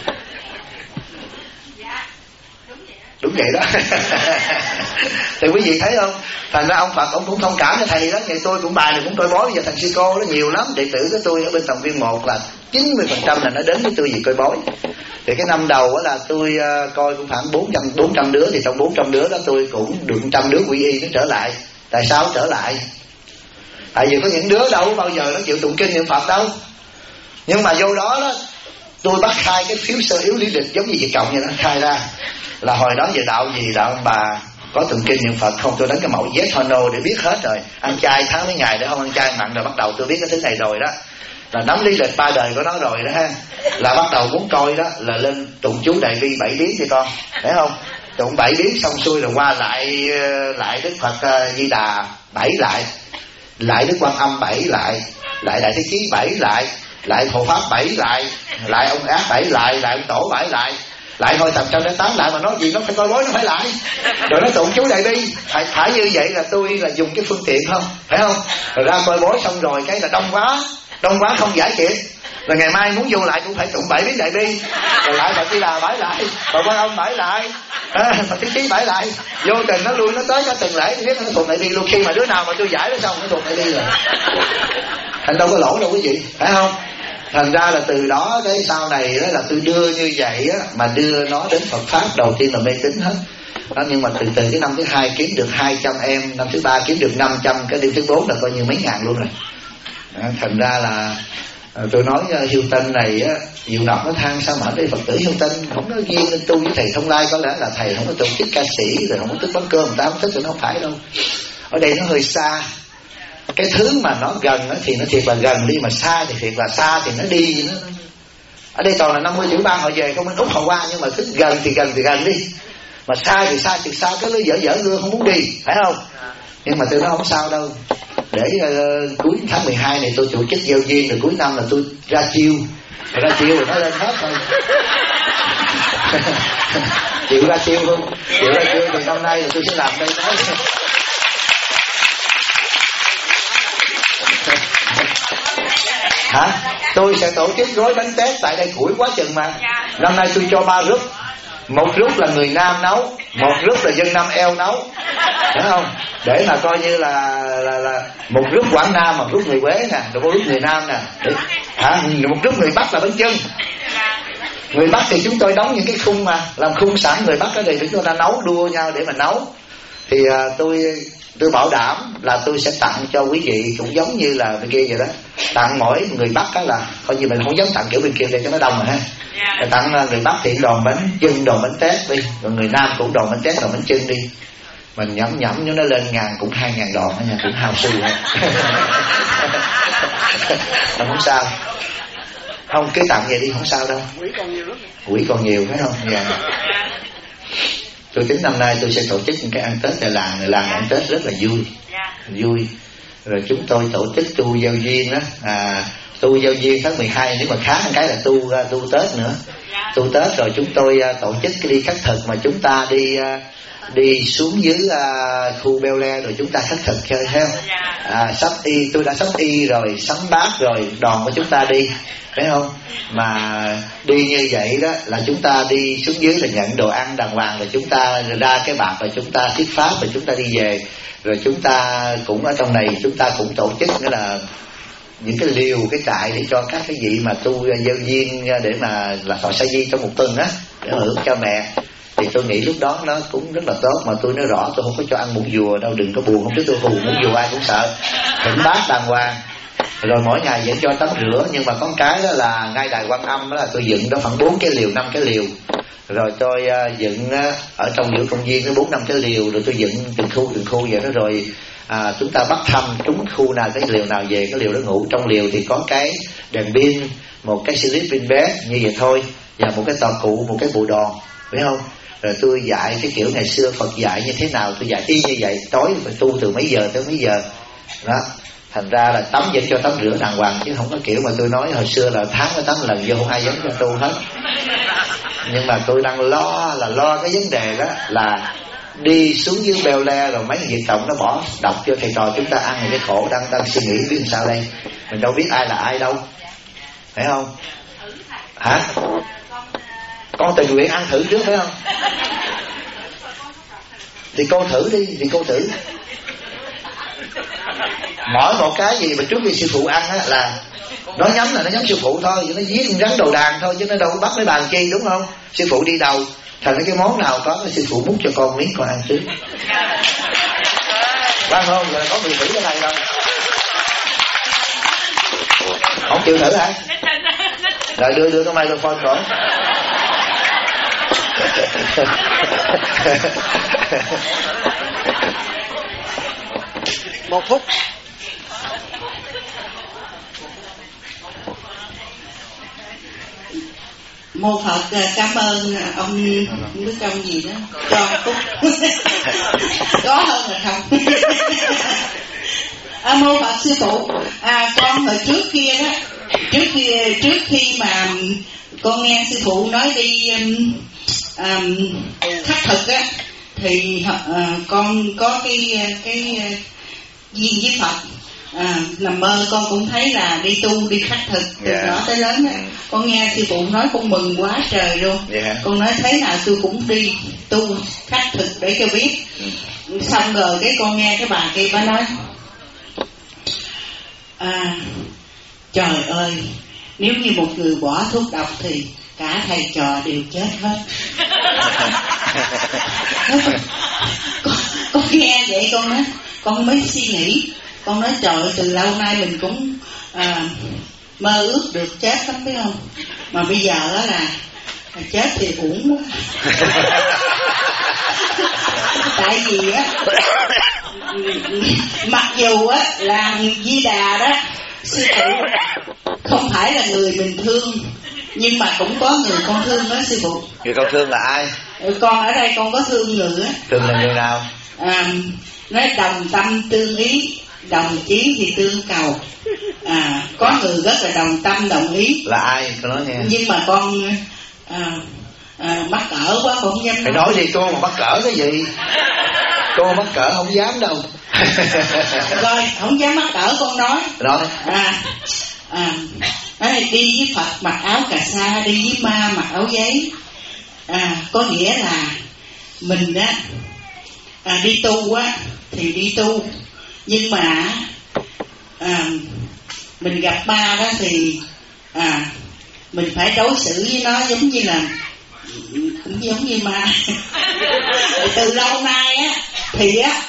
Đúng vậy đó. Thì quý vị thấy không? Thành ra ông Phật ông cũng thông cảm cho thầy đó. Ngày tôi cũng bài này cũng coi bói, giờ thành sư cô đó nhiều lắm. Đệ tử của tôi ở bên Tòng Viên 1 là 90% là nó đến với tôi vì coi bói. Thì cái năm đầu đó là tôi coi cũng khoảng 400 đứa. Thì trong 400 đứa đó tôi cũng được 100 đứa quy y nó trở lại. Tại sao trở lại? Tại vì có những đứa đâu bao giờ nó chịu tụng kinh niệm Phật đâu. Nhưng mà vô đó tôi bắt khai cái phiếu sơ yếu lý lịch giống như vợ chồng vậy đó, khai ra là hồi đó về đạo gì, đạo ông bà có tụng kinh niệm Phật không. Tôi đánh cái mẫu yes or no để biết hết rồi. Ăn chay tháng mấy ngày để không ăn chay mặn, rồi bắt đầu tôi biết cái thứ này rồi đó, là nắm lý lịch 3 đời của nó rồi đó ha. Là bắt đầu muốn coi đó là lên tụng chú Đại Bi 7 biến đi con, thấy không? Tụng 7 biến xong xuôi rồi qua lại Đức Phật Di Đà 7 lại Đức Quan Âm 7 lại Đại Thế Chí 7 lại Hộ Pháp 7 lại ông Ác 7 lại ông Tổ 7 lại thôi 108 lại. Mà nói gì nó phải coi bói nó phải lại, rồi nó tụng chú Đại Bi. Phải như vậy là tôi là dùng cái phương tiện không, phải không? Rồi ra coi bói xong rồi cái là đông quá không giải kịp. Rồi ngày mai muốn vô lại cũng phải tụng 7 biến Đại Bi, rồi lại Phật Di Đà 7 lại, Phật Quan Âm 7 lại, mà cái trí bãi lại vô tình nó lui nó tới cả từng lễ biết nó thuộc lại đi luôn. Khi mà đứa nào mà tôi giải nó xong nó thuộc lại đi rồi. Thành đâu có lỗi đâu quý vị, phải không? Thành ra là từ đó cái sau này đó là tôi đưa như vậy á, mà đưa nó đến Phật pháp đầu tiên là mê tín hết đó. Nhưng mà từ cái năm thứ 2 kiếm được 200 em, năm thứ 3 kiếm được 500, cái đêm thứ 4 là coi như mấy ngàn luôn rồi đó. Thành ra là tôi nói Hilton này á, Diệu Ngọc nó than sao mà ở đây Phật tử Hilton không có duyên nên tu với thầy Thông Lai, có lẽ là thầy không có tổ chức ca sĩ rồi không có thức bánh cơm, người ta không thích thì nó không phải đâu. Ở đây nó hơi xa. Cái thứ mà nó gần thì nó thiệt là gần đi, mà xa thì thiệt là xa, thì nó đi nó... Ở đây toàn là 50 tiểu bang họ về, không bên Úc họ qua, nhưng mà cứ gần thì gần đi, mà xa thì xa cái nó dở gương không muốn đi, phải không? Nhưng mà tôi nói không sao đâu, để cuối tháng 12 này tôi tổ chức giao duyên, rồi cuối năm là tôi ra chiêu rồi nó lên hết thôi. Chịu ra chiêu luôn, chịu ra chiêu thì năm nay là tôi sẽ làm đây đó. Hả? Tôi sẽ tổ chức gói bánh tét tại đây củi quá chừng mà. Năm nay tôi cho 3 group. Một group là người Nam nấu, một group là dân Nam eo nấu, hiểu không? Để mà coi như là một group Quảng Nam, một group người Huế nè, rồi một group người Nam nè. Một group người Bắc là bánh chưng. Người Bắc thì chúng tôi đóng những cái khung mà làm khung sẵn, người Bắc ở đây chúng ta nấu đua nhau để mà nấu. Thì tôi bảo đảm là tôi sẽ tặng cho quý vị cũng giống như là bên kia vậy đó. Tặng mỗi người Bắc đó là coi như mình không dám tặng kiểu bên kia để cho nó đông mà ha. Tặng người Bắc thì đòn bánh chưng, đòn bánh tét đi, rồi người Nam cũng đòn bánh tét, đòn bánh chưng đi. Mình nhẩm cho nó lên ngàn cũng 2.000 đòn nha, cũng hao xu ha. Không sao. Không, cứ tặng vậy đi không sao đâu. Quỹ còn nhiều phải không? Dạ. Tôi tính năm nay tôi sẽ tổ chức những cái ăn Tết tại làng ăn Tết rất là vui. Rồi chúng tôi tổ chức tu giao duyên đó, tu giao duyên tháng 12, nếu mà khá một cái là tu Tết nữa. Tu Tết rồi chúng tôi tổ chức cái đi khất thực, mà chúng ta đi xuống dưới khu Bel Le rồi chúng ta khất thực chơi theo. Sắp y, tôi đã sắp y rồi, sắm bát rồi, đoàn của chúng ta đi, thấy không? Mà đi như vậy đó là chúng ta đi xuống dưới là nhận đồ ăn đàng hoàng, rồi chúng ta ra cái bạc, rồi chúng ta thuyết pháp, rồi chúng ta đi về. Rồi chúng ta cũng ở trong này chúng ta cũng tổ chức nữa là những cái liều, cái trại để cho các cái vị mà tu giao duyên để mà là thọ sa di trong một tuần á, để hưởng cho mẹ. Thì tôi nghĩ lúc đó nó cũng rất là tốt. Mà tôi nói rõ tôi không có cho ăn một rùa đâu, đừng có buồn, không biết tôi hù một rùa ai cũng sợ. Thỉnh bát đàng hoàng, rồi mỗi ngày vẫn cho tắm rửa. Nhưng mà có cái đó là ngay đài Quan Âm đó là tôi dựng đó khoảng 4 cái liều, 5 cái liều. Rồi tôi dựng ở trong giữa công viên nó 4-5 cái liều, rồi tôi dựng từng khu vậy đó. Rồi chúng ta bắt thăm trúng khu nào cái liều nào về cái liều đó ngủ. Trong liều thì có cái đèn pin, một cái sleeping bag như vậy thôi, và một cái tọa cụ, một cái bộ đòn, biết không? Rồi tôi dạy cái kiểu ngày xưa Phật dạy như thế nào, tôi dạy y như vậy. Tối phải tu từ mấy giờ tới mấy giờ đó. Thành ra là tắm vẫn cho tắm rửa đàng hoàng, chứ không có kiểu mà tôi nói hồi xưa là tháng có tắm lần vô không ai dám cho tu hết. Nhưng mà tôi đang lo cái vấn đề đó là đi xuống dưới Bel Le rồi mấy vợ chồng nó bỏ độc cho thầy trò chúng ta ăn, cái khổ đang suy nghĩ biết làm sao đây. Mình đâu biết ai là ai đâu, phải không? Hả? Con tình nguyện ăn thử trước phải không? Thì cô thử đi, mỗi một cái gì mà trước khi sư phụ ăn á là nó nhắm sư phụ thôi, chứ nó giết con rắn đầu đàn thôi, chứ nó đâu có bắt mấy bàn chi, đúng không? Sư phụ đi đầu, thành cái món nào có sư phụ múc cho con miếng con ăn trước. Quan không? Rồi có người thử cái này đâu. Không chịu thử hả? Rồi đưa cái microphone rồi. Một phút. Mô Phật cảm ơn ông Đức Ông gì đó cho phúc. Có hơn là không. Mô Phật sư phụ, con hồi trước kia đó, trước khi mà con nghe sư phụ nói đi khắc thực á, thì con có cái duyên với Phật, nằm mơ con cũng thấy là đi tu đi khắc thực từ nhỏ tới lớn á. Con nghe sư phụ nói con mừng quá trời luôn. Con nói thế nào tôi cũng đi tu khắc thực để cho biết. Xong rồi cái con nghe cái bà kia bà nói trời ơi, nếu như một người bỏ thuốc độc thì cả thầy trò đều chết hết. Con nghe vậy con nói, con mới suy nghĩ, con nói trời ơi, từ lâu nay mình cũng mơ ước được chết lắm phải không, mà bây giờ đó là chết thì uổng quá. Tại vì á, mặc dù á là Di Đà đó, sư phụ không phải là người bình thường, nhưng mà cũng có người con thương đó sư phụ. Người con thương là ai? Con ở đây con có thương người á. Thương là người nào? Nói đồng tâm tương ý, đồng chí thì tương cầu. Có người rất là đồng tâm đồng ý. Là ai? Con nói nghe. Nhưng mà con mắc cỡ quá, con không dám nói. Phải nói gì cô mà mắc cỡ cái gì? Cô mắc cỡ không dám đâu. Rồi không dám mắc cỡ con nói. Rồi. Đi với Phật mặc áo cà sa, đi với ma mặc áo giấy. Có nghĩa là mình á đi tu á thì đi tu, nhưng mà mình gặp ma đó thì mình phải đối xử với nó giống như là cũng giống như ma. Từ lâu nay á thì á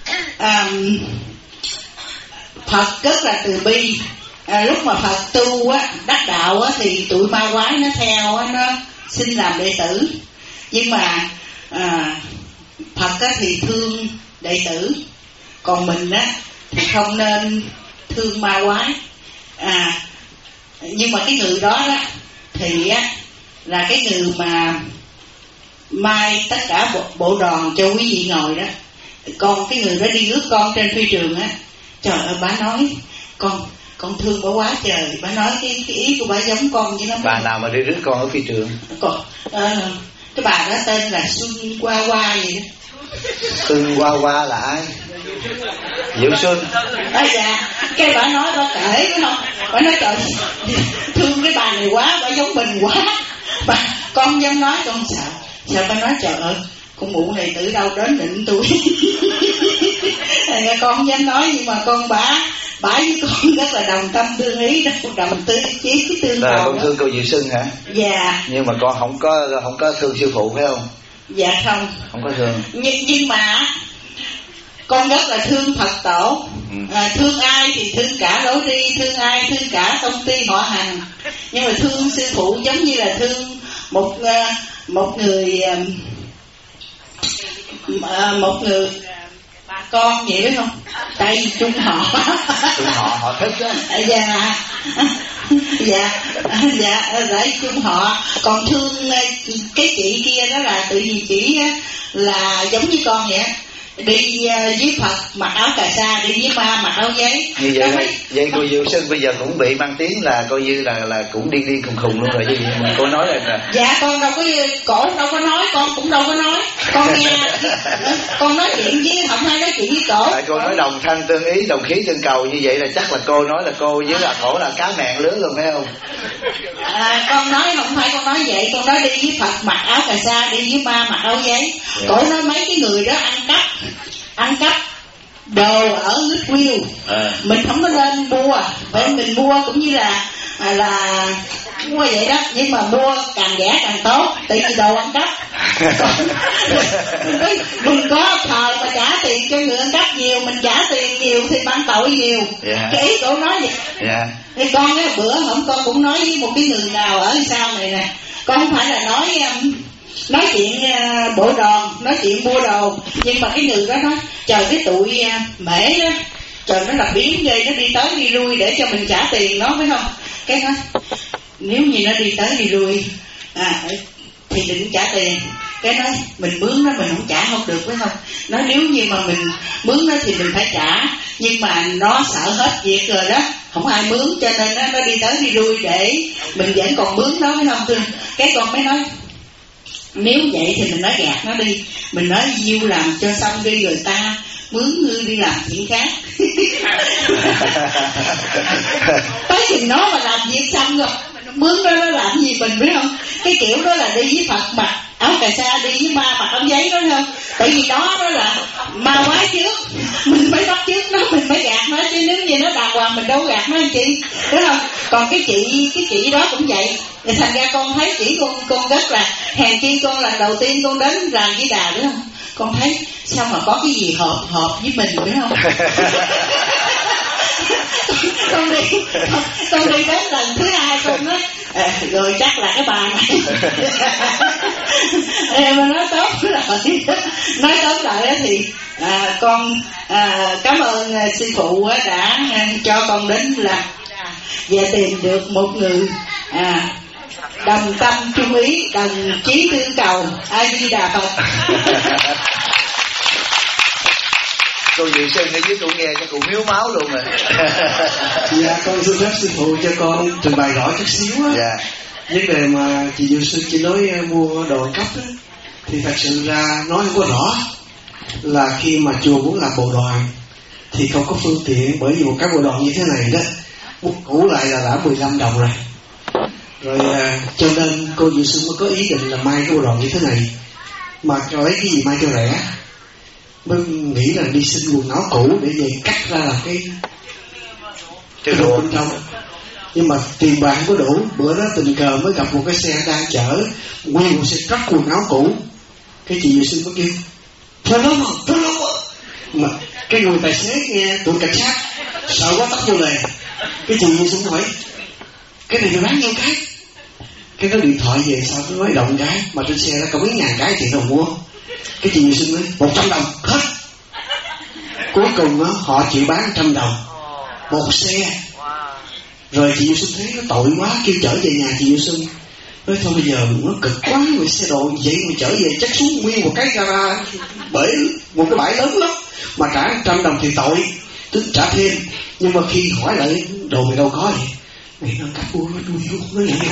Phật rất là từ bi. Lúc mà Phật tu á, đắc đạo á, thì tụi ma quái nó theo á, nó xin làm đệ tử. Nhưng mà Phật á thì thương đệ tử, còn mình á thì không nên thương ma quái. Nhưng mà cái người đó đó thì á là cái người mà mai tất cả bộ đoàn cho quý vị ngồi đó. Con cái người đó đi rước con trên phi trường á, trời ơi bà nói con thương bà quá trời. Bà nói cái ý của bà giống con với nó. Bà nào mà đi rước con ở phi trường? Cái bà đó tên là Xuân Hoa Hoa gì đó. Xuân Hoa Hoa là ai? Diệu Xuân. Dạ. Cái bà nói bà kể phải không? Bà nói trời thương cái bà này quá, bà giống mình quá. Con không dám nói, con sợ. Sợ bà nói trời ơi, con mụ này từ đâu đến định tôi. Con không dám nói, nhưng mà con bả với con rất là đồng tâm tương ý, rất đồng tư chí tương cầu. Con thương cô Diệu Xuân hả? Dạ. Nhưng mà con không có thương sư phụ phải không? Dạ không. Không có thương. Nhưng mà con rất là thương Phật tổ. Thương ai thì thương cả lối đi, thương ai thương cả công ty họ hàng. Nhưng mà thương sư phụ giống như là thương một người bà con vậy phải không? Tại vì chung họ. Chung họ thích đó. Dạ để chung họ. Còn thương cái chị kia đó là tự vì chị là giống như con vậy, đi với Phật mặc áo cà sa, đi với ma mặc áo giấy. Như vậy cô Diệu Xuân bây giờ cũng bị mang tiếng là coi như là cũng điên khùng luôn rồi chứ gì mà cô nói là. Dạ con đâu có, cổ đâu có nói, con cũng đâu có nói. Con nghe con nói chuyện với không ai nói chuyện với cổ. Tại cô nói đồng thanh tương ý, đồng khí tương cầu, như vậy là chắc là cô nói là cô với là cổ là cá mẹn lứa luôn phải không? Con nói không phải con nói vậy, con nói đi với Phật mặc áo cà sa, đi với ma mặc áo giấy. Cổ nói mấy cái người đó ăn cắp đồ ở Goodwill. Mình không có nên mua, vậy mình mua cũng như là mua vậy đó, nhưng mà mua càng rẻ càng tốt, tại vì đồ ăn cắp. Mình có thời mà trả tiền cho người ăn cắp nhiều, mình trả tiền nhiều thì mang tội nhiều. Cái ý cổ nói vậy. Thì con á, bữa hổm con cũng nói với một cái người nào ở sau này nè, con không phải là nói chuyện bộ đoàn, nói chuyện mua đồ, nhưng mà cái người đó nói trời cái tụi mễ đó, trời nó là biến ghê, nó đi tới đi lui để cho mình trả tiền nó phải không? Cái nói nếu như nó đi tới đi lui thì định trả tiền. Cái nói mình mướn nó mình không trả không được phải không? Nói nếu như mà mình mướn nó thì mình phải trả, nhưng mà nó sợ hết việc rồi đó, không ai mướn, cho nên nó đi tới đi lui để mình vẫn còn mướn nó phải không? Cái con mới nói nếu vậy thì mình nói gạt nó đi, mình nói nhiêu làm cho xong đi rồi ta mướn ngươi đi làm chuyện khác. Tới chừng nó mà làm việc xong rồi mướn đó nó làm gì mình biết không? Cái kiểu đó là đi với Phật mặc áo cà sa, đi với ma mặc áo giấy đó không? Tại vì đó là ma quái trước, mình phải bắt trước nó, mình phải gạt nó, chứ nếu như nó đàng hoàng mình đâu gạt nó làm chi, đúng không? Còn cái chị đó cũng vậy. Thì thành ra con thấy chỉ con rất là hèn chi, con lần đầu tiên con đến làm Di Đà, đúng không? Con thấy sao mà có cái gì hợp với mình, đúng không? con đi đến lần thứ hai con nói rồi chắc là cái bà này. Em nói tốt rồi. Nói tốt lại thì con cảm ơn sư phụ đã cho con đến làm và tìm được một người đồng tâm chung ý, đồng chí tương cầu. A Di Đà Phật. Cô Diệu Sinh ở dưới tôi nghe cho cụ miếu máu luôn rồi. Dạ, con xin phép sư phụ cho con trình bày rõ chút xíu á. Dạ. Vấn đề mà chị Diệu Sinh chỉ nói mua đồ cấp á, thì thật sự ra nói không có rõ. Là khi mà chùa muốn làm bộ đoàn thì không có phương tiện, bởi vì một cái bộ đoàn như thế này đó, một cũ lại là đã 15 đồng rồi. Rồi cho nên cô Diệu Sinh mới có ý định là may cái bộ đoàn như thế này. Mà lấy cái gì may cho rẻ, mới nghĩ là đi xin quần áo cũ để về cắt ra làm cái đồ bên trong. Nhưng mà tiền bạc không có đủ. Bữa đó tình cờ mới gặp một cái xe đang chở nguyên một xe truck quần áo cũ. Cái chị Diệu Sinh có kêu thôi lắm mà cái người tài xế nghe tụi cảnh sát sợ quá tắt vô lề. Cái chị Diệu Sinh hỏi cái này bán nhiêu cái nó điện thoại về sao nó nói động cái mà trên xe nó có mấy ngàn cái tiền đâu mua. Cái chị Diệu Sinh nói 100 đồng hết. Cuối cùng đó, họ chịu bán 100 đồng một xe. Rồi chị Diệu Sinh thấy nó tội quá, kêu trở về nhà. Chị Diệu Sinh nói thôi bây giờ nó cực quá, người xe đồ vậy mà trở về chắc xuống nguyên một cái gara, bởi một cái bãi lớn lắm mà trả 100 đồng thì tội, tính trả thêm. Nhưng mà khi hỏi lại đồ mày đâu có vậy, mày nó cắt buôn nó đuôi luôn nó vậy.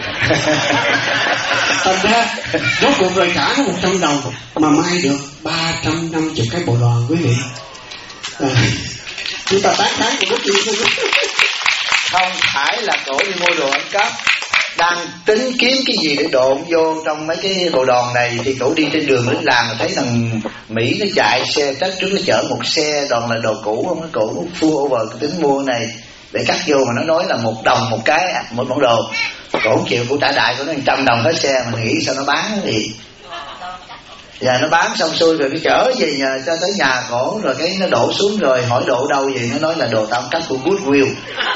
Thành ra rốt cuộc rồi trả nó 100 đồng mà may được 350 cái bộ đoàn, quý vị. Chúng ta tán thán của chị Diệu Sinh. Không phải là cổ đi mua đồ ăn cắp, đang tính kiếm cái gì để độn vô trong mấy cái bộ đoàn này. Thì cổ đi trên đường đến làng thấy thằng Mỹ nó chạy xe trắc trước, nó chở một xe toàn là đồ cũ, không, nó cổ full over tính mua này để cắt vô, mà nó nói là 1 đồng một cái, một món đồ. Cổ không chịu, cổ trả đại, cổ nói 100 đồng hết xe. Mà nghĩ sao nó bán cái gì. Và nó bán xong xuôi rồi nó chở về nhà, cho tới nhà cổ rồi cái nó đổ xuống. Rồi hỏi đổ đâu vậy, nó nói là đồ tao cắt của Goodwill.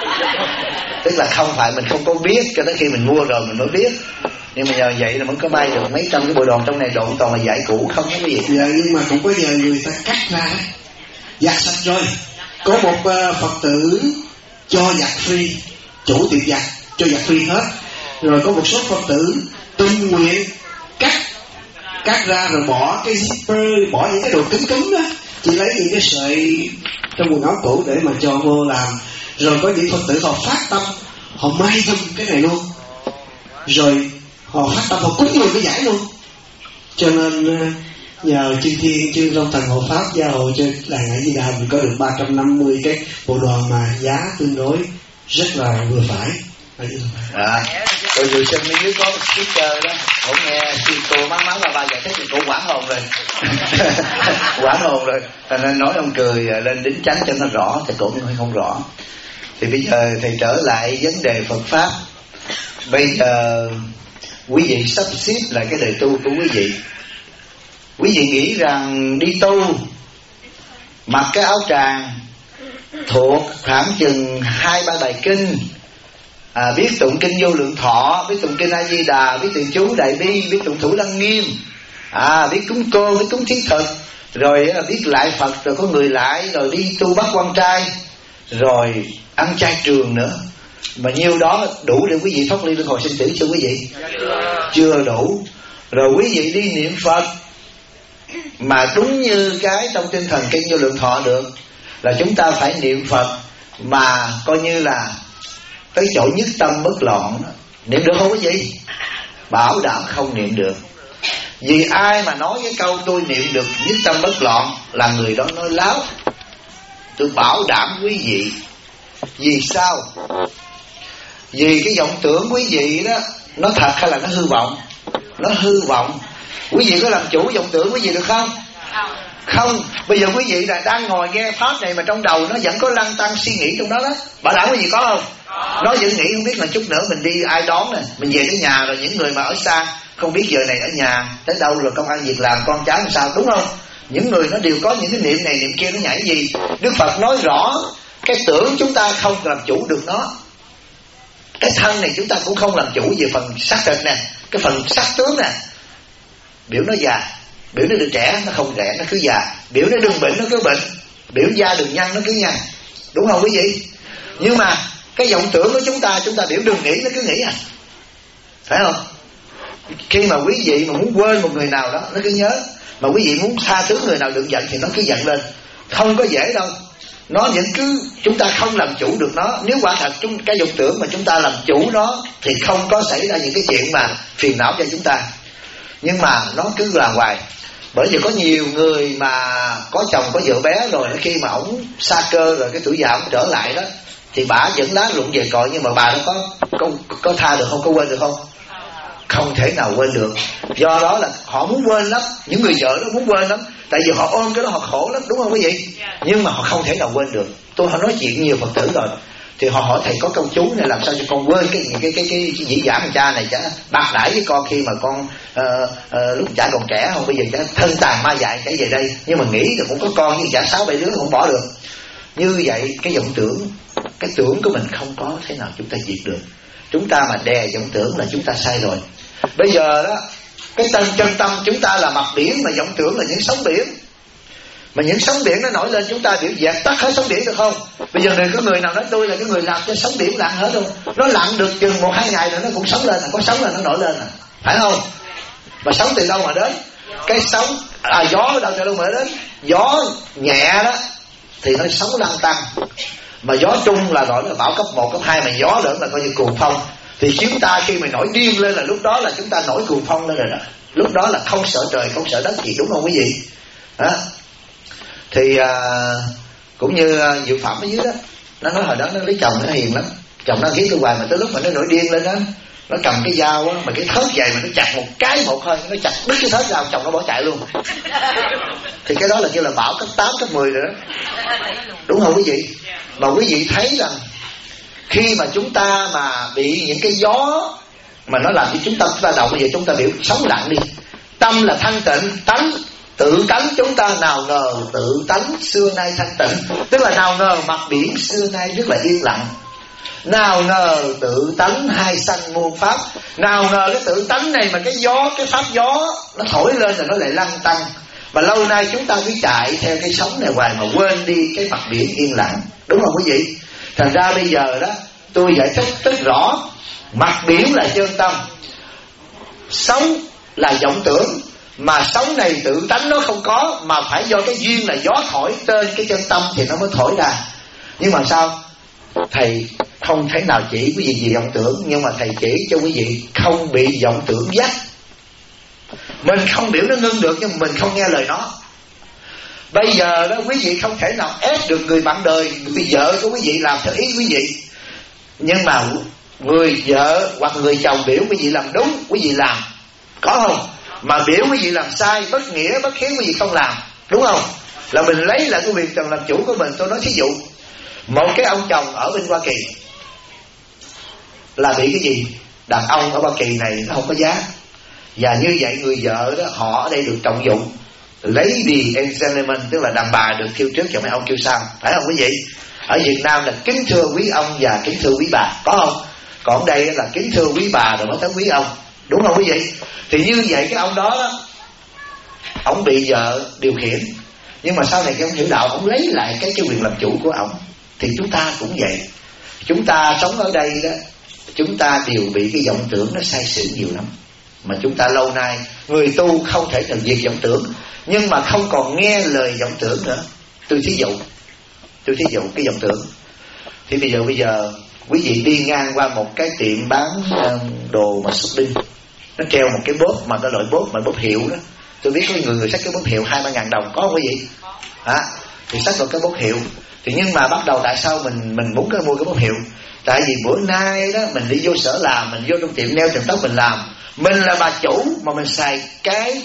Tức là không phải mình không có biết, cho tới khi mình mua rồi mình mới biết. Nhưng mà nhờ vậy là mới có may được mấy trăm cái bộ đoàn trong này, độn toàn là vải cũ không có cái gì. Dạ, nhưng mà cũng có nhờ người ta cắt ra giặt sạch rồi. Có một Phật tử cho giặt free, chủ tiệm giặt cho giặt free hết. Rồi có một số Phật tử tình nguyện cắt ra rồi bỏ cái zipper, bỏ những cái đồ cứng cứng đó, chỉ lấy những cái sợi trong quần áo cũ để mà cho vô làm. Rồi có những Phật tử họ phát tâm, họ may giùm cái này luôn, rồi họ phát tâm họ cúng luôn cái giải luôn. Cho nên nhờ chư thiên chư Long Thần hộ pháp gia hộ cho làng Hải Di Đà mình có được 350 cái bộ đoàn mà giá tương đối rất là vừa phải. Tôi vừa xem nếu có speaker đó, cổ nghe khi cô mắng là ba giải thích thì cô quảng hồn rồi. Quảng hồn rồi. Thành nên nói ông cười lên đính chánh cho nó rõ, thì cũng không rõ. Thì bây giờ thầy trở lại vấn đề Phật Pháp. Bây giờ quý vị sắp xếp lại cái đời tu của quý vị. Quý vị nghĩ rằng đi tu, mặc cái áo tràng thuộc khoảng chừng 2-3 bài kinh, biết tụng kinh Vô Lượng Thọ, biết tụng kinh A Di Đà, biết tụng chú Đại Bi, biết tụng Thủ Lăng Nghiêm, biết cúng cô, biết cúng thí thực, rồi biết lại Phật, rồi có người lại, rồi đi tu Bát Quan Trai, rồi ăn chay trường nữa. Mà nhiêu đó đủ để quý vị thoát ly luân hồi sinh tử chưa quý vị? Chưa đủ. Rồi quý vị đi niệm Phật mà đúng như cái trong tinh thần kinh Vô Lượng Thọ được, là chúng ta phải niệm Phật mà coi như là tới chỗ nhất tâm bất loạn. Niệm được không quý vị? Bảo đảm không niệm được. Vì ai mà nói cái câu tôi niệm được nhất tâm bất loạn là người đó nói láo. Tôi bảo đảm quý vị. Vì sao? Vì cái vọng tưởng quý vị đó, nó thật hay là nó hư vọng? Nó hư vọng. Quý vị có làm chủ vọng tưởng quý vị được không? Không. Bây giờ quý vị là đang ngồi nghe pháp này mà trong đầu nó vẫn có lăn tăn suy nghĩ trong đó đó. Bảo đảm quý vị có không? Nó vẫn nghĩ không biết là chút nữa mình đi ai đón nè, mình về tới nhà rồi những người mà ở xa không biết giờ này ở nhà tới đâu rồi công ăn việc làm con cháu làm sao, đúng không? Những người nó đều có những cái niệm này niệm kia, nó nhảy gì. Đức Phật nói rõ cái tưởng chúng ta không làm chủ được nó. Cái thân này chúng ta cũng không làm chủ về phần xác thịt nè, cái phần sắc tướng nè. Biểu nó già, biểu nó được trẻ, nó không trẻ, nó cứ già. Biểu nó đừng bệnh, nó cứ bệnh. Biểu da đừng nhăn, nó cứ nhăn. Đúng không quý vị? Nhưng mà cái vọng tưởng của chúng ta biểu đừng nghĩ, nó cứ nghĩ à. Phải không? Khi mà quý vị mà muốn quên một người nào đó, nó cứ nhớ. Mà quý vị muốn tha thứ người nào đừng giận thì nó cứ giận lên. Không có dễ đâu. Nó vẫn cứ, chúng ta không làm chủ được nó. Nếu quả thật cái vọng tưởng mà chúng ta làm chủ nó thì không có xảy ra những cái chuyện mà phiền não cho chúng ta. Nhưng mà nó cứ là hoài. Bởi vì có nhiều người mà có chồng có vợ bé rồi, khi mà ổng sa cơ rồi, cái tuổi già ổng trở lại đó, thì bà vẫn lá lụng về cội. Nhưng mà bà nó có tha được không, có quên được không? Không thể nào quên được. Do đó là họ muốn quên lắm. Những người vợ đó muốn quên lắm. Tại vì họ ôm cái đó họ khổ lắm, đúng không quý vị? Nhưng mà họ không thể nào quên được. Tôi họ nói chuyện nhiều Phật tử rồi, thì họ hỏi thầy có câu chú này làm sao cho con quên cái dĩ dã thằng cha này chả bạc đãi với con khi mà con lúc chả còn trẻ không, bây giờ chả thân tàn ma dại chả về đây. Nhưng mà nghĩ là cũng có con nhưng chả 6-7 đứa không bỏ được. Như vậy cái vọng tưởng, cái tưởng của mình không có thế nào chúng ta diệt được. Chúng ta mà đè vọng tưởng là chúng ta sai rồi. Bây giờ đó, cái chân tâm chúng ta là mặt biển, mà vọng tưởng là những sóng biển. Mà những sóng biển nó nổi lên, chúng ta biểu dẹp tắt hết sóng biển được không? Bây giờ có người nào nói tôi là cái người làm cho sóng biển lặng hết không? Nó lặng được chừng 1-2 ngày rồi nó cũng sống lên, có sóng là nó nổi lên à, phải không? Mà sóng từ đâu mà đến? Cái sóng gió ở đâu từ đâu mà đến? Gió nhẹ đó thì nó sóng lăn tăng. Mà gió trung là gọi là bão cấp 1, cấp 2, mà gió lớn là coi như cuồng phong. Thì chúng ta khi mà nổi điên lên là lúc đó là chúng ta nổi cuồng phong lên rồi đó. Lúc đó là không sợ trời, không sợ đất gì, đúng không quý vị? Đó. Thì cũng như Diệu Phẩm ở dưới đó, nó nói hồi đó nó lấy chồng nó hiền lắm, chồng nó khiến tôi hoài, mà tới lúc mà nó nổi điên lên đó, nó cầm cái dao á, mà cái thớt dày mà nó chặt một cái một hơi, nó chặt đứt cái thớt dao, chồng nó bỏ chạy luôn. Thì cái đó là kêu là bão cấp 8, cấp 10 rồi đó, đúng không quý vị? Mà quý vị thấy rằng khi mà chúng ta mà bị những cái gió mà nó làm cho chúng ta động, bây giờ chúng ta biểu sống lặng đi. Tâm là thanh tịnh, tánh tự tánh chúng ta nào ngờ tự tánh xưa nay thanh tịnh. Tức là nào ngờ mặt biển xưa nay rất là yên lặng. Nào ngờ tự tánh hai sanh muôn pháp. Nào ngờ cái tự tánh này mà cái gió, cái pháp gió nó thổi lên rồi nó lại lăn tăng. Và lâu nay chúng ta cứ chạy theo cái sóng này hoài mà quên đi cái mặt biển yên lặng, đúng không quý vị? Thành ra bây giờ đó tôi giải thích rất rõ. Mặt biển là chân tâm, sóng là vọng tưởng. Mà sóng này tự tánh nó không có, mà phải do cái duyên là gió thổi trên cái chân tâm thì nó mới thổi ra. Nhưng mà sao? Thầy không thể nào chỉ quý vị về vọng tưởng, nhưng mà thầy chỉ cho quý vị không bị vọng tưởng dắt. Mình không biểu nó ngưng được, nhưng mình không nghe lời nó. Bây giờ đó quý vị không thể nào ép được người bạn đời, người vợ của quý vị làm theo ý quý vị. Nhưng mà người vợ hoặc người chồng biểu quý vị làm đúng, quý vị làm, có không? Mà biểu quý vị làm sai, bất nghĩa, bất hiếu quý vị không làm, đúng không? Là mình lấy lại cái quyền làm chủ của mình. Tôi nói thí dụ, một cái ông chồng ở bên Hoa Kỳ là bị cái gì? Đàn ông ở Hoa Kỳ này nó không có giá. Và như vậy người vợ đó, họ ở đây được trọng dụng, lady and gentleman, tức là đàn bà được kêu trước cho mấy ông kêu sau, phải không quý vị? Ở Việt Nam là kính thưa quý ông và kính thưa quý bà, có không? Còn ở đây là kính thưa quý bà rồi mới tới quý ông, đúng không quý vị? Thì như vậy cái ông đó ông bị vợ điều khiển, nhưng mà sau này cái ông hiểu đạo, ông lấy lại cái quyền làm chủ của ông. Thì chúng ta cũng vậy. Chúng ta sống ở đây đó, chúng ta đều bị cái vọng tưởng nó sai sử nhiều lắm. Mà chúng ta lâu nay, người tu không thể nào diệt vọng tưởng, nhưng mà không còn nghe lời vọng tưởng nữa. Tôi thí dụ cái vọng tưởng. Thì bây giờ quý vị đi ngang qua một cái tiệm bán đồ mà shopping, nó treo một cái bóp, mà cái loại bóp mà bóp hiệu đó. Tôi biết có người xách cái bóp hiệu 2-3 ngàn đồng, có không quý vị? Thì xách vào cái bóp hiệu. Thì nhưng mà bắt đầu tại sao mình muốn mua cái bóp hiệu? Tại vì bữa nay đó mình đi vô sở làm, mình vô trong tiệm nail tiệm tóc mình làm, mình là bà chủ mà mình xài cái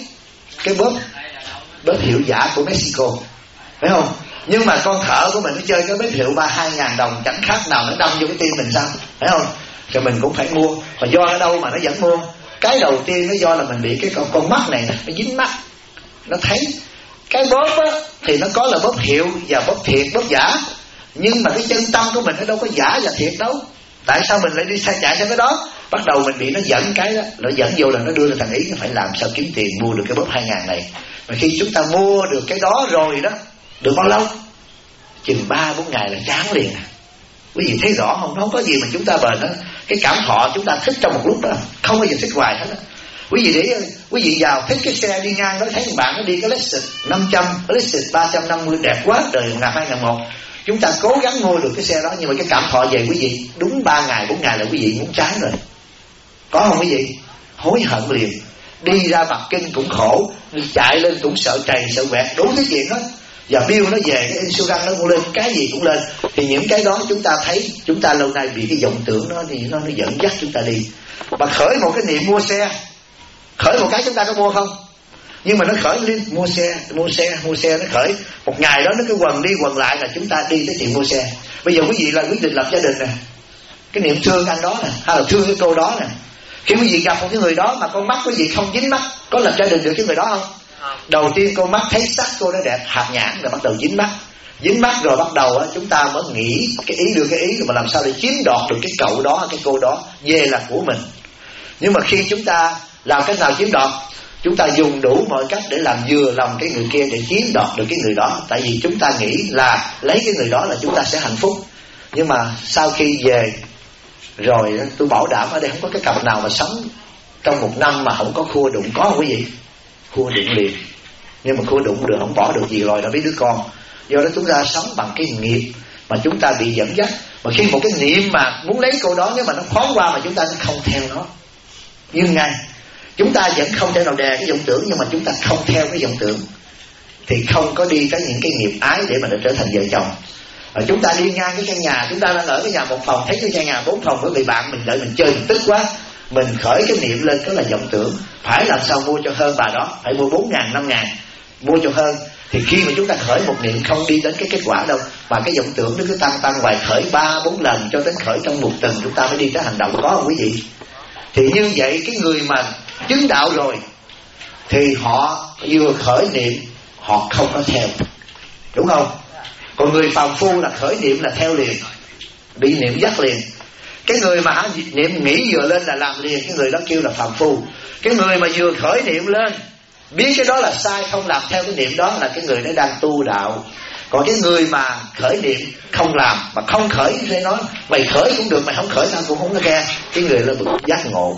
bóp hiệu giả của Mexico, phải không? Nhưng mà con thợ của mình nó chơi cái bóp hiệu 3-2 ngàn đồng, chẳng khác nào nó đâm vô cái tim mình sao, phải không? Thì mình cũng phải mua. Mà do ở đâu mà nó vẫn mua? Cái đầu tiên nó do là mình bị cái con mắt này nó dính mắt, nó thấy cái bóp á thì nó có là bóp hiệu và bóp thiệt, bóp giả. Nhưng mà cái chân tâm của mình nó đâu có giả và thiệt đâu. Tại sao mình lại đi chạy theo cái đó? Bắt đầu mình bị nó dẫn cái đó, nó dẫn vô là nó đưa ra thằng ý nó phải làm sao kiếm tiền mua được cái bóp 2 ngàn này. Mà khi chúng ta mua được cái đó rồi đó, được bao lâu? Chừng 3-4 ngày là chán liền. Quý vị thấy rõ không? Nó không có gì mà chúng ta bền đó. Cái cảm thọ chúng ta thích trong một lúc đó, không bao giờ thích hoài hết đó. Quý vị vào thích cái xe đi ngang đó, thấy bạn nó đi cái Lexus 500, Lexus 350 đẹp quá, đời 2001. Chúng ta cố gắng mua được cái xe đó, nhưng mà cái cảm thọ về quý vị đúng 3 ngày 4 ngày là quý vị muốn trái rồi. Có không quý vị? Hối hận liền. Đi ra Bắc Kinh cũng khổ, chạy lên cũng sợ trầy sợ quẹt, đủ thứ chuyện hết. Và bill nó về, cái insurance nó cũng lên, cái gì cũng lên. Thì những cái đó chúng ta thấy, chúng ta lâu nay bị cái vọng tưởng nó thì nó dẫn dắt chúng ta đi. Mà khởi một cái niệm mua xe, khởi một cái chúng ta có mua không? Nhưng mà nó khởi lên mua xe nó khởi một ngày đó nó cứ quần đi quần lại là chúng ta đi tới chuyện mua xe. Bây giờ quý vị là quyết định lập gia đình nè, cái niệm thương anh đó nè, hay là thương cái cô đó nè. Khi quý vị gặp một cái người đó mà con mắt quý vị không dính mắt, có lập gia đình được cái người đó không? Đầu tiên con mắt thấy sắc cô đó đẹp, hạt nhãn rồi bắt đầu dính mắt rồi bắt đầu chúng ta mới nghĩ cái ý, đưa cái ý mà làm sao để chiếm đoạt được cái cậu đó, cái cô đó về là của mình. Nhưng mà khi chúng ta làm cách nào chiếm đoạt? Chúng ta dùng đủ mọi cách để làm vừa lòng cái người kia để chiếm đoạt được cái người đó. Tại vì chúng ta nghĩ là lấy cái người đó là chúng ta sẽ hạnh phúc. Nhưng mà sau khi về rồi, tôi bảo đảm ở đây không có cái cặp nào mà sống trong 1 năm mà không có khua đụng. Có không quý vị? Khua đụng liền. Nhưng mà khua đụng được, không bỏ được gì rồi, đã biết đứa con. Do đó chúng ta sống bằng cái nghiệp mà chúng ta bị dẫn dắt. Mà khi một cái niệm mà muốn lấy cô đó, nếu mà nó thoáng qua mà chúng ta không theo nó, nhưng ngay chúng ta vẫn không thể nào đè cái vọng tưởng, nhưng mà chúng ta không theo cái vọng tưởng thì không có đi tới những cái nghiệp ái để mà trở thành vợ chồng. Chúng ta đi ngang cái căn nhà, chúng ta đang ở cái nhà 1 phòng, thấy cái căn nhà 4 phòng với người bạn mình đợi mình chơi, mình tức quá, mình khởi cái niệm lên, đó là vọng tưởng. Phải làm sao mua cho hơn bà đó, phải mua 4 ngàn 5 ngàn, mua cho hơn. Thì khi mà chúng ta khởi một niệm không đi đến cái kết quả đâu, mà cái vọng tưởng nó cứ tăng hoài, khởi 3-4 lần cho đến khởi trong 1 tuần chúng ta mới đi tới hành động. Có không quý vị? Thì như vậy cái người mà chứng đạo rồi thì họ vừa khởi niệm họ không có theo, đúng không? Còn người phàm phu là khởi niệm là theo liền, bị niệm dắt liền. Cái người mà niệm nghĩ vừa lên là làm liền, cái người đó kêu là phàm phu. Cái người mà vừa khởi niệm lên biết cái đó là sai, không làm theo cái niệm đó là cái người đó đang tu đạo. Còn cái người mà khởi niệm không làm, mà không khởi thì nói mày khởi cũng được, mày không khởi tao cũng không có nghe, cái người là bực giác ngộ.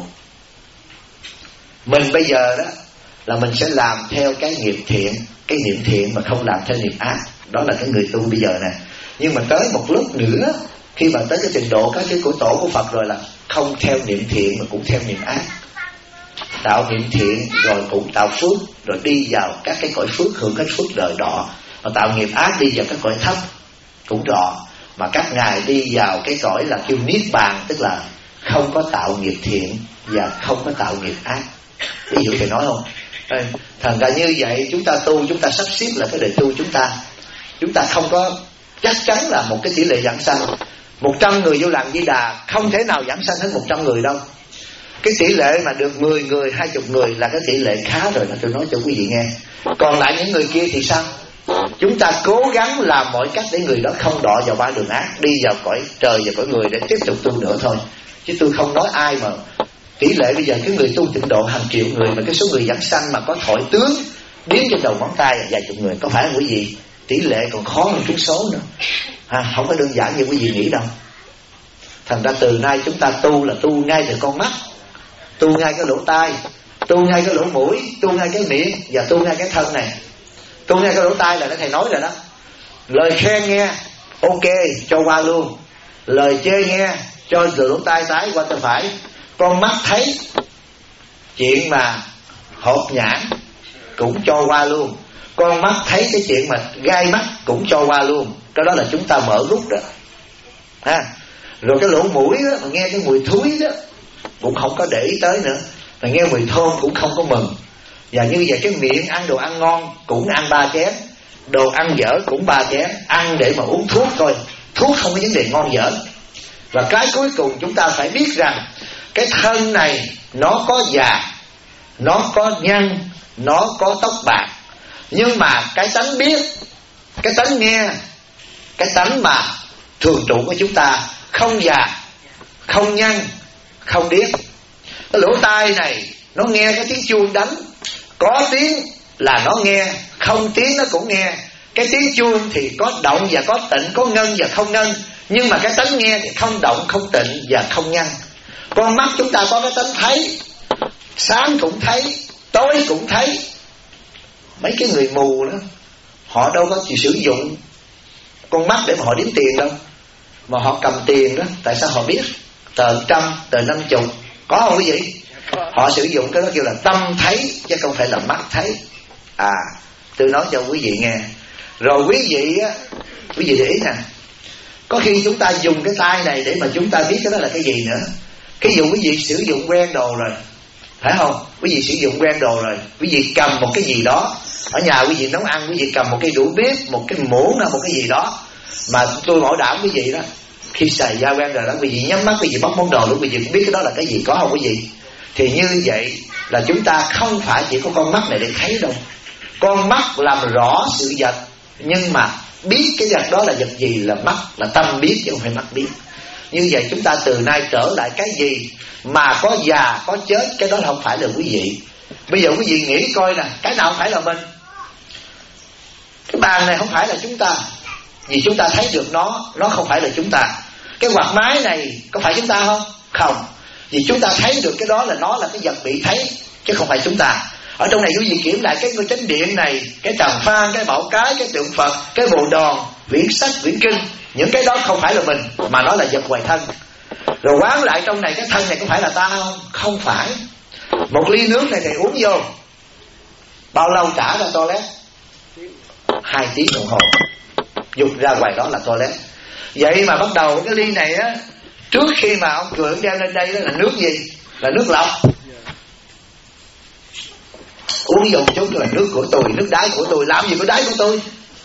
Mình bây giờ đó là mình sẽ làm theo cái nghiệp thiện, cái niệm thiện mà không làm theo niệm ác. Đó là cái người tu bây giờ nè. Nhưng mà tới một lúc nữa, khi mà tới cái trình độ các cái của tổ của Phật rồi là không theo niệm thiện mà cũng theo niệm ác. Tạo niệm thiện rồi cũng tạo phước, rồi đi vào các cái cõi phước, hưởng cái phước đời đỏ. Mà tạo nghiệp ác đi vào các cõi thấp cũng đỏ. Mà các ngài đi vào cái cõi là kêu niết bàn, tức là không có tạo nghiệp thiện và không có tạo nghiệp ác. Ví dụ thầy nói không? Thành ra như vậy chúng ta tu, chúng ta sắp xếp là cái đời tu chúng ta không có chắc chắn là một cái tỷ lệ giảng sanh. 100 người vô làng Di Đà không thể nào giảng sanh hết 100 người đâu. Cái tỷ lệ mà được 10 người, 20 người là cái tỷ lệ khá rồi, là tôi nói cho quý vị nghe. Còn lại những người kia thì sao? Chúng ta cố gắng làm mọi cách để người đó không đọa vào 3 đường ác, đi vào cõi trời và cõi người để tiếp tục tu nữa thôi. Chứ tôi không nói ai mà tỷ lệ bây giờ cái người tu tịnh độ hàng triệu người, mà cái số người giảng sanh mà có thổi tướng đếm trên đầu ngón tay vài chục người, có phải không quý vị? Tỷ lệ còn khó hơn trúng số nữa. Không có đơn giản như quý vị nghĩ đâu. Thành ra từ nay chúng ta tu là tu ngay từ con mắt, tu ngay cái lỗ tai, tu ngay cái lỗ mũi, tu ngay cái miệng và tu ngay cái thân này. Tu ngay cái lỗ tai là thầy nói rồi đó. Lời khen nghe ok cho qua luôn, lời chê nghe cho từ lỗ tai trái qua tay phải. Con mắt thấy chuyện mà hột nhãn cũng cho qua luôn, con mắt thấy cái chuyện mà gai mắt cũng cho qua luôn. Cái đó là chúng ta mở rút đó ha. Rồi cái lỗ mũi đó, mà nghe cái mùi thúi đó cũng không có để ý tới nữa, mà nghe mùi thơm cũng không có mừng. Và như vậy cái miệng ăn đồ ăn ngon cũng ăn 3 chén, đồ ăn dở cũng 3 chén, ăn để mà uống thuốc thôi, thuốc không có vấn đề ngon dở. Và cái cuối cùng chúng ta phải biết rằng cái thân này nó có già, nó có nhăn, nó có tóc bạc, nhưng mà cái tánh biết, cái tánh nghe, cái tánh mà thường trụ của chúng ta không già, không nhăn, không điếc. Cái lỗ tai này nó nghe cái tiếng chuông đánh, có tiếng là nó nghe, không tiếng nó cũng nghe. Cái tiếng chuông thì có động và có tịnh, có ngân và không ngân, nhưng mà cái tánh nghe thì không động, không tịnh và không ngân. Con mắt chúng ta có cái tánh thấy, sáng cũng thấy, tối cũng thấy. Mấy cái người mù đó, họ đâu có chịu sử dụng con mắt để mà họ đếm tiền đâu, mà họ cầm tiền đó, tại sao họ biết? Tờ 100, tờ 50, có không quý vị? Họ sử dụng cái đó kêu là tâm thấy, chứ không phải là mắt thấy. Tôi nói cho quý vị nghe. Rồi quý vị để ý nè, có khi chúng ta dùng cái tai này để mà chúng ta biết cái đó là cái gì nữa. Cái dụ quý vị sử dụng quen đồ rồi, phải không? Quý vị sử dụng quen đồ rồi, quý vị cầm một cái gì đó ở nhà, quý vị nấu ăn, quý vị cầm một cái đũa bếp, một cái muỗng, một cái gì đó, mà tôi bảo đảm quý vị đó, khi xài da quen rồi đó, quý vị nhắm mắt, quý vị bóc món đồ luôn, quý vị cũng biết cái đó là cái gì, có không quý vị? Thì như vậy là chúng ta không phải chỉ có con mắt này để thấy đâu. Con mắt làm rõ sự vật, nhưng mà biết cái vật đó là vật gì là mắt, là tâm biết chứ không phải mắt biết. Như vậy chúng ta từ nay trở lại cái gì mà có già có chết, cái đó không phải là quý vị. Bây giờ quý vị nghĩ coi nè, cái nào không phải là mình? Cái bàn này không phải là chúng ta, vì chúng ta thấy được nó không phải là chúng ta. Cái quạt máy này có phải chúng ta không? Không, vì chúng ta thấy được cái đó là nó là cái vật bị thấy, chứ không phải chúng ta. Ở trong này quý vị kiểm lại cái ngôi chánh điện này, cái tràng phan, cái bảo cái tượng Phật, cái bồ đòn, viễn sách, viễn kinh, những cái đó không phải là mình, mà nó là vật ngoài thân. Rồi quán lại trong này, cái thân này có phải là ta không? Không phải. Một ly nước này thầy uống vô, bao lâu trả ra toilet? 2 tiếng đồng hồ, dục ra ngoài đó là toilet. Vậy mà bắt đầu cái ly này á, trước khi mà ông cười ông đem lên đây đó là nước gì? Là nước lọc. Uống vô một chút là nước của tôi, nước đáy của tôi. Làm gì có đáy của tôi?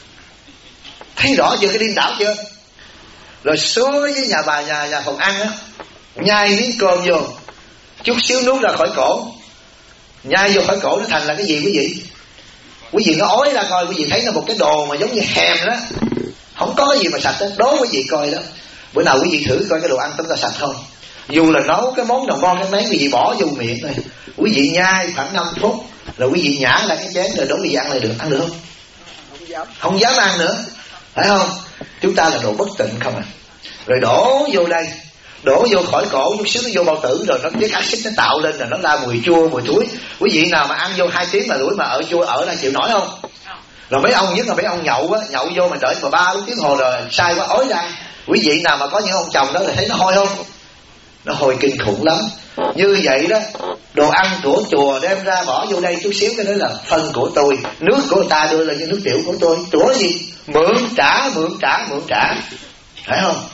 Thấy rõ chưa, cái điên đảo chưa? Rồi xuống với nhà bà, nhà phòng ăn á, nhai miếng cơm vô, chút xíu nuốt ra khỏi cổ. Nhai vô khỏi cổ nó thành là cái gì quý vị? Quý vị nó ói ra coi, quý vị thấy nó một cái đồ mà giống như hèm đó, không có cái gì mà sạch đó. Đố quý vị coi đó, bữa nào quý vị thử coi cái đồ ăn chúng ta sạch không. Dù là nấu cái món nào ngon cái mấy, quý vị bỏ vô miệng này, quý vị nhai khoảng 5 phút rồi quý vị nhả ra cái chén rồi đố quý vị ăn lại được. Ăn được không? Không dám ăn nữa, phải không? Chúng ta là đồ bất tịnh không à. Rồi đổ vô đây, đổ vô khỏi cổ chút xíu nó vô bao tử, rồi nó cái axit nó tạo lên rồi nó ra mùi chua, mùi thúi. Quý vị nào mà ăn vô 2 tiếng mà đuổi mà ở chua ở ra chịu nổi không? Rồi mấy ông, nhất là mấy ông nhậu á, nhậu vô mà đợi mà 3-4 tiếng hồ rồi sai quá ói ra. Quý vị nào mà có những ông chồng đó là thấy nó hôi không? Nó hôi kinh khủng lắm. Như vậy đó, đồ ăn của chùa đem ra bỏ vô đây chút xíu, cái đó là phân của tôi, nước của người ta đưa lên cho nước tiểu của tôi. Của gì? Mượn trả, phải không?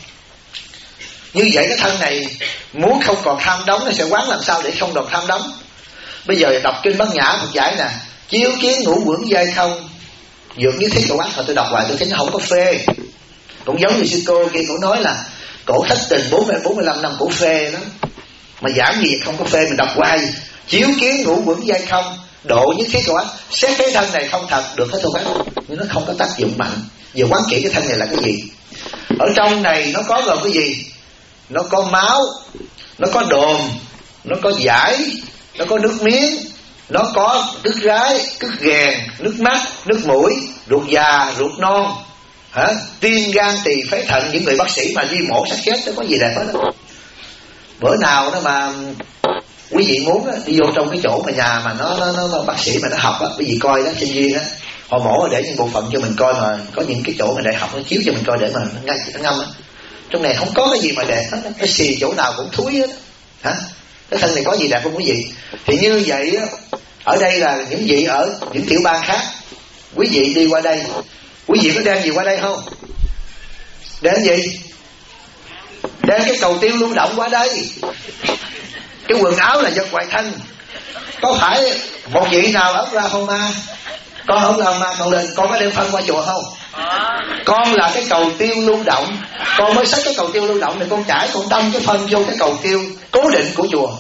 Như vậy cái thân này muốn không còn tham đắm, nó sẽ quán làm sao để không còn tham đắm. Bây giờ đọc kinh Bát Nhã Phật giải nè, chiếu kiến ngũ quẩn giai không, dược như thế của quán. Thôi tôi đọc hoài tôi thấy nó không có phê. Cũng giống như sư cô kia, cổ nói là cổ thất tình 45 năm cổ phê đó, mà giảng gì không có phê. Mình đọc hoài, chiếu kiến ngũ quẩn giai không, độ nhất thiết của quán. Xét cái thân này không thật được hết thôi bác, nhưng nó không có tác dụng mạnh. Giờ quán kỹ cái thân này là cái gì? Ở trong này nó có gồm cái gì? Nó có máu, nó có đồm, nó có giải, nó có nước miếng, nó có đứt rái, đứt ghèn, nước mắt, nước mũi, ruột già, ruột non, tim, gan, tỳ, phế, thận. Những người bác sĩ mà đi mổ xác chết nó có gì đẹp hết đó. Bữa nào đó mà quý vị muốn đó, đi vô trong cái chỗ mà nhà mà nó bác sĩ mà nó học á, quý vị coi đó, sinh viên á, họ mổ để những bộ phận cho mình coi, mà có những cái chỗ mà đại học nó chiếu cho mình coi để mà nó ngâm á. Trong này không có cái gì mà đẹp hết, cái xì chỗ nào cũng thúi hết, cái thân này có gì đẹp không quý vị? Thì như vậy á, ở đây là những vị ở những tiểu bang khác, quý vị đi qua đây, quý vị có đem gì qua đây không? Đem gì? Đem cái cầu tiêu lưu động qua đây. Cái quần áo là vật ngoài thân. Có phải một vị nào ở Oklahoma, con ở Oklahoma con lên, con có đem phân qua chùa không? Con là cái cầu tiêu lưu động, con mới xách cái cầu tiêu lưu động này, con chải, con đâm cái phân vô cái cầu tiêu cố định của chùa.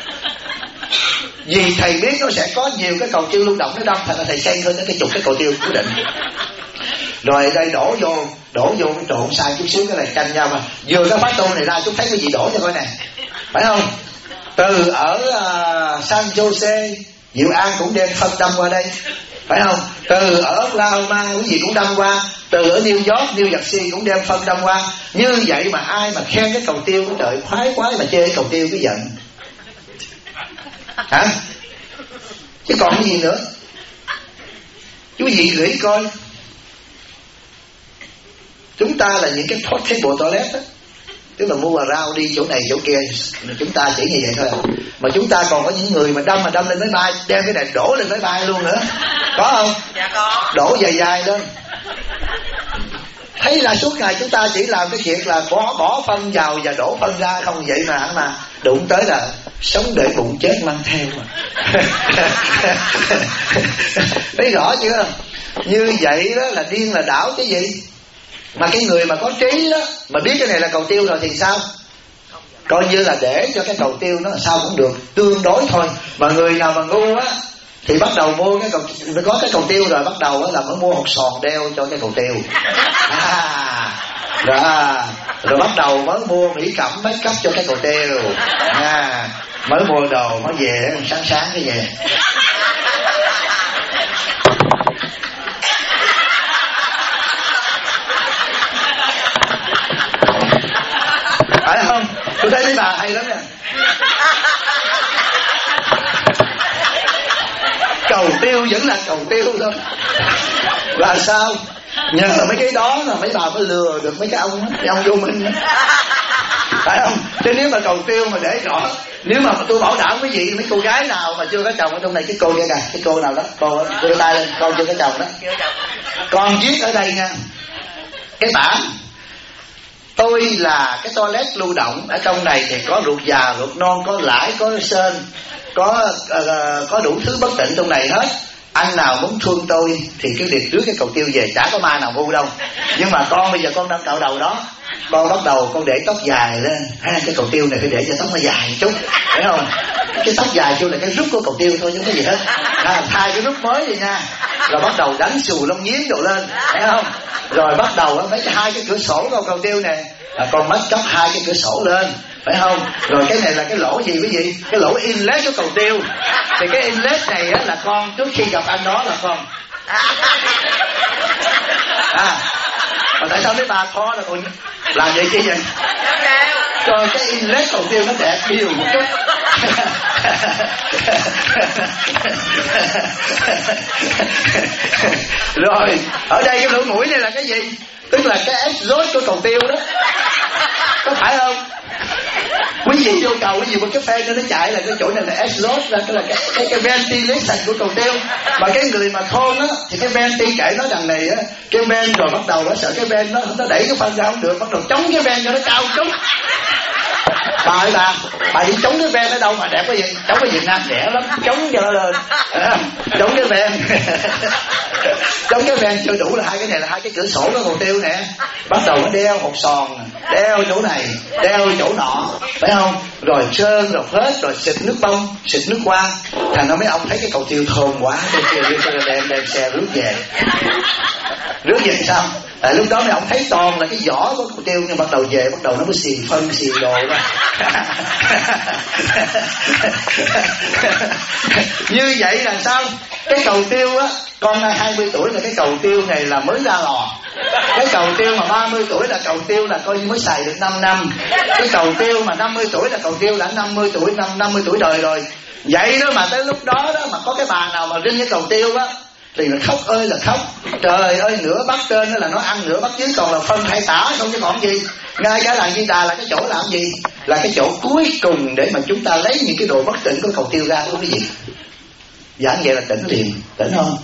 Vì thầy biết nó sẽ có nhiều cái cầu tiêu lưu động, nó đâm thành là thầy xây hơn cái chục cái cầu tiêu cố định. Rồi đây đổ vô cái trộn sai chút xíu cái này canh nhau mà vừa cái phát tô này ra, chúng thấy cái gì đổ cho coi nè, phải không? Từ ở San Jose, Diệu An cũng đem phân đâm qua đây, phải không? Từ ở Oklahoma quý vị cũng đâm qua, từ ở New York, New Jersey cũng đem phân đâm qua. Như vậy mà ai mà khen cái cầu tiêu của trời khoái quá, mà chê cái cầu tiêu cái giận hả? Chứ còn cái gì nữa? Chú gì nghĩ coi, chúng ta là những cái portable toilet đó, tức là mua rau đi chỗ này chỗ kia, chúng ta chỉ như vậy thôi. Mà chúng ta còn có những người mà đâm lên máy bay, đem cái này đổ lên máy bay luôn nữa, có không? Dạ có. Đổ dài lên. Thấy là suốt ngày chúng ta chỉ làm cái việc là bỏ phân vào và đổ phân ra không, vậy mà đụng tới là sống để bụng chết mang theo mà. Thấy rõ chưa? Như vậy đó là điên là đảo cái gì? Mà cái người mà có trí đó, mà biết cái này là cầu tiêu rồi thì sao? Coi như là để cho cái cầu tiêu nó là sao cũng được, tương đối thôi. Mà người nào mà ngu á thì bắt đầu mua cái có cái cầu tiêu rồi, bắt đầu là mới mua hột sòn đeo cho cái cầu tiêu. Rồi bắt đầu mới mua mỹ cẩm make up cho cái cầu tiêu. Mới mua đồ mới về sáng cái về. Phải không? Tôi thấy mấy bà hay lắm nha. Cầu tiêu vẫn là cầu tiêu thôi. Là sao? Nhờ mấy cái đó là mấy bà mới lừa được mấy cái ông vô minh. Phải không? Thế nếu mà cầu tiêu mà để rõ, nếu mà tôi bảo đảm quý vị, mấy cô gái nào mà chưa có chồng ở trong này, cái cô kia kìa, cái cô nào đó, cô đưa tay lên, con chưa có chồng đó, con viết ở đây nha, cái bảng tôi là cái toilet lưu động. Ở trong này thì có ruột già, ruột non, có lãi, có sên, có đủ thứ bất tịnh trong này hết. Anh nào muốn thương tôi thì cứ việc rước cái cầu tiêu về, chả có ma nào ngu đâu. Nhưng mà con bây giờ con đang cạo đầu đó, con bắt đầu con để tóc dài lên. Cái cầu tiêu này phải để cho tóc nó dài một chút, phải không? Cái tóc dài kêu là cái rút của cầu tiêu thôi chứ không có gì hết. Thay cái rút mới đi nha. Rồi bắt đầu đánh xù lông nhím đồ lên, phải không? Rồi bắt đầu mấy hai cái cửa sổ của cầu tiêu này, con mắt chóc hai cái cửa sổ lên, phải không? Rồi cái này là cái lỗ gì quý vị? Cái lỗ inlet của cầu tiêu. Thì cái inlet này á, là con trước khi gặp anh đó là con mà tại sao mấy bà khó là còn làm vậy chi vậy? Rồi cái inlet cầu tiêu nó đẹp nhiều một chút. Rồi ở đây cái lỗ mũi này là cái gì? Tức là cái exhaust của cầu tiêu đó, có phải không? Quý vị vô cầu quý vị một cái fan nó chạy là cái chỗ này là exhaust, là cái ventilation của cầu tiêu. Mà cái người mà khôn á thì cái venti kệ nó đằng này á, cái ven rồi bắt đầu nó sợ cái ven nó đẩy cái phân ra không được, bắt đầu chống cái ven cho nó cao chút. Bà đi chống cái ven ở đâu mà đẹp cái gì? Chống cái Việt Nam rẻ lắm, chống cho nó lên, chống cái ven. Chống cái ven chưa đủ là hai cái này là hai cái cửa sổ của cầu tiêu nè. Bắt đầu nó đeo hột sòn, đeo chỗ này, đeo chỗ nọ, phải không? Rồi sơn rồi hết, rồi xịt nước bông, xịt nước hoa. Thành ra mấy ông thấy cái cầu tiêu thơm quá, đem xe rước về. Rước về sao? Tại lúc đó mấy ông thấy toàn là cái vỏ của cầu tiêu, nhưng bắt đầu về bắt đầu nó mới xì phân xì đồ ra. Như vậy là sao? Cái cầu tiêu á, con 20 tuổi là cái cầu tiêu này là mới ra lò. Cái cầu tiêu mà 30 tuổi là cầu tiêu là coi như mới xài được 5 năm. Cái cầu tiêu mà 50 tuổi là cầu tiêu đã 50 tuổi đời rồi. Vậy đó mà tới lúc đó đó mà có cái bà nào mà rinh cái cầu tiêu á thì nó khóc ơi là khóc. Trời ơi, nửa bát trên đó là nó ăn, nửa bát dưới còn là phân hay tả không chứ còn gì. Ngay cả làng Di Đà là cái chỗ làm gì? là cái chỗ cuối cùng để mà chúng ta lấy những cái đồ bất tỉnh của cầu tiêu ra của quý vị. Giảng vậy là tỉnh liền, tỉnh không?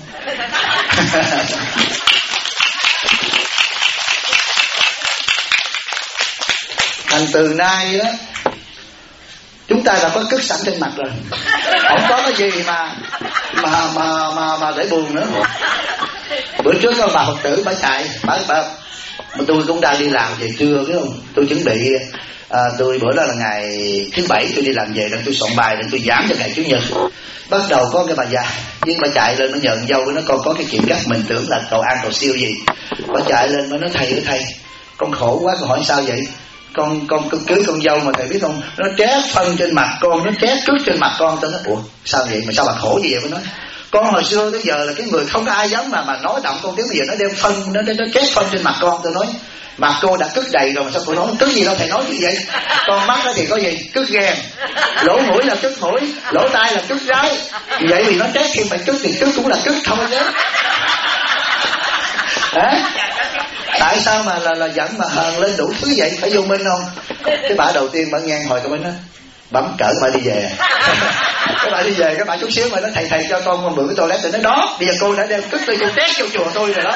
Thành từ nay đó chúng ta đã có cứt sẵn trên mặt rồi, không có cái gì mà để buồn nữa. Bữa trước có bà Phật tử bà chạy, bà tôi cũng đang đi làm về trưa biết không? Tôi chuẩn bị tôi bữa đó là ngày thứ bảy tôi đi làm về, rồi tôi soạn bài, rồi tôi giảng cho ngày chủ nhật. Bắt đầu có cái bà già, nhưng bà chạy lên nó nhận dâu với nó con có cái chuyện cắt, mình tưởng là cầu an cầu siêu gì. Bà chạy lên mới nói thầy, con khổ quá, con hỏi sao vậy? Con cưới con dâu mà thầy biết không, nó trét phân trên mặt con, nó trét cứt trên mặt con. Tôi nói ủa sao vậy, mà sao bà khổ gì vậy? Mới nói con hồi xưa tới giờ là cái người không có ai dám mà nói động con tiếng, bây giờ nó đem phân, nó trét phân trên mặt con. Tôi nói mặt cô đã cứt đầy rồi mà sao cô nói cứt gì đâu thầy nói gì vậy? Con mắt đó thì có gì, cứt ghen, lỗ mũi là cứt mũi, lỗ tai là cứt rái, vậy thì nó trét khi phải cứt thì cứt cũng là cứt thôi chứ. Tại sao mà là giận mà hờn lên đủ thứ vậy, phải vô minh không? Cái bà đầu tiên bà ngang hồi tôi mới nói bấm cỡ bà đi về. Cái bà đi về, cái bà chút xíu mà nói thầy cho con mượn cái toilet. Tôi nói đó, bây giờ cô đã đem cứt tôi trét vô chùa tôi rồi đó.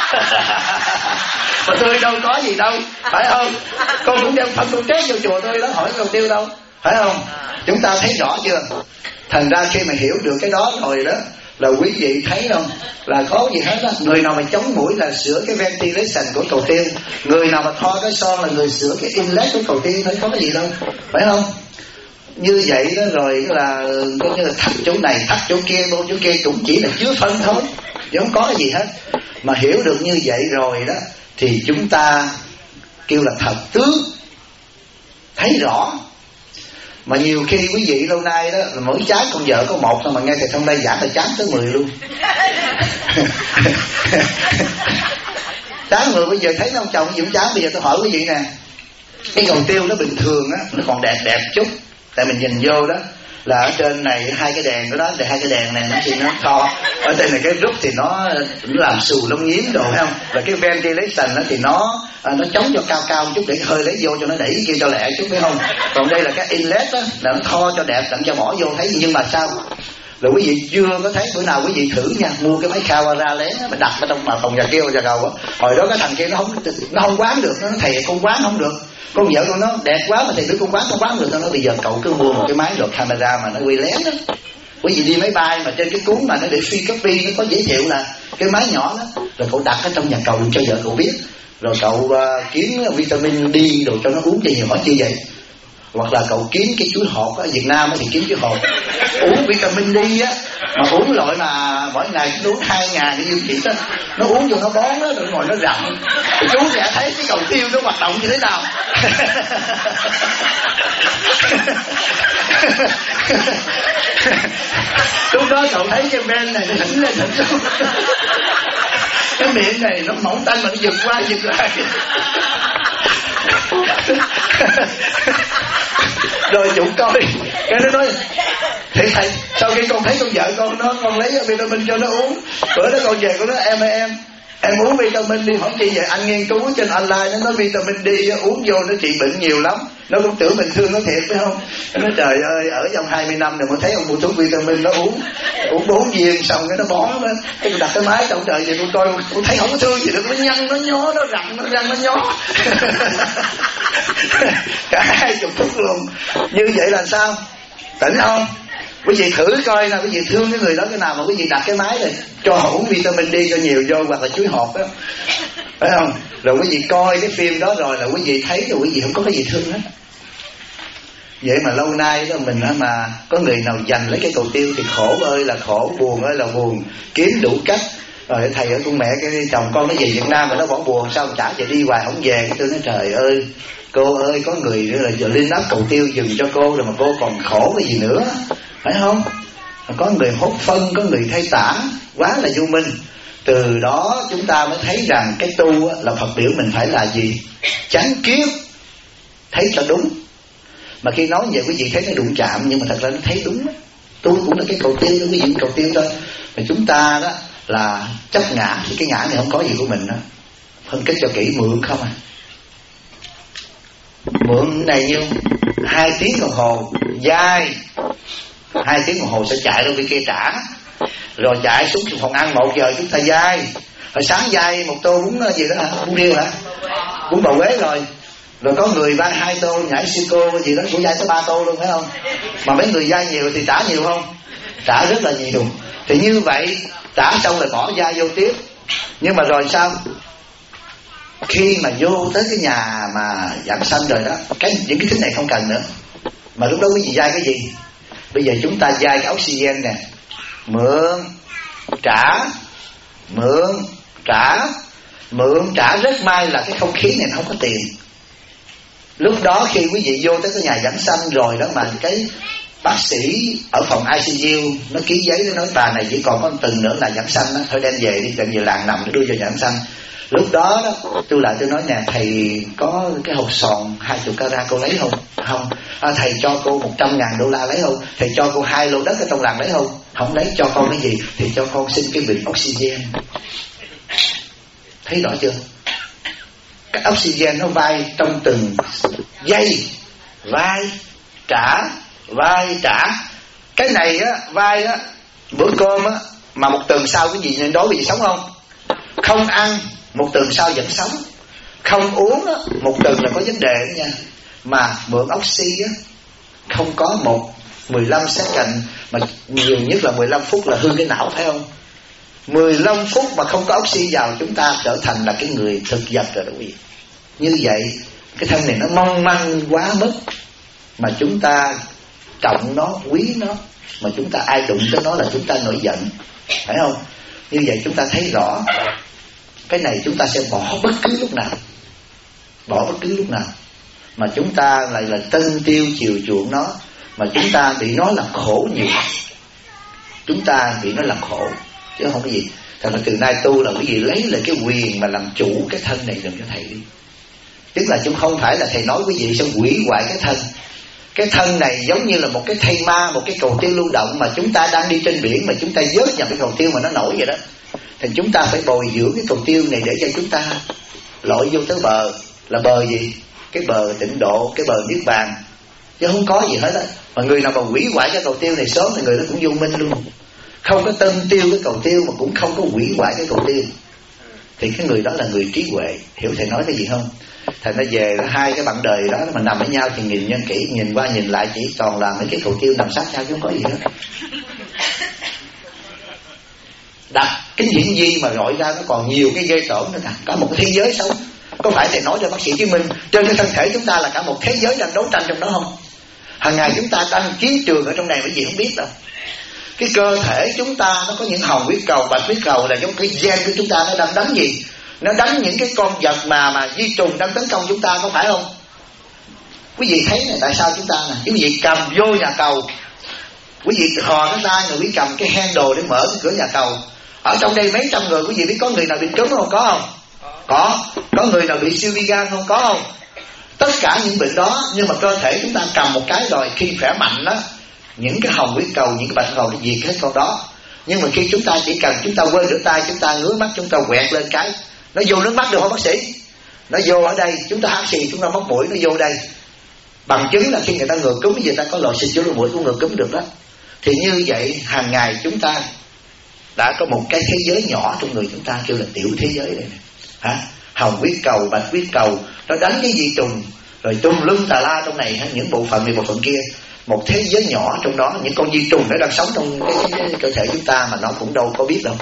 Mà tôi đâu có gì đâu, phải không? Con cũng đem phân con trét vô chùa tôi đó, hỏi cầu tiêu đâu, phải không? Chúng ta thấy rõ chưa? Thành ra khi mà hiểu được cái đó rồi đó là quý vị thấy không, là có gì hết á. Người nào mà chống mũi là sửa cái ventilation của cầu tiêu, người nào mà thoa cái son là người sửa cái inlet của cầu tiêu, thấy có cái gì đâu, phải không? Như vậy đó, rồi là coi như là thắt chỗ này thắt chỗ kia, bô chỗ kia cũng chỉ là chứa phân thôi, chứ không có cái gì hết. Mà hiểu được như vậy rồi đó thì chúng ta kêu là thật tướng, thấy rõ. Mà nhiều khi quý vị lâu nay đó là mỗi trái con vợ có một thôi, mà nghe thầy Thông đây giảng là chán tới 10 luôn. Chán 10 bây giờ thấy ông chồng cũng chán. Bây giờ tôi hỏi quý vị nè, cái cầu tiêu nó bình thường á, nó còn đẹp chút, tại mình nhìn vô đó là ở trên này hai cái đèn của đó, thì hai cái đèn này nó thì nó to, ở trên này cái rút thì nó làm xù lông nhím đồ, phải không? Và cái ventilation đó thì nó chống cho cao chút để hơi lấy vô cho nó đẩy kia cho lẹ chút, phải không? Còn đây là cái inlet đó là nó tho cho đẹp, tặng cho bỏ vô thấy. Nhưng mà sao là quý vị chưa có thấy bữa nào quý vị thử nha, mua cái máy khao ra lén mà đặt ở trong phòng nhà kêu nhà cầu á, hồi đó cái thằng kia nó không quán được, nó nói thầy con quán không được, con vợ con nó đẹp quá mà thầy biết con quán được. Nó nói bây giờ cậu cứ mua một cái máy rồi camera mà nó quay lén đó. Quý vị đi máy bay mà trên cái cuốn mà nó để free copy nó có giới thiệu là cái máy nhỏ đó, rồi cậu đặt ở trong nhà cầu cho vợ cậu biết, rồi cậu kiếm vitamin D rồi cho nó uống cho nhiều. Hỏi chi vậy? Hoặc là cậu kiếm cái chuối hột ở Việt Nam thì kiếm chuối hột uống vitamin D á, mà uống loại mà mỗi ngày cũng uống 2.000 cái dương chị đó, nó uống vô nó bón đó, rồi ngồi nó rặn. Chú sẽ thấy cái cầu tiêu nó hoạt động như thế nào. Lúc đó cậu thấy cái ven này nó thỉnh lên thỉnh xuống, cái miệng này nó mỏng tanh mà nó giật qua giật lại. Rồi chủ coi cái nó nói thầy sau khi con thấy con vợ con lấy vitamin cho nó uống, bữa đó con về con nói em uống vitamin đi. Hỏi chi vậy? Anh nghiên cứu trên online nó nói vitamin D uống vô nó trị bệnh nhiều lắm. Nó cũng tưởng mình thương nó thiệt, phải không? Nó nói trời ơi, ở trong 20 năm rồi mới thấy ông mua thuốc vitamin nó uống 4 viên xong cái nó bó nó, cái tôi đặt cái máy trong trời vậy tôi coi tôi thấy không có thương gì được, nó nhăn nó nhó nó rặn nó răng nó nhó. Cả 20 thuốc luôn. Như vậy là sao? Tỉnh không? Quý vị thử coi là quý vị thương cái người đó cái nào mà quý vị đặt cái máy này cho họ uống vitamin D cho nhiều vô, hoặc là chuối hột đó, phải không? Rồi quý vị coi cái phim đó rồi là quý vị thấy rồi quý vị không có cái gì thương hết. Vậy mà lâu nay đó mình mà có người nào giành lấy cái cầu tiêu thì khổ ơi là khổ, buồn ơi là buồn, kiếm đủ cách. Rồi thầy ở con mẹ cái chồng con nó về Việt Nam mà nó bỏ buồn sao chả chạy đi hoài không về. Cái tôi nói trời ơi cô ơi, có người nữa là giờ lên nắp cầu tiêu dừng cho cô rồi mà cô còn khổ cái gì nữa, phải không? Có người hốt phân, có người thay tả, quá là vô minh. Từ đó chúng ta mới thấy rằng cái tu là Phật biểu mình phải là gì? Chánh kiến, thấy cho đúng. Mà khi nói vậy quý vị thấy nó đụng chạm, nhưng mà thật ra nó thấy đúng. Tu cũng là cái cầu tiêu đó, quý vị cầu tiêu thôi. Mà chúng ta đó là chấp ngã, thì cái ngã này không có gì của mình đó. Phân tích cho kỹ, mượn không à. Mượn này nhiêu? 2 tiếng đồng hồ dài, 2 tiếng đồng hồ sẽ chạy đâu bên kia trả, rồi chạy xuống phòng ăn 1 giờ chúng ta dai, hồi sáng dai 1 tô bún gì đó hả, bún riêu hả, bún bò Huế, rồi có người vai 2 tô nhảy siêu cô gì đó cũng dai tới 3 tô luôn, phải không? Mà mấy người dai nhiều thì trả nhiều không? Trả rất là nhiều. Thì như vậy trả xong rồi bỏ dai vô tiếp. Nhưng mà rồi sao? Khi mà vô tới cái nhà mà giảng sanh rồi đó, những cái thứ này không cần nữa. Mà lúc đó quý vị dai cái gì? Bây giờ chúng ta dai cái oxygen nè, mượn trả, mượn trả, mượn trả. Rất may là cái không khí này nó không có tiền. Lúc đó khi quý vị vô tới cái nhà giảng sanh rồi đó, mà cái bác sĩ ở phòng ICU nó ký giấy, nó nói bà này chỉ còn có 1 tuần nữa là giảng sanh đó, thôi đem về đi, đem về làng nằm để đưa cho giảng sanh. Lúc đó tôi nói nè, thầy có cái hộp sòn 20 carat cô lấy không? Không. Thầy cho cô 100.000 đô la lấy không? Thầy cho cô 2 lô đất ở trong làng lấy không? Không lấy. Cho con cái gì? Thì cho con xin cái bình oxygen. Thấy rõ chưa? Cái oxygen nó vai trong từng giây, vai trả, vai trả. Cái này á, vai á, bữa cơm á, mà 1 tuần sau cái gì nên đối với gì sống không? Không ăn 1 tuần sau vẫn sống. Không uống á, 1 tuần là có vấn đề đó nha. Mà mượn oxy á, không có 15 second, mà nhiều nhất là 15 phút là hư cái não, phải không? 15 phút mà không có oxy vào, chúng ta trở thành là cái người thực vật rồi đó quý vị. Như vậy cái thân này nó mong manh quá mức, mà chúng ta trọng nó, quý nó, mà chúng ta ai đụng tới nó là chúng ta nổi giận, phải không? Như vậy chúng ta thấy rõ cái này chúng ta sẽ bỏ bất cứ lúc nào, bỏ bất cứ lúc nào. Mà chúng ta lại là tân tiêu chiều chuộng nó, mà chúng ta bị nó làm khổ nhiều. Chúng ta bị nó làm khổ chứ không có gì. Thật là từ nay tu là quý vị lấy lại cái quyền mà làm chủ cái thân này dùm cho thầy đi. Tức là chúng không phải là thầy nói quý vị sẽ hủy hoại cái thân. Cái thân này giống như là một cái thây ma, một cái cầu tiêu lưu động mà chúng ta đang đi trên biển, mà chúng ta vớt vào cái cầu tiêu mà nó nổi vậy đó. Thì chúng ta phải bồi dưỡng cái cầu tiêu này để cho chúng ta lội vô tới bờ. Là bờ gì? Cái bờ tịnh độ, cái bờ niết bàn, chứ không có gì hết á. Mà người nào mà hủy hoại cái cầu tiêu này sớm thì người đó cũng vô minh luôn. Không có tân tiêu cái cầu tiêu mà cũng không có hủy hoại cái cầu tiêu, thì cái người đó là người trí huệ. Hiểu thầy nói cái gì không? Thầy nó về đó, 2 cái bạn đời đó mà nằm với nhau thì nhìn nhân kỹ, nhìn qua nhìn lại chỉ toàn là mấy cái cầu tiêu nằm sát nhau chứ không có gì hết. Đặt cái những gì mà gọi ra nó còn nhiều cái ghê tởm nữa nè. Cả một cái thế giới sống. Có phải thầy nói cho bác sĩ chứng minh trên cái thân thể chúng ta là cả một thế giới đang đấu tranh trong đó không? Hàng ngày chúng ta đang chiến trường ở trong này, mấy gì không biết đâu. Cái cơ thể chúng ta nó có những hồng huyết cầu, bạch huyết cầu là giống cái gen của chúng ta, nó đang đánh gì? Nó đánh những cái con vật mà vi trùng đang tấn công chúng ta, có phải không? Quý vị thấy này, tại sao chúng ta nè, quý vị cầm vô nhà cầu, quý vị hò cái tay rồi quý cầm cái handle để mở cái cửa nhà cầu. Ở trong đây mấy trăm người, quý vị biết có người nào bị trúng không? Có không? Có người nào bị siêu vi gan không? Có không? Tất cả những bệnh đó, nhưng mà cơ thể chúng ta cầm một cái rồi, khi khỏe mạnh đó, những cái hồng huyết cầu, những cái bạch cầu nó diệt hết con đó. Nhưng mà khi chúng ta chỉ cần chúng ta quên rửa tay, chúng ta ngứa mắt, chúng ta quẹt lên cái, nó vô nước mắt được không bác sĩ? Nó vô ở đây, chúng ta hắt xì, chúng ta móc mũi, nó vô đây. Bằng chứng là khi người ta ngừa cúm, người ta có loại xịt vô lỗ mũi cũng ngừa cúm được đó. Thì như vậy hàng ngày chúng ta đã có một cái thế giới nhỏ trong người chúng ta, kêu là tiểu thế giới này hả? Hồng huyết cầu, bạch huyết cầu, nó đánh cái vi trùng rồi tùm lum tà la trong này, những bộ phận này bộ phận kia. Một thế giới nhỏ trong đó, những con vi trùng nó đang sống trong cái cơ thể chúng ta mà nó cũng đâu có biết đâu.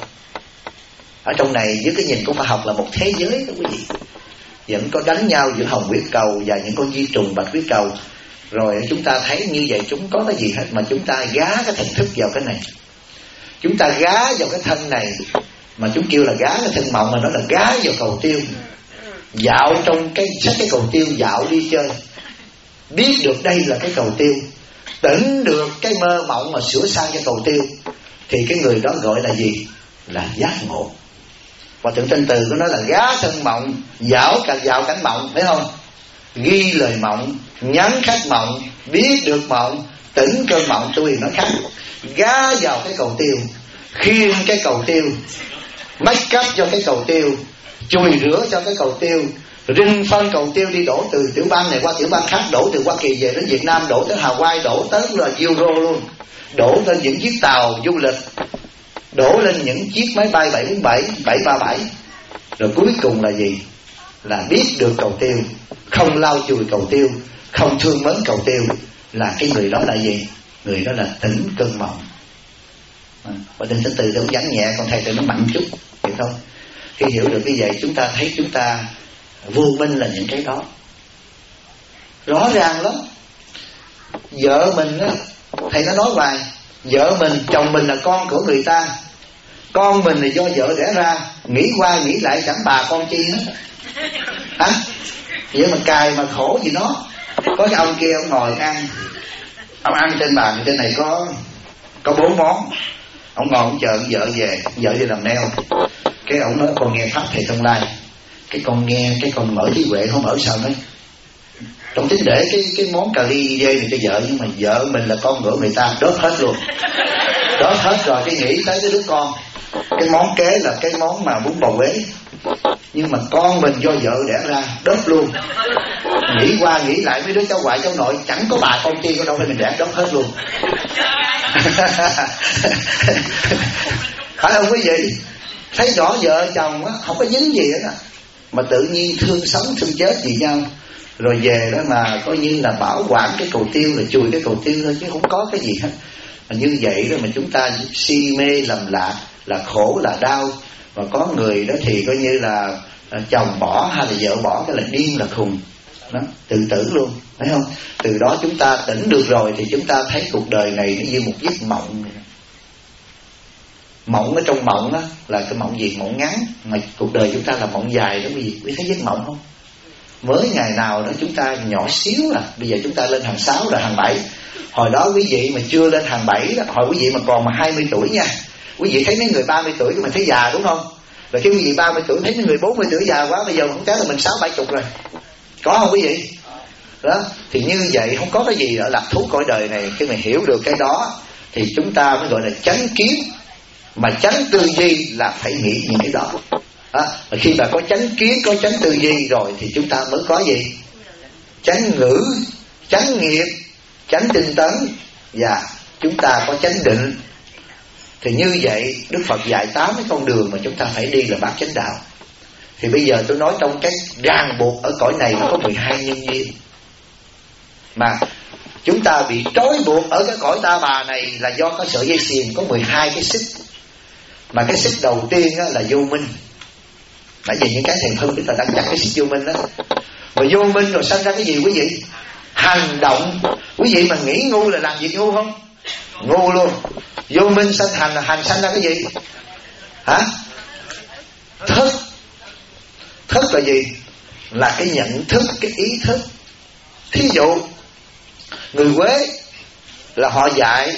Ở trong này với cái nhìn của khoa học là một thế giới đó quý vị. Vẫn có đánh nhau giữa hồng huyết cầu và những con vi trùng bạch huyết cầu. Rồi chúng ta thấy như vậy chúng có cái gì hết mà chúng ta gá cái thần thức vào cái này. Chúng ta gá vào cái thân này, mà chúng kêu là gá cái thân mộng, mà nó là gá vào cầu tiêu. Dạo trong cái sách cái cầu tiêu, dạo đi chơi, biết được đây là cái cầu tiêu, tỉnh được cái mơ mộng mà sửa sang cái cầu tiêu, thì cái người đó gọi là gì? Là giác ngộ. Và tượng tên từ của nó là gá thân mộng, dạo cảnh mộng, phải không? Ghi lời mộng, nhắn khách mộng, biết được mộng, tỉnh cơn mộng. Tôi nói khác, gá vào cái cầu tiêu, khiêng cái cầu tiêu, make up cho cái cầu tiêu, chùi rửa cho cái cầu tiêu, rinh phân cầu tiêu đi đổ từ tiểu bang này qua tiểu bang khác, đổ từ Hoa Kỳ về đến Việt Nam, đổ tới Hawaii, đổ tới là Euro luôn, đổ lên những chiếc tàu du lịch, đổ lên những chiếc máy bay 747, 737. Rồi cuối cùng là gì? Là biết được cầu tiêu, không lau chùi cầu tiêu, không thương mến cầu tiêu, là cái người đó là gì? Người đó là tỉnh cơn mộng. Và đừng từ từ vắng nhẹ, còn thầy từ nó mạnh chút, hiểu không? Khi hiểu được như vậy, chúng ta thấy chúng ta vô minh là những cái đó. Rõ ràng lắm. Vợ mình á, thầy nó nói hoài, vợ mình, chồng mình là con của người ta, con mình là do vợ đẻ ra, nghĩ qua nghĩ lại chẳng bà con chi hết. Hả? Vậy mà cài mà khổ gì nó. Có cái ông kia ông ngồi ăn, ông ăn trên bàn, trên này có 4 món. Ông ngồi ông chờ vợ về, vợ đi làm nail. Cái ông nói con nghe pháp thầy Thông Lai. Cái con nghe, cái con mở trí huệ không mở sao nói. Trong tính để cái món cà ri dê này cho vợ, nhưng mà vợ mình là con của người ta, đốt hết luôn. Đốt hết rồi cái nghĩ tới cái đứa con. Cái món kế là cái món mà bún bò Huế, nhưng mà con mình do vợ đẻ ra, đốt luôn. Nghĩ qua nghĩ lại mấy đứa cháu ngoại cháu nội chẳng có bà con chi, có đâu phải mình đẻ, đốt hết luôn. Phải không quý vị? Thấy rõ vợ chồng á, không có dính gì hết á, mà tự nhiên thương sống thương chết vì nhau. Rồi về đó mà coi như là bảo quản cái cầu tiêu, là chùi cái cầu tiêu thôi, chứ không có cái gì hết. Mà như vậy đó mà chúng ta si mê lầm lạc, là khổ là đau. Và có người đó thì coi như là chồng bỏ hay là vợ bỏ, cái là điên là khùng đó, tự tử luôn, thấy không? Từ đó chúng ta tỉnh được rồi thì chúng ta thấy cuộc đời này nó như một giấc mộng. Mộng ở trong mộng á là cái mộng gì? Mộng ngắn. Mà cuộc đời chúng ta là mộng dài đó quý vị. Quý thấy giấc mộng không? Mới ngày nào đó chúng ta nhỏ xíu à, bây giờ chúng ta lên hàng 6 rồi hàng 7. Hồi đó quý vị mà chưa lên hàng 7 đó, hồi quý vị mà còn mà 20 tuổi nha, quý vị thấy mấy người 30 tuổi mà thấy già đúng không? Rồi khi quý vị 30 tuổi thấy mấy người 40 tuổi già quá, bây giờ không chắc là mình 60-70 rồi. Có không quý vị? Đó, thì như vậy không có cái gì ở lạc thú cõi đời này. Khi mà hiểu được cái đó thì chúng ta mới gọi là chánh kiến. Mà chánh tư duy là phải nghĩ những cái đó. Và khi mà có chánh kiến, có chánh tư duy rồi thì chúng ta mới có gì? Chánh ngữ, chánh nghiệp, chánh tinh tấn, và chúng ta có chánh định. Thì như vậy Đức Phật dạy 8 cái con đường mà chúng ta phải đi là bát chánh đạo. Thì bây giờ tôi nói trong cái ràng buộc ở cõi này nó có 12 nhân duyên. Mà chúng ta bị trói buộc ở cái cõi ta bà này là do có sợi dây xiềng có 12 cái xích. Mà cái xích đầu tiên là vô minh. Nãy giờ những cái thầy Hưng chúng ta đang chặt cái xích vô minh đó. Mà vô minh rồi sanh ra cái gì quý vị? Hành động. Quý vị mà nghĩ ngu là làm việc ngu không? Ngu luôn. Vô minh sanh hành, là hành sanh ra cái gì? Hả? Thức. Thức là gì? Là cái nhận thức, cái ý thức. Thí dụ người Huế là họ dạy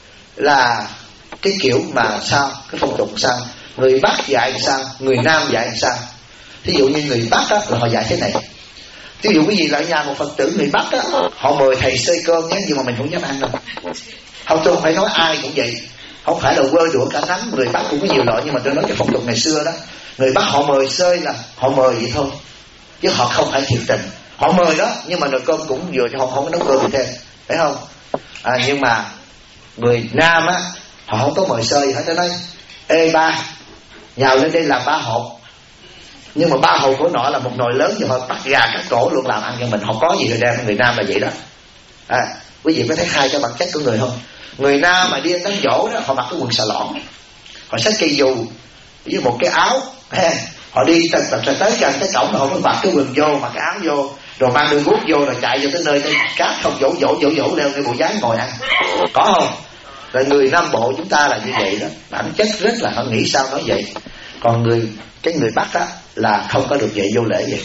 là cái kiểu mà sao? Cái phong tục sao? Người Bắc dạy sao? Người Nam dạy sao? Thí dụ như người Bắc á, là họ dạy thế này. Thí dụ cái gì là ở nhà một Phật tử người Bắc á, họ mời thầy xơi cơm nhé, nhưng mà mình không dám ăn đâu. Không, tôi không phải nói ai cũng vậy, không phải là quơ đũa cả nắm. Người Bắc cũng có nhiều loại, nhưng mà tôi nói cái phong tục ngày xưa đó. Người Bắc họ mời xơi là họ mời vậy thôi, chứ họ không phải thiệt tình. Họ mời đó, nhưng mà nồi cơm cũng vừa cho họ, không có nấu cơm gì thêm, phải không? Nhưng mà người Nam á, họ không có mời xơi hết. Nó nói ê ba, nhào lên đây làm 3 hộp. Nhưng mà 3 hộp của nọ là một nồi lớn, nhưng họ bắt gà cắt cổ luôn làm ăn cho mình. Họ có gì rồi đem. Người Nam là vậy đó. Quý vị có thấy hai cái bản chất của người không? Người Nam mà đi đến chỗ đó, họ mặc cái quần xà lỏn, họ xách cây dù với một cái áo, họ đi tới gần cái cổng, họ mới mặc cái quần vô, mặc cái áo vô, rồi mang đôi guốc vô, rồi chạy vô tới nơi tới cát không dỗ leo cái bộ dáng ngồi ăn. Có không? Rồi người Nam Bộ chúng ta là như vậy đó, bản chất rất là họ nghĩ sao nói vậy. Còn cái người Bắc á là không có được vậy, vô lễ vậy.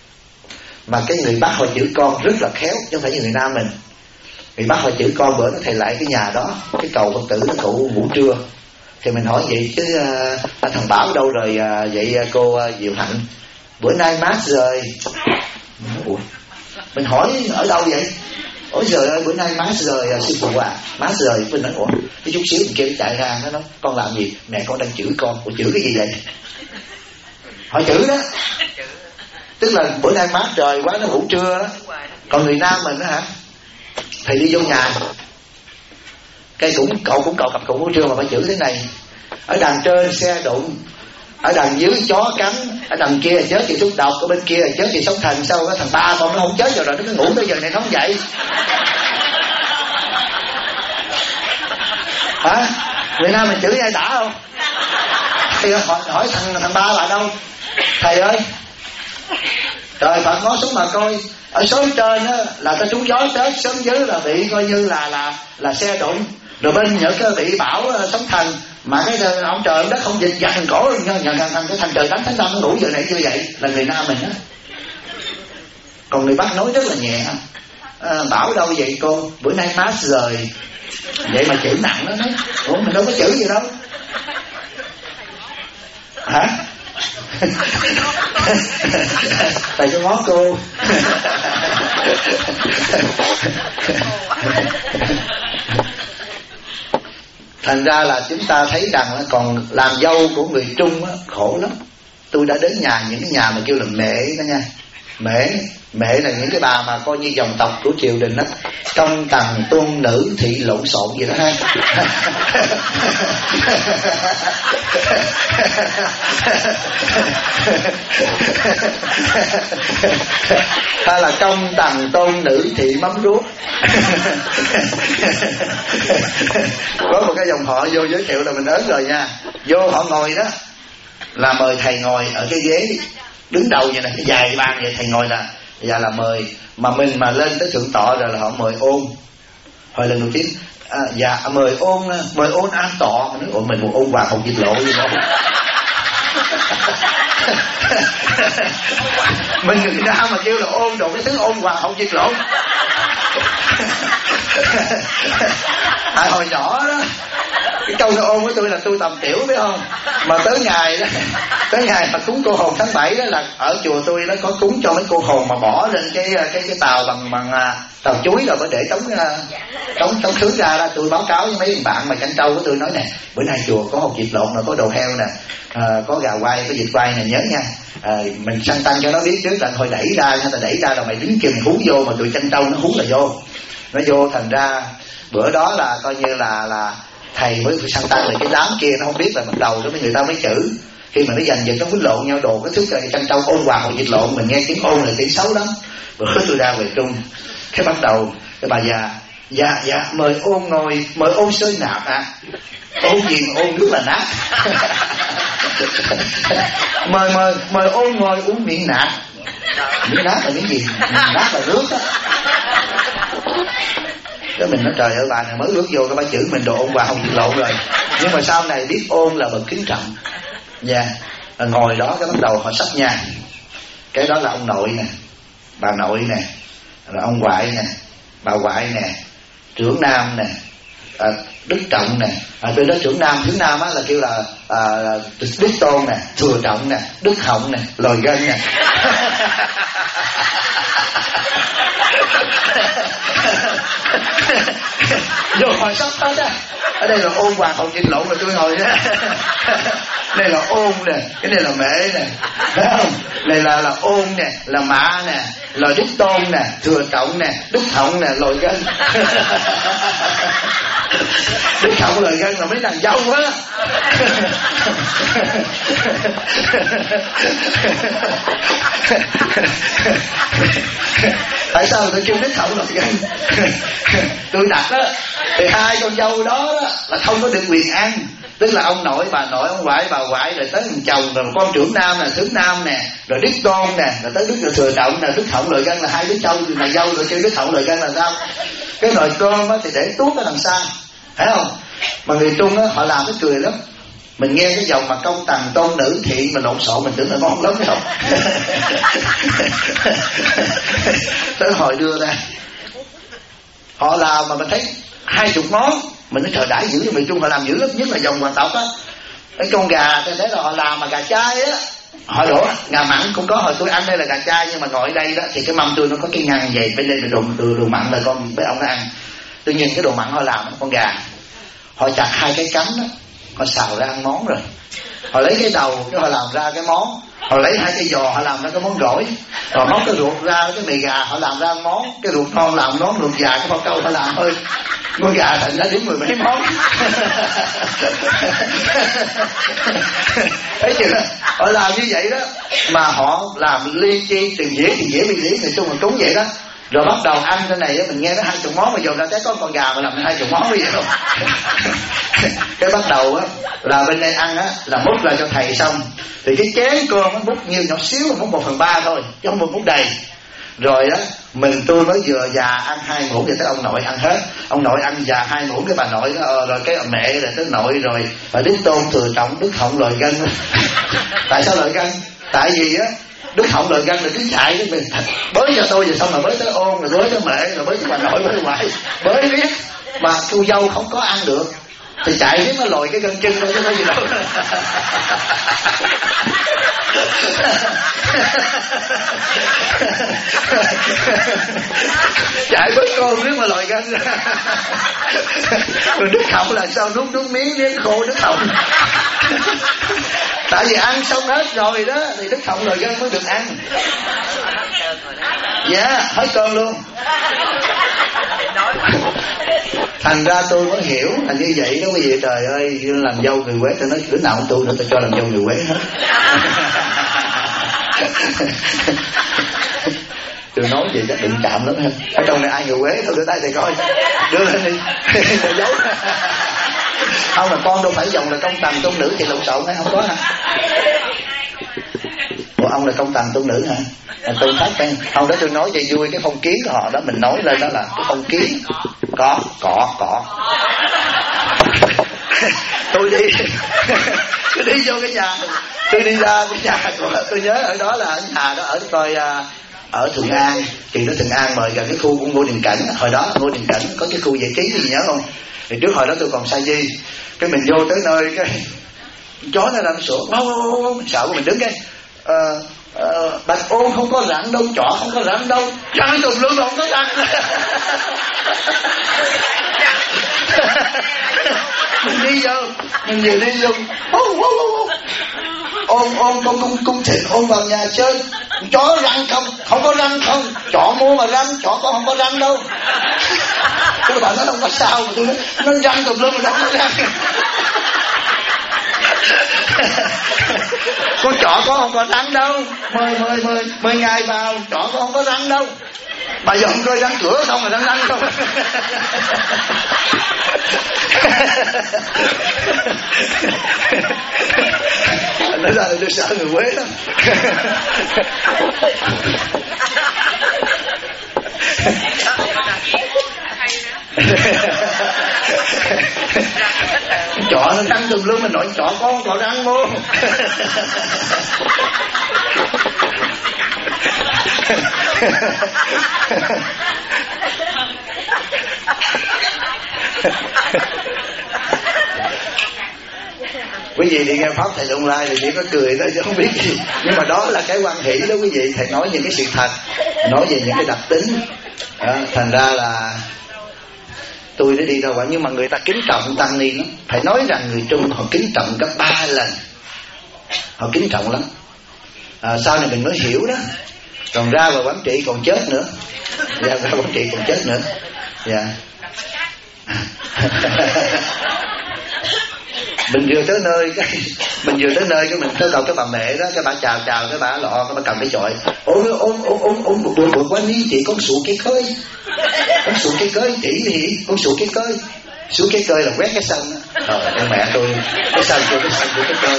Mà cái người Bắc họ chữ con rất là khéo, chứ không phải như người Nam mình. Người Bắc họ chữ con, bữa nó thầy lại cái nhà đó, cái cầu Phật tử nó cụ ngủ trưa. Thì mình hỏi vậy chứ thằng Bảo đâu rồi? Vậy cô Diệu Hạnh bữa nay mát rồi. Ủa? Mình hỏi ở đâu vậy? Ôi trời ơi, bữa nay mát rồi sư phụ à, mát rồi. Mình nói ủa, cái chút xíu mình kêu chạy ra, nó nói con làm gì? Mẹ con đang chửi con. Ủa chửi cái gì vậy? Hỏi chửi đó. Tức là bữa nay mát trời quá nó ngủ trưa đó. Còn người nam mình đó hả, thầy đi vô nhà cái cậu cũng cậu cặp cậu ngủ trưa mà phải chữ thế này: ở đằng trên xe đụng, ở đằng dưới chó cắn, ở đằng kia chết vì thuốc độc, ở bên kia chết vì sóng thần. Sao cái thằng ba con nó không chết rồi nó cứ ngủ tới giờ này nó không dậy hả? Người nam mình chửi ai đã không? Thầy hỏi thằng ba là đâu? Thầy ơi, trời Phật ngó xuống mà coi, ở số trên á là ta trúng gió chết, số dưới là bị coi như là xe đụng, rồi bên những cái bị bão sóng thần. Mà cái ông trời ông đất không dịch giặt thằng cổ cái thằng trời đánh thánh tâm nó ngủ giờ này chưa vậy là người nam mình á. Còn người Bắc nói rất là nhẹ. Bảo đâu vậy cô, bữa nay mát rời, vậy mà chữ nặng đó. Ủa mình đâu có chữ gì đâu hả? Tại cho ngó cô. Thành ra là chúng ta thấy rằng là còn làm dâu của người Trung á, khổ lắm. Tôi đã đến nhà những cái nhà mà kêu là mễ đó nha. Mễ là những cái bà mà coi như dòng tộc của triều đình đó, công tần tôn nữ thị lộn xộn gì đó ha. Hay là công tần tôn nữ thị mắm ruốc. Có một cái dòng họ vô giới thiệu là mình ớn rồi nha. Vô họ ngồi đó là mời thầy ngồi ở cái ghế đứng đầu vậy nè, cái dài bàn vậy, thầy ngồi là dạ là mời. Mà mình mà lên tới thượng tọa rồi là họ mời ôn. Hồi lần đầu tiên dạ mời ôn an tọa. Mình nói ủa mình một ôn Hoàng Hồng Dịch Lộ gì đâu. Mình người ta mà kêu là ôn đồ cái thứ ôn Hoàng Hồng Dịch Lộ. Hồi nhỏ đó cái câu ôn của tôi là tôi tầm tiểu biết không. Mà tới ngày mà cúng cô hồn tháng 7 đó là ở chùa tôi nó có cúng cho mấy cô hồn mà bỏ lên cái tàu bằng tàu chuối rồi mới để tống khứ ra đó. Tôi báo cáo với mấy bạn mà chăn trâu của tôi nói nè, bữa nay chùa có hột vịt lộn, rồi có đồ heo nè, có gà quay, có vịt quay nè, nhớ nha. Mình săn tăng cho nó biết trước, là thôi đẩy ra nha, ta đẩy ra rồi mày đứng kia mày hú vô, mà tụi chăn trâu nó hú là vô, nó vô. Thành ra bữa đó là coi như là thầy với săn tăng này, cái đám kia nó không biết là bắt đầu đó người ta mới chữ. Khi mà nó giành giật nó quýnh lộn nhau đồ cái thứ chăn trâu ôn Hoàng Hồng Dịch Lộn, mình nghe tiếng ôn là tiếng xấu lắm. Bữa tôi ra về Trung cái bắt đầu cái bà già dạ mời ôn ngồi, mời ôn sơi nạp ạ. Ôn gì mà ôn nước là nát. mời ôn ngồi uống miệng nát. Miệng nát là miếng gì? Nát là nước á. Cái mình nói trời ơi bà này mới ước vô cái bà chữ mình đồ ôn Hoàng Hồng Dịch Lộn rồi. Nhưng mà sau này biết ôn là bậc kính trọng nha. Ngồi đó cái bắt đầu họ sắp nhà. Cái đó là ông nội nè, bà nội nè, rồi ông ngoại nè, bà ngoại nè, trưởng nam nè, đức trọng nè. Từ đó trưởng nam, thứ nam á là kêu là đức tôn nè, thừa trọng nè, đức họng nè, lòi gân nè. Vô hỏi sắp hết á. Ở đây là ôn Hoàng Hồng Dịch Lộn, rồi tôi ngồi đó. Đây là ôn nè, cái này là mẹ nè, thấy không? Này là ôn nè, là mạ nè, là đức tôn nè, thừa trọng nè, đức họng nè, lòi gân. Đức họng lòi gân là mấy nàng dâu á. Tại sao tôi kêu đức họng lòi gân? Tôi đặt á thì hai con dâu đó là không có được quyền ăn. Tức là ông nội, bà nội, ông ngoại, bà ngoại, rồi tới thằng chồng, rồi con trưởng nam nè, thứ nam nè, rồi đức tôn nè, rồi tới đức thừa trọng nè, đức họng lòi gân là hai đứa châu này dâu, rồi kêu đức họng lòi gân là sao? Cái nồi cơm á thì để tuốt ở đằng xa, thấy không? Mà người Trung á họ làm cái cười lắm. Mình nghe cái dòng mà công tần tôn nữ thị mà lộn xộn mình tưởng là ngon lắm phải không? Tới hồi đưa ra họ làm mà mình thấy 20 món, mình nói trời đãi dữ, người Trung họ làm dữ lắm, nhất là dòng hoàng tộc á. Cái con gà tôi thấy là họ làm mà gà chai á, họ đổ gà mặn cũng có. Hồi tôi ăn đây là gà chai, nhưng mà ngồi đây đó thì cái mâm tôi nó có cái ngăn vậy, bên đây là đồ mặn là con mấy ông nó ăn. Tôi nhìn cái đồ mặn họ làm con gà, họ chặt hai cái cánh đó, họ xào ra ăn món rồi. Họ lấy cái đầu cái họ làm ra cái món, Họ lấy 2 cái giò họ làm ra cái món gỏi, rồi móc cái ruột ra cái mì gà họ làm ra món, cái ruột non làm món, ruột già cái phao câu họ làm thôi, con gà thành ra đến 10 mấy món. Thấy chưa? Họ làm như vậy đó, mà họ làm ly chi từng dĩa mili, nói chung là cúng vậy đó. Rồi bắt đầu ăn cái này mình nghe nó 20 món, mà dồn ra thấy có con gà mà làm 20 món như vậy không? Cái bắt đầu á là bên đây ăn á là múc ra cho thầy xong, thì cái chén cơm nó múc như nhỏ xíu, múc 1/3 thôi chứ không múc đầy. Rồi á tôi mới vừa già ăn 2 muỗng, rồi tới ông nội ăn hết. Ông nội ăn già 2 muỗng, cái bà nội đó, rồi cái mẹ rồi tới nội, rồi Đức Tôn Thừa Trọng Đức Họng Lời Gân. Tại sao Lời Gân? Tại vì á Đức Họng Lời Gân là cứ chạy với mình, bới cho tôi rồi xong rồi bới tới Ôn, rồi bới tới mẹ, rồi bới tới bà nội, bới ngoại, bới riết mà cô dâu không có ăn được thì chạy riết nó lòi cái gân chân thôi chứ có gì đâu. Chạy với con riết mà lòi gân ra. Rồi Đức Họng là sao nuốt miếng đến khô Đức Họng. Tại vì ăn xong hết rồi đó thì Đức Họng Lời Gân mới được ăn. Dạ, hết cơm luôn. Thành ra tôi mới hiểu là như vậy đó quý vị. Trời ơi, làm dâu người Quế, tôi nói đứa nào cũng tôi nữa, tôi cho làm dâu người Quế hết. Tôi nói vậy chắc đừng chạm lắm ha. Ở trong này ai người Quế thôi, đưa tay thầy coi, đưa lên đi. Tôi giấu. Không là con đâu phải dòng là công tần tôn nữ thì lộn xộn hay không có hả? Ủa ông là công tần tôn nữ hả? Tôi thắc cái ông đó tôi nói cho vui cái phong kiến của họ đó, mình nói lên đó là cái phong kiến. Có. Tôi đi vô cái nhà, tôi đi ra cái nhà của tôi nhớ ở đó là ở nhà đó, ở coi ở Thuận An, thì đó Thuận An mời gần cái khu của Ngô Đình Cảnh. Hồi đó Ngô Đình Cảnh có cái khu giải trí gì nhớ không? Thì trước hồi đó tôi còn sa di, cái mình vô tới nơi cái chó nó làm sủa, mình sợ mình đứng cái Bạch Ôn không có rắn đâu, chó không có rắn đâu, rắn tùm lum không có rắn. Mình đi vô, mình vừa đi vô, ôn cung thịt ôn vào nhà chơi, chó răng không có răng không, chó mua mà răng, chó con không có răng đâu. Cái bạn nói không có sao mà tôi nói nó răng tùm lum mà không có răng. Con chó con không có răng đâu, mời ngài vào, chó con không có răng đâu. Bà giờ không coi răng cửa không mà răng không. Nói ra tôi sợ người Quế lắm. Chó nó răng tùm lum, mình nói chó con có răng mô. Quý vị đi nghe pháp thầy Đông Lai thì chỉ có cười thôi chứ không biết gì, nhưng mà đó là cái quan hệ đó quý vị. Thầy nói những cái sự thật, nói về những cái đặc tính đó, thành ra là tôi đã đi đâu vậy, nhưng mà người ta kính trọng tăng ni lắm. Phải nói rằng người Trung họ kính trọng gấp 3 lần, họ kính trọng lắm. Sau này mình mới hiểu đó. Còn ra vào Quảng Trị còn chết nữa. Ra Quảng Trị còn chết nữa. Dạ. Mình vừa tới nơi cái mình tới cầu cái bà mẹ đó, cái bà chào cái bà lọ, cái bà cầm cái chọi, ôm buồn quá ní chị, con sụ cái cơi, con sụ cái cơi chị thì con sụ cái cơi. Xuống cái cơi là quét cái sân đó. Rồi mẹ tôi cái sân của cái cơi.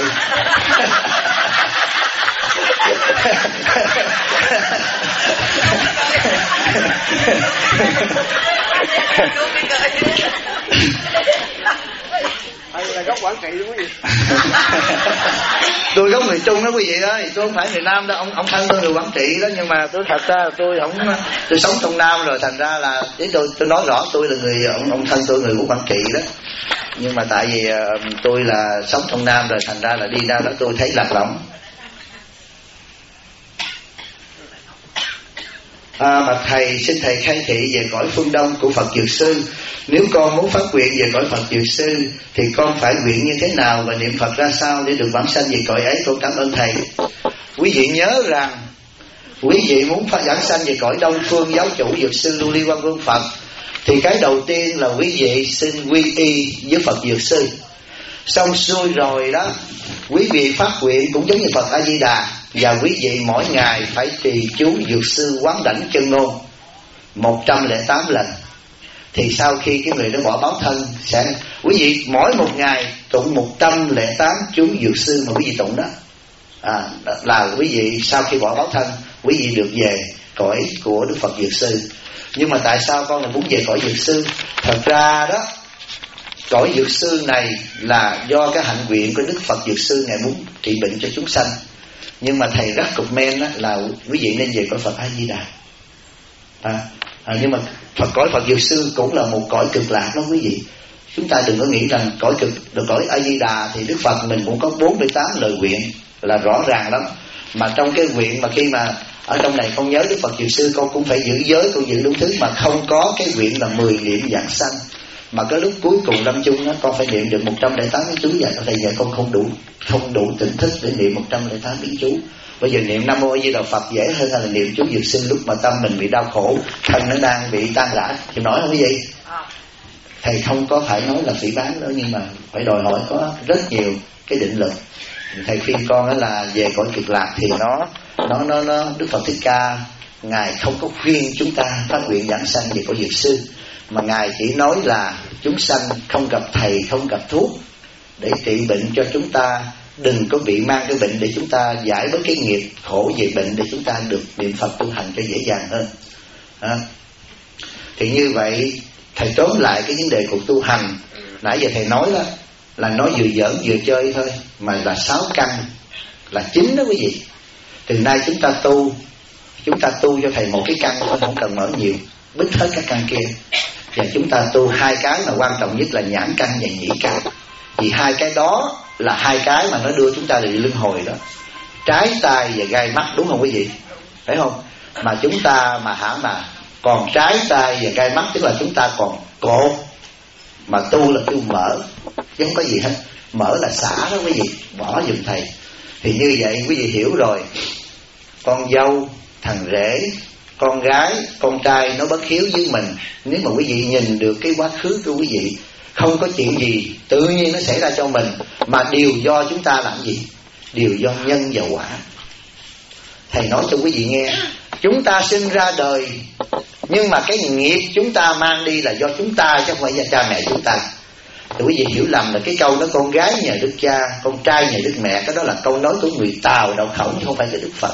Là gốc Quảng Trị đúng không gì? Tôi gốc người Trung đó quý vị đó, tôi không phải người Nam đó, ông thân tôi người Quảng Trị đó, nhưng mà tôi thật ra tôi sống trong Nam rồi, thành ra là tôi nói rõ tôi là người ông thân tôi người của Quảng Trị đó, nhưng mà tại vì tôi là sống trong Nam rồi, thành ra là đi ra đó tôi thấy lạc lõng. Bạch thầy, xin thầy khai thị về cõi phương Đông của Phật Dược Sư. Nếu con muốn phát nguyện về cõi Phật Dược Sư thì con phải nguyện như thế nào và niệm Phật ra sao để được vãng sanh về cõi ấy? Con cảm ơn thầy. Quý vị nhớ rằng quý vị muốn giảng sanh về cõi Đông Phương giáo chủ Dược Sư Lưu Ly Quan Vương Phật, thì cái đầu tiên là quý vị xin quy y với Phật Dược Sư. Xong xuôi rồi đó, quý vị phát nguyện cũng giống như Phật A Di Đà, và quý vị mỗi ngày phải trì chú Dược Sư Quán Đảnh Chân Ngôn 108 lần. Thì sau khi cái người đó bỏ báo thân, sẽ quý vị mỗi một ngày tụng 108 chú Dược Sư mà quý vị tụng đó, là quý vị sau khi bỏ báo thân, quý vị được về cõi của Đức Phật Dược Sư. Nhưng mà tại sao con lại muốn về cõi Dược Sư? Thật ra đó, cõi Dược Sư này là do cái hạnh nguyện của Đức Phật Dược Sư, Ngài muốn trị bệnh cho chúng sanh. Nhưng mà thầy rất comment đó là quý vị nên về cõi Phật A Di Đà. Nhưng mà cõi Phật Dược Sư cũng là một cõi cực lạc đó quý vị. Chúng ta đừng có nghĩ rằng cõi A Di Đà thì Đức Phật mình cũng có 48 lời nguyện là rõ ràng lắm. Mà trong cái nguyện mà khi mà ở trong này con nhớ Đức Phật Dược Sư, con cũng phải giữ giới, con giữ đúng thứ, mà không có cái nguyện là 10 niệm giảng sanh. Mà cái lúc cuối cùng lâm chung đó, con phải niệm được 108 tiếng chú. Và thầy dạy con không đủ tỉnh thức để niệm 108 tiếng chú. Bây giờ niệm Nam Mô A Di Đà Phật dễ hơn là niệm chú Dược Sư lúc mà tâm mình bị đau khổ, thân nó đang bị tan rã. Thì nói không cái gì? Thầy không có phải nói là phỉ báng nữa, nhưng mà phải đòi hỏi có rất nhiều cái định lực. Thầy khuyên con đó là về cõi cực lạc thì nó Đức Phật Thích Ca Ngài không có khuyên chúng ta phát nguyện giảng sanh về cõi Dược Sư, mà Ngài chỉ nói là chúng sanh không gặp thầy, không gặp thuốc để trị bệnh cho chúng ta, đừng có bị mang cái bệnh để chúng ta giải bớt cái nghiệp khổ về bệnh, để chúng ta được niệm Phật tu hành cho dễ dàng hơn. Thì như vậy thầy tóm lại cái vấn đề cuộc tu hành nãy giờ thầy nói đó, là nói vừa giỡn vừa chơi thôi, mà là 6 căn là chính đó quý vị. Từ nay chúng ta tu cho thầy một cái căn thôi, không cần mở nhiều, bứt hết các căn kia. Và chúng ta tu 2 cái mà quan trọng nhất là nhãn căn và nhĩ căn. Vì 2 cái đó là 2 cái mà nó đưa chúng ta đi luân hồi đó, trái tai và gai mắt, đúng không quý vị? Phải không? Mà chúng ta mà còn trái tai và gai mắt, tức là chúng ta còn cột, mà tu là tu mở, chứ không có gì hết. Mở là xả đó quý vị, bỏ giùm thầy. Thì như vậy quý vị hiểu rồi. Con dâu, thằng rể, con gái, con trai nó bất hiếu với mình, nếu mà quý vị nhìn được cái quá khứ của quý vị, không có chuyện gì tự nhiên nó xảy ra cho mình, mà đều do chúng ta làm gì? Đều do nhân và quả. Thầy nói cho quý vị nghe, chúng ta sinh ra đời, nhưng mà cái nghiệp chúng ta mang đi là do chúng ta, chứ không phải do cha mẹ chúng ta. Thì quý vị hiểu lầm là cái câu đó con gái nhờ Đức Cha, con trai nhờ Đức Mẹ, cái đó là câu nói của người Tàu đạo khẩu, chứ không phải là Đức Phật.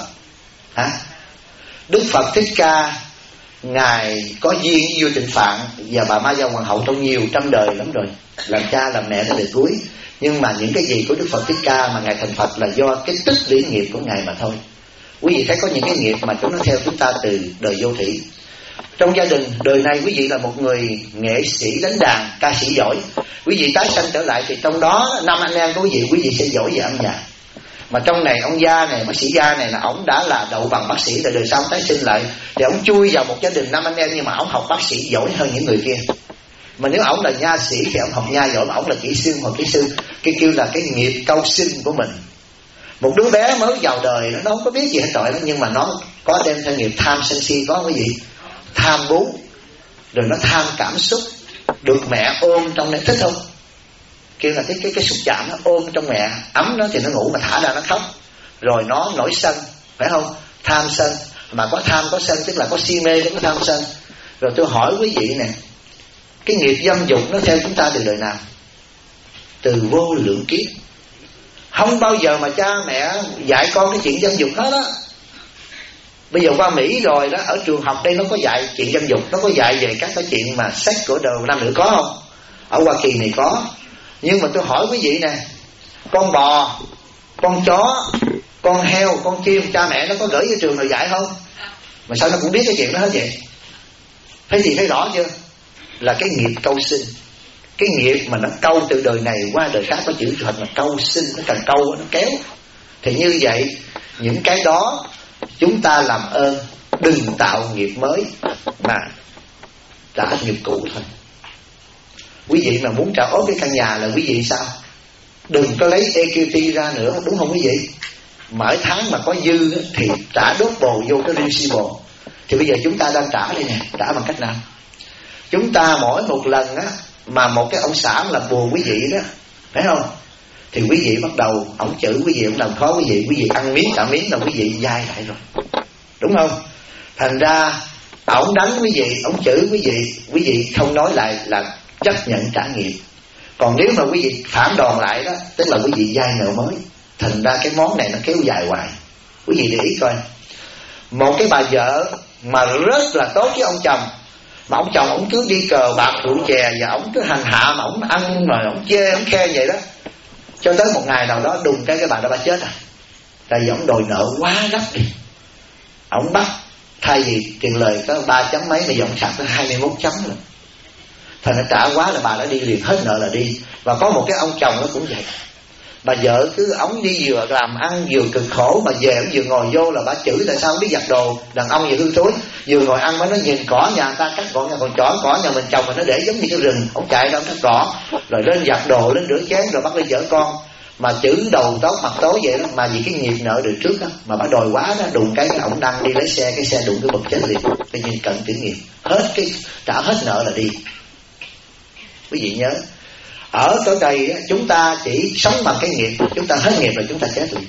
Đức Phật Thích Ca Ngài có duyên với vua Tịnh Phạn và bà Ma Gia Hoàng hậu trong nhiều trăm đời lắm rồi, làm cha làm mẹ đến đời cuối. Nhưng mà những cái gì của Đức Phật Thích Ca mà Ngài thành Phật là do cái tích lũy nghiệp của Ngài mà thôi. Quý vị thấy có những cái nghiệp mà nó theo chúng ta từ đời vô thủy. Trong gia đình đời này quý vị là một người nghệ sĩ đánh đàn, ca sĩ giỏi, quý vị tái sanh trở lại thì trong đó 5 anh em của quý vị sẽ giỏi về âm nhạc. Mà trong này ông Gia này, bác sĩ Gia này là ổng đã là đậu bằng bác sĩ, rồi đời sau tái sinh lại thì ổng chui vào một gia đình 5 anh em, nhưng mà ổng học bác sĩ giỏi hơn những người kia. Mà nếu ổng là nha sĩ thì ổng học nha giỏi, mà ổng là kỹ sư hoặc kỹ sư, cái kêu là cái nghiệp câu sinh của mình. Một đứa bé mới vào đời nó không có biết gì hết trọi đó, nhưng mà nó có đem theo nghiệp tham sân si, có cái gì tham bú, rồi nó tham cảm xúc, được mẹ ôm trong này, thích không? Kêu là cái xúc chạm, nó ôm trong mẹ ấm nó thì nó ngủ, mà thả ra nó khóc, rồi nó nổi sân, phải không? Tham sân, mà có tham có sân tức là có si mê, có tham sân. Rồi tôi hỏi quý vị nè, cái nghiệp dâm dục nó theo chúng ta từ đời nào? Từ vô lượng kiếp. Không bao giờ mà cha mẹ dạy con cái chuyện dâm dục hết á. Bây giờ qua Mỹ rồi đó, ở trường học đây nó có dạy chuyện dâm dục, nó có dạy về các cái chuyện mà sex của đời nam nữ, có không? Ở Hoa Kỳ này có. Nhưng mà tôi hỏi quý vị nè, con bò, con chó, con heo, con chim, cha mẹ nó có gửi vô trường rồi dạy không? Mà sao nó cũng biết cái chuyện đó hết vậy? Thấy gì thấy rõ chưa? Là cái nghiệp câu sinh. Cái nghiệp mà nó câu từ đời này qua đời khác, có chữ thật là câu sinh, nó cần câu nó kéo. Thì như vậy, những cái đó chúng ta làm ơn đừng tạo nghiệp mới, mà trả nghiệp cũ thôi. Quý vị mà muốn trả ốp cái căn nhà là quý vị sao? Đừng có lấy EQT ra nữa, đúng không quý vị? mỗi tháng mà có dư thì trả đốt bồ vô cái receivable. Thì bây giờ chúng ta đang trả đây nè. Trả bằng cách nào? Chúng ta mỗi một lần á mà một cái ông xã làm buồn quý vị đó, phải không, thì quý vị bắt đầu ông chửi quý vị, ông làm khó quý vị ăn miếng trả miếng là quý vị dai lại rồi, đúng không? Thành ra ông đánh quý vị, ông chửi quý vị không nói lại là chấp nhận trả nghiệp. Còn nếu mà quý vị phản đòn lại đó, tức là quý vị vay nợ mới. Thành ra cái món này nó kéo dài hoài. Quý vị để ý coi, một cái bà vợ mà rất là tốt với ông chồng, mà ông chồng ông cứ đi cờ bạc rượu chè và ông cứ hành hạ, mà ông ăn rồi ông chê ông khen vậy đó, cho tới một ngày nào đó đùng cái bà đó bà chết à. Tại vì ông đòi nợ quá gấp đi. Ông bắt thay vì tiền lời có 3 chấm mấy, mà ông sạch tới 21 chấm rồi. Thành nó trả quá là bà đã đi liền, hết nợ là đi. Và có một cái ông chồng nó cũng vậy. Bà vợ cứ ống đi vừa làm ăn vừa cực khổ, mà về ông vừa ngồi vô là bà chửi tại sao không biết giặt đồ, đàn ông vừa hư thối, vừa ngồi ăn mà nó nhìn cỏ nhà người ta cắt gọn, nhà còn chỏ cỏ nhà mình trồng mà nó để giống như cái rừng, ông chạy ra ông cắt cỏ, rồi lên giặt đồ, lên rửa chén, rồi bắt lên chở con, mà chữ đầu tóc mặt tối vậy đó. Mà vì cái nghiệp nợ đời trước đó, mà bà đòi quá đó, đụng cái ông đang đi lấy xe, cái xe đụng cái bật chết liền. Tự nhiên cận tử nghiệp, hết cái trả hết nợ là đi. Quý vị nhớ, ở chỗ đây chúng ta chỉ sống bằng cái nghiệp, chúng ta hết nghiệp là chúng ta chết liền.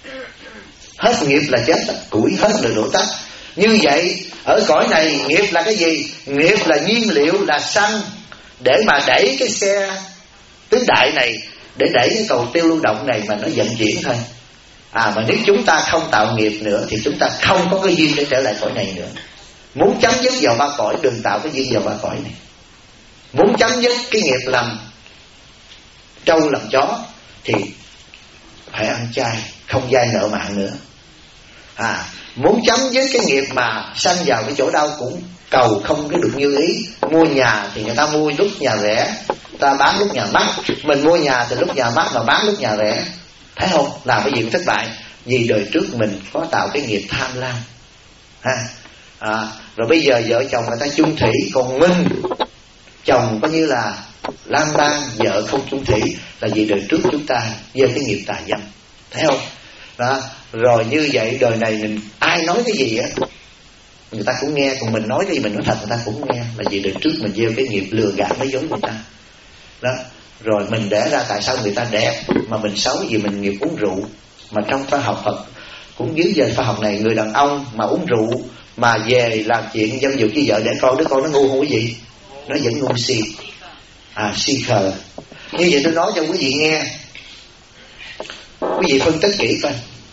Hết nghiệp là chết, củi hết rồi đổ tắt. Như vậy ở cõi này nghiệp là cái gì? Nghiệp là nhiên liệu, là xăng để mà đẩy cái xe tứ đại này, để đẩy cái cầu tiêu lưu động này mà nó vận chuyển thôi. Mà nếu chúng ta không tạo nghiệp nữa thì chúng ta không có cái duyên để trở lại cõi này nữa. Muốn chấm dứt vào ba cõi, đừng tạo cái duyên vào ba cõi này. Muốn chấm dứt cái nghiệp làm trâu làm chó thì phải ăn chay, không vay nợ mạng nữa. Muốn chấm dứt cái nghiệp mà sanh vào cái chỗ đau cũng cầu không có được như ý. Mua nhà thì người ta mua lúc nhà rẻ, ta bán lúc nhà mắc. Mình mua nhà thì lúc nhà mắc mà bán lúc nhà rẻ, thấy không? Làm cái gì cũng thất bại. Vì đời trước mình có tạo cái nghiệp tham lam. Rồi bây giờ vợ chồng người ta chung thủy, còn mình chồng coi như là lang bang, vợ không chung thủy, là vì đời trước chúng ta gieo cái nghiệp tà dâm, thấy không? Đó. Rồi như vậy đời này mình ai nói cái gì á người ta cũng nghe, còn mình nói cái gì mình nói thật người ta cũng nghe, là vì đời trước mình gieo cái nghiệp lừa gạt nói dối người ta. Đó. Rồi mình đẻ ra tại sao người ta đẹp mà mình xấu, vì mình nghiệp uống rượu. Mà trong khoa học Phật cũng dưới giờ khoa học này, người đàn ông mà uống rượu mà về làm chuyện dâm dục với vợ đẻ con, đứa con nó ngu không quý vị? Nó vẫn ngu si, si khờ. Như vậy tôi nói cho quý vị nghe, quý vị phân tích kỹ coi.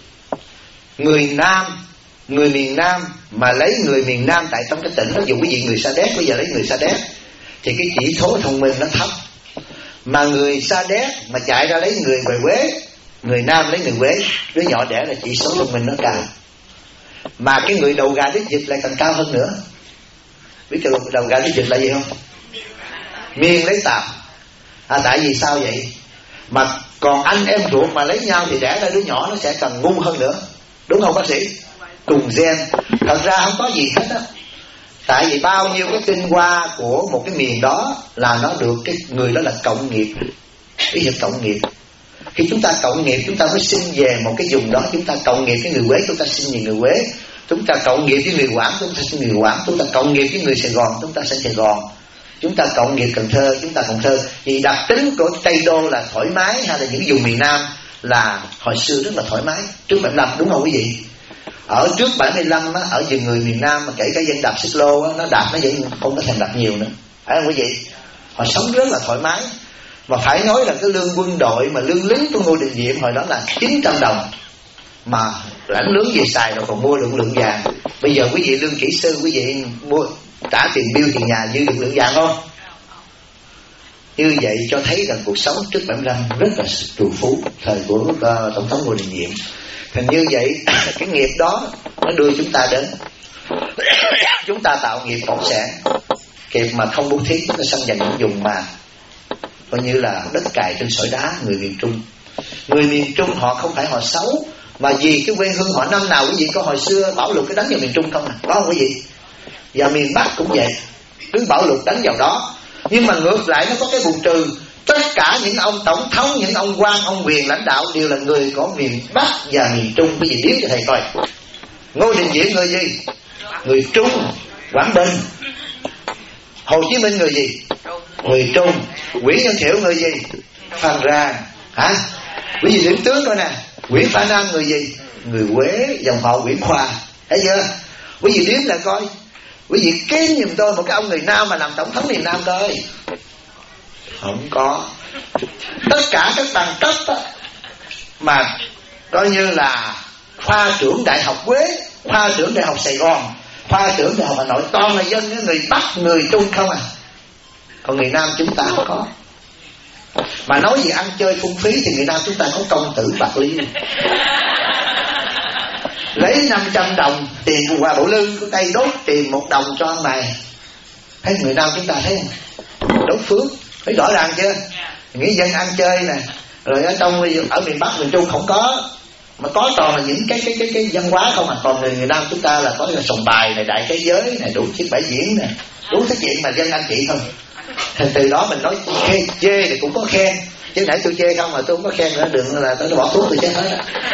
Người miền Nam mà lấy người miền Nam tại trong cái tỉnh đó, dù quý vị người Sa Đéc, bây giờ lấy người Sa Đéc thì cái chỉ số thông minh nó thấp. Mà người Sa Đéc mà chạy ra lấy người về Huế, người Nam lấy người Huế, đứa nhỏ đẻ là chỉ số thông minh nó cao. Mà cái người đầu gà đít vịt lại càng cao hơn nữa. Biết cái đầu gà đít vịt là gì không? Miên lấy tạp. Tại vì sao vậy? Mà còn anh em ruột mà lấy nhau thì đẻ ra đứa nhỏ nó sẽ càng ngu hơn nữa, đúng không bác sĩ? Cùng gen. Thật ra không có gì hết á. Tại vì bao nhiêu cái tinh hoa của một cái miền đó là nó được cái người đó là cộng nghiệp. Cái việc cộng nghiệp, khi chúng ta cộng nghiệp chúng ta mới sinh về một cái vùng đó. Chúng ta cộng nghiệp với người Huế, chúng ta sinh về người Huế. Chúng ta cộng nghiệp với người Quảng, chúng ta sinh người Quảng. Chúng ta cộng nghiệp với người Sài Gòn, chúng ta sinh Sài Gòn. Chúng ta cộng nghiệp Cần Thơ, chúng ta Cần Thơ. Vì đặc tính của Tây Đô là thoải mái, hay là những vùng miền Nam là hồi xưa rất là thoải mái. Trước 75, đúng không quý vị? Ở trước 75 á, ở vùng người miền Nam mà kể cả dân đạp xích lô á, nó đạp nó vẫn không có thèm đạp nhiều nữa, phải không quý vị? Họ sống rất là thoải mái. Mà phải nói là cái lương quân đội mà lương lính của Ngô Đình Diệm hồi đó là 900 đồng. Mà lãnh lương về xài rồi còn mua được lượng vàng. Bây giờ quý vị lương kỹ sư, quý vị mua trả tiền bill tiền nhà dư được lượng vàng không? Như vậy cho thấy rằng cuộc sống trước 75 rất là trù phú thời của Tổng thống Ngô Đình Diệm. Thành như vậy cái nghiệp đó nó đưa chúng ta đến chúng ta tạo nghiệp cộng sản, nghiệp mà không bố thí, nó xâm nhập những vùng mà coi như là đất cày trên sỏi đá. Người miền Trung, người miền Trung họ không phải họ xấu, mà vì cái quê hương họ năm nào quý vị có hồi xưa bão lụt cái đánh vào miền Trung không có không quý vị? Và miền Bắc cũng vậy, cứ bão lụt đánh vào đó. Nhưng mà ngược lại nó có cái vùng trừ, tất cả cả những ông tổng thống, những ông quan, ông quyền lãnh đạo đều là người của miền Bắc và miền Trung. Bây giờ điếm cho thầy coi. Ngô Đình Diệm người gì? Người Trung, Quảng Bình. Hồ Chí Minh người gì? Người Trung. Nguyễn Văn Thiệu người gì? Phan Rang. Hả? Quý vị điểm tướng coi nè. Nguyễn Phả Nam người gì? Người Quế, dòng họ Nguyễn Khoa. Thấy chưa? Quý vị điếm lại coi. Quý vị kiếm giùm tôi một cái ông người Nam mà làm tổng thống miền Nam coi. Không có. Tất cả các bằng cấp á, mà coi như là khoa trưởng Đại học Quế, khoa trưởng Đại học Sài Gòn, khoa trưởng Đại học Hà Nội, toàn là dân người Bắc, người Trung không à. Còn người Nam chúng ta không có. Mà nói gì ăn chơi phung phí thì người Nam chúng ta có Công Tử Bạc Liêu. Lấy 500 đồng tiền của Hòa Bảo Lư của tay đốt tiền 1 đồng cho ăn mày. Thấy người Nam chúng ta thấy không? Đốt phước. Thấy rõ ràng chưa? Nghĩ dân ăn chơi nè. Rồi ở trong ở miền Bắc miền Trung không có. Mà có toàn là những cái văn hóa không à. Còn người Nam chúng ta là có là sòng bài này, đại thế giới này, đủ chiếc bãi diễn nè, đủ thứ chuyện mà dân anh chị không. Thì từ đó mình nói chê thì cũng có khen. Chứ nãy tôi chê không mà tôi không có khen nữa. Đừng là tôi bỏ thuốc tôi chết hết.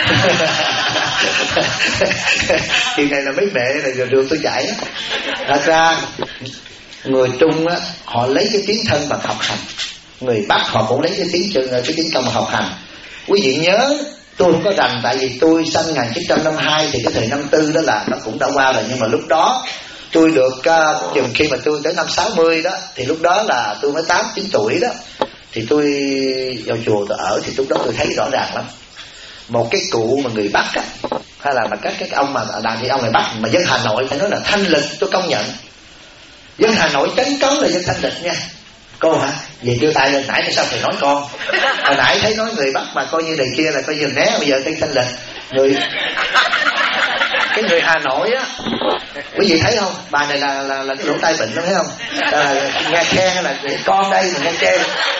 Chuyện này là mấy mẹ rồi đường tôi chạy. Thật ra người Trung á, họ lấy cái tiếng thân bằng học hành. Người Bắc họ cũng lấy cái tiếng công mà học hành. Quý vị nhớ, tôi không có rành, tại vì tôi sinh 1952 thì cái thời 54 đó là nó cũng đã qua rồi. Nhưng mà lúc đó tôi được chừng khi mà tôi tới năm 60 đó, thì lúc đó là tôi mới 8-9 tuổi đó. Thì tôi vào chùa tôi ở, thì lúc đó tôi thấy rõ ràng lắm. Một cái cụ mà người Bắc á, hay là mà các ông mà đàn thì ông người Bắc mà dân Hà Nội phải nói là thanh lịch, tôi công nhận. Dân Hà Nội chánh cống là dân thanh lịch nha. Cô hả? Vậy đưa tay lên nãy tại sao thầy nói con? Hồi nãy thấy nói người Bắc mà coi như đời kia là coi như né, bây giờ thấy thanh lịch. Cái người Hà Nội á, quý vị thấy không? Bà này là cái lỗ tai bệnh đó, thấy không? Nghe khen là con đây mà nghe chê.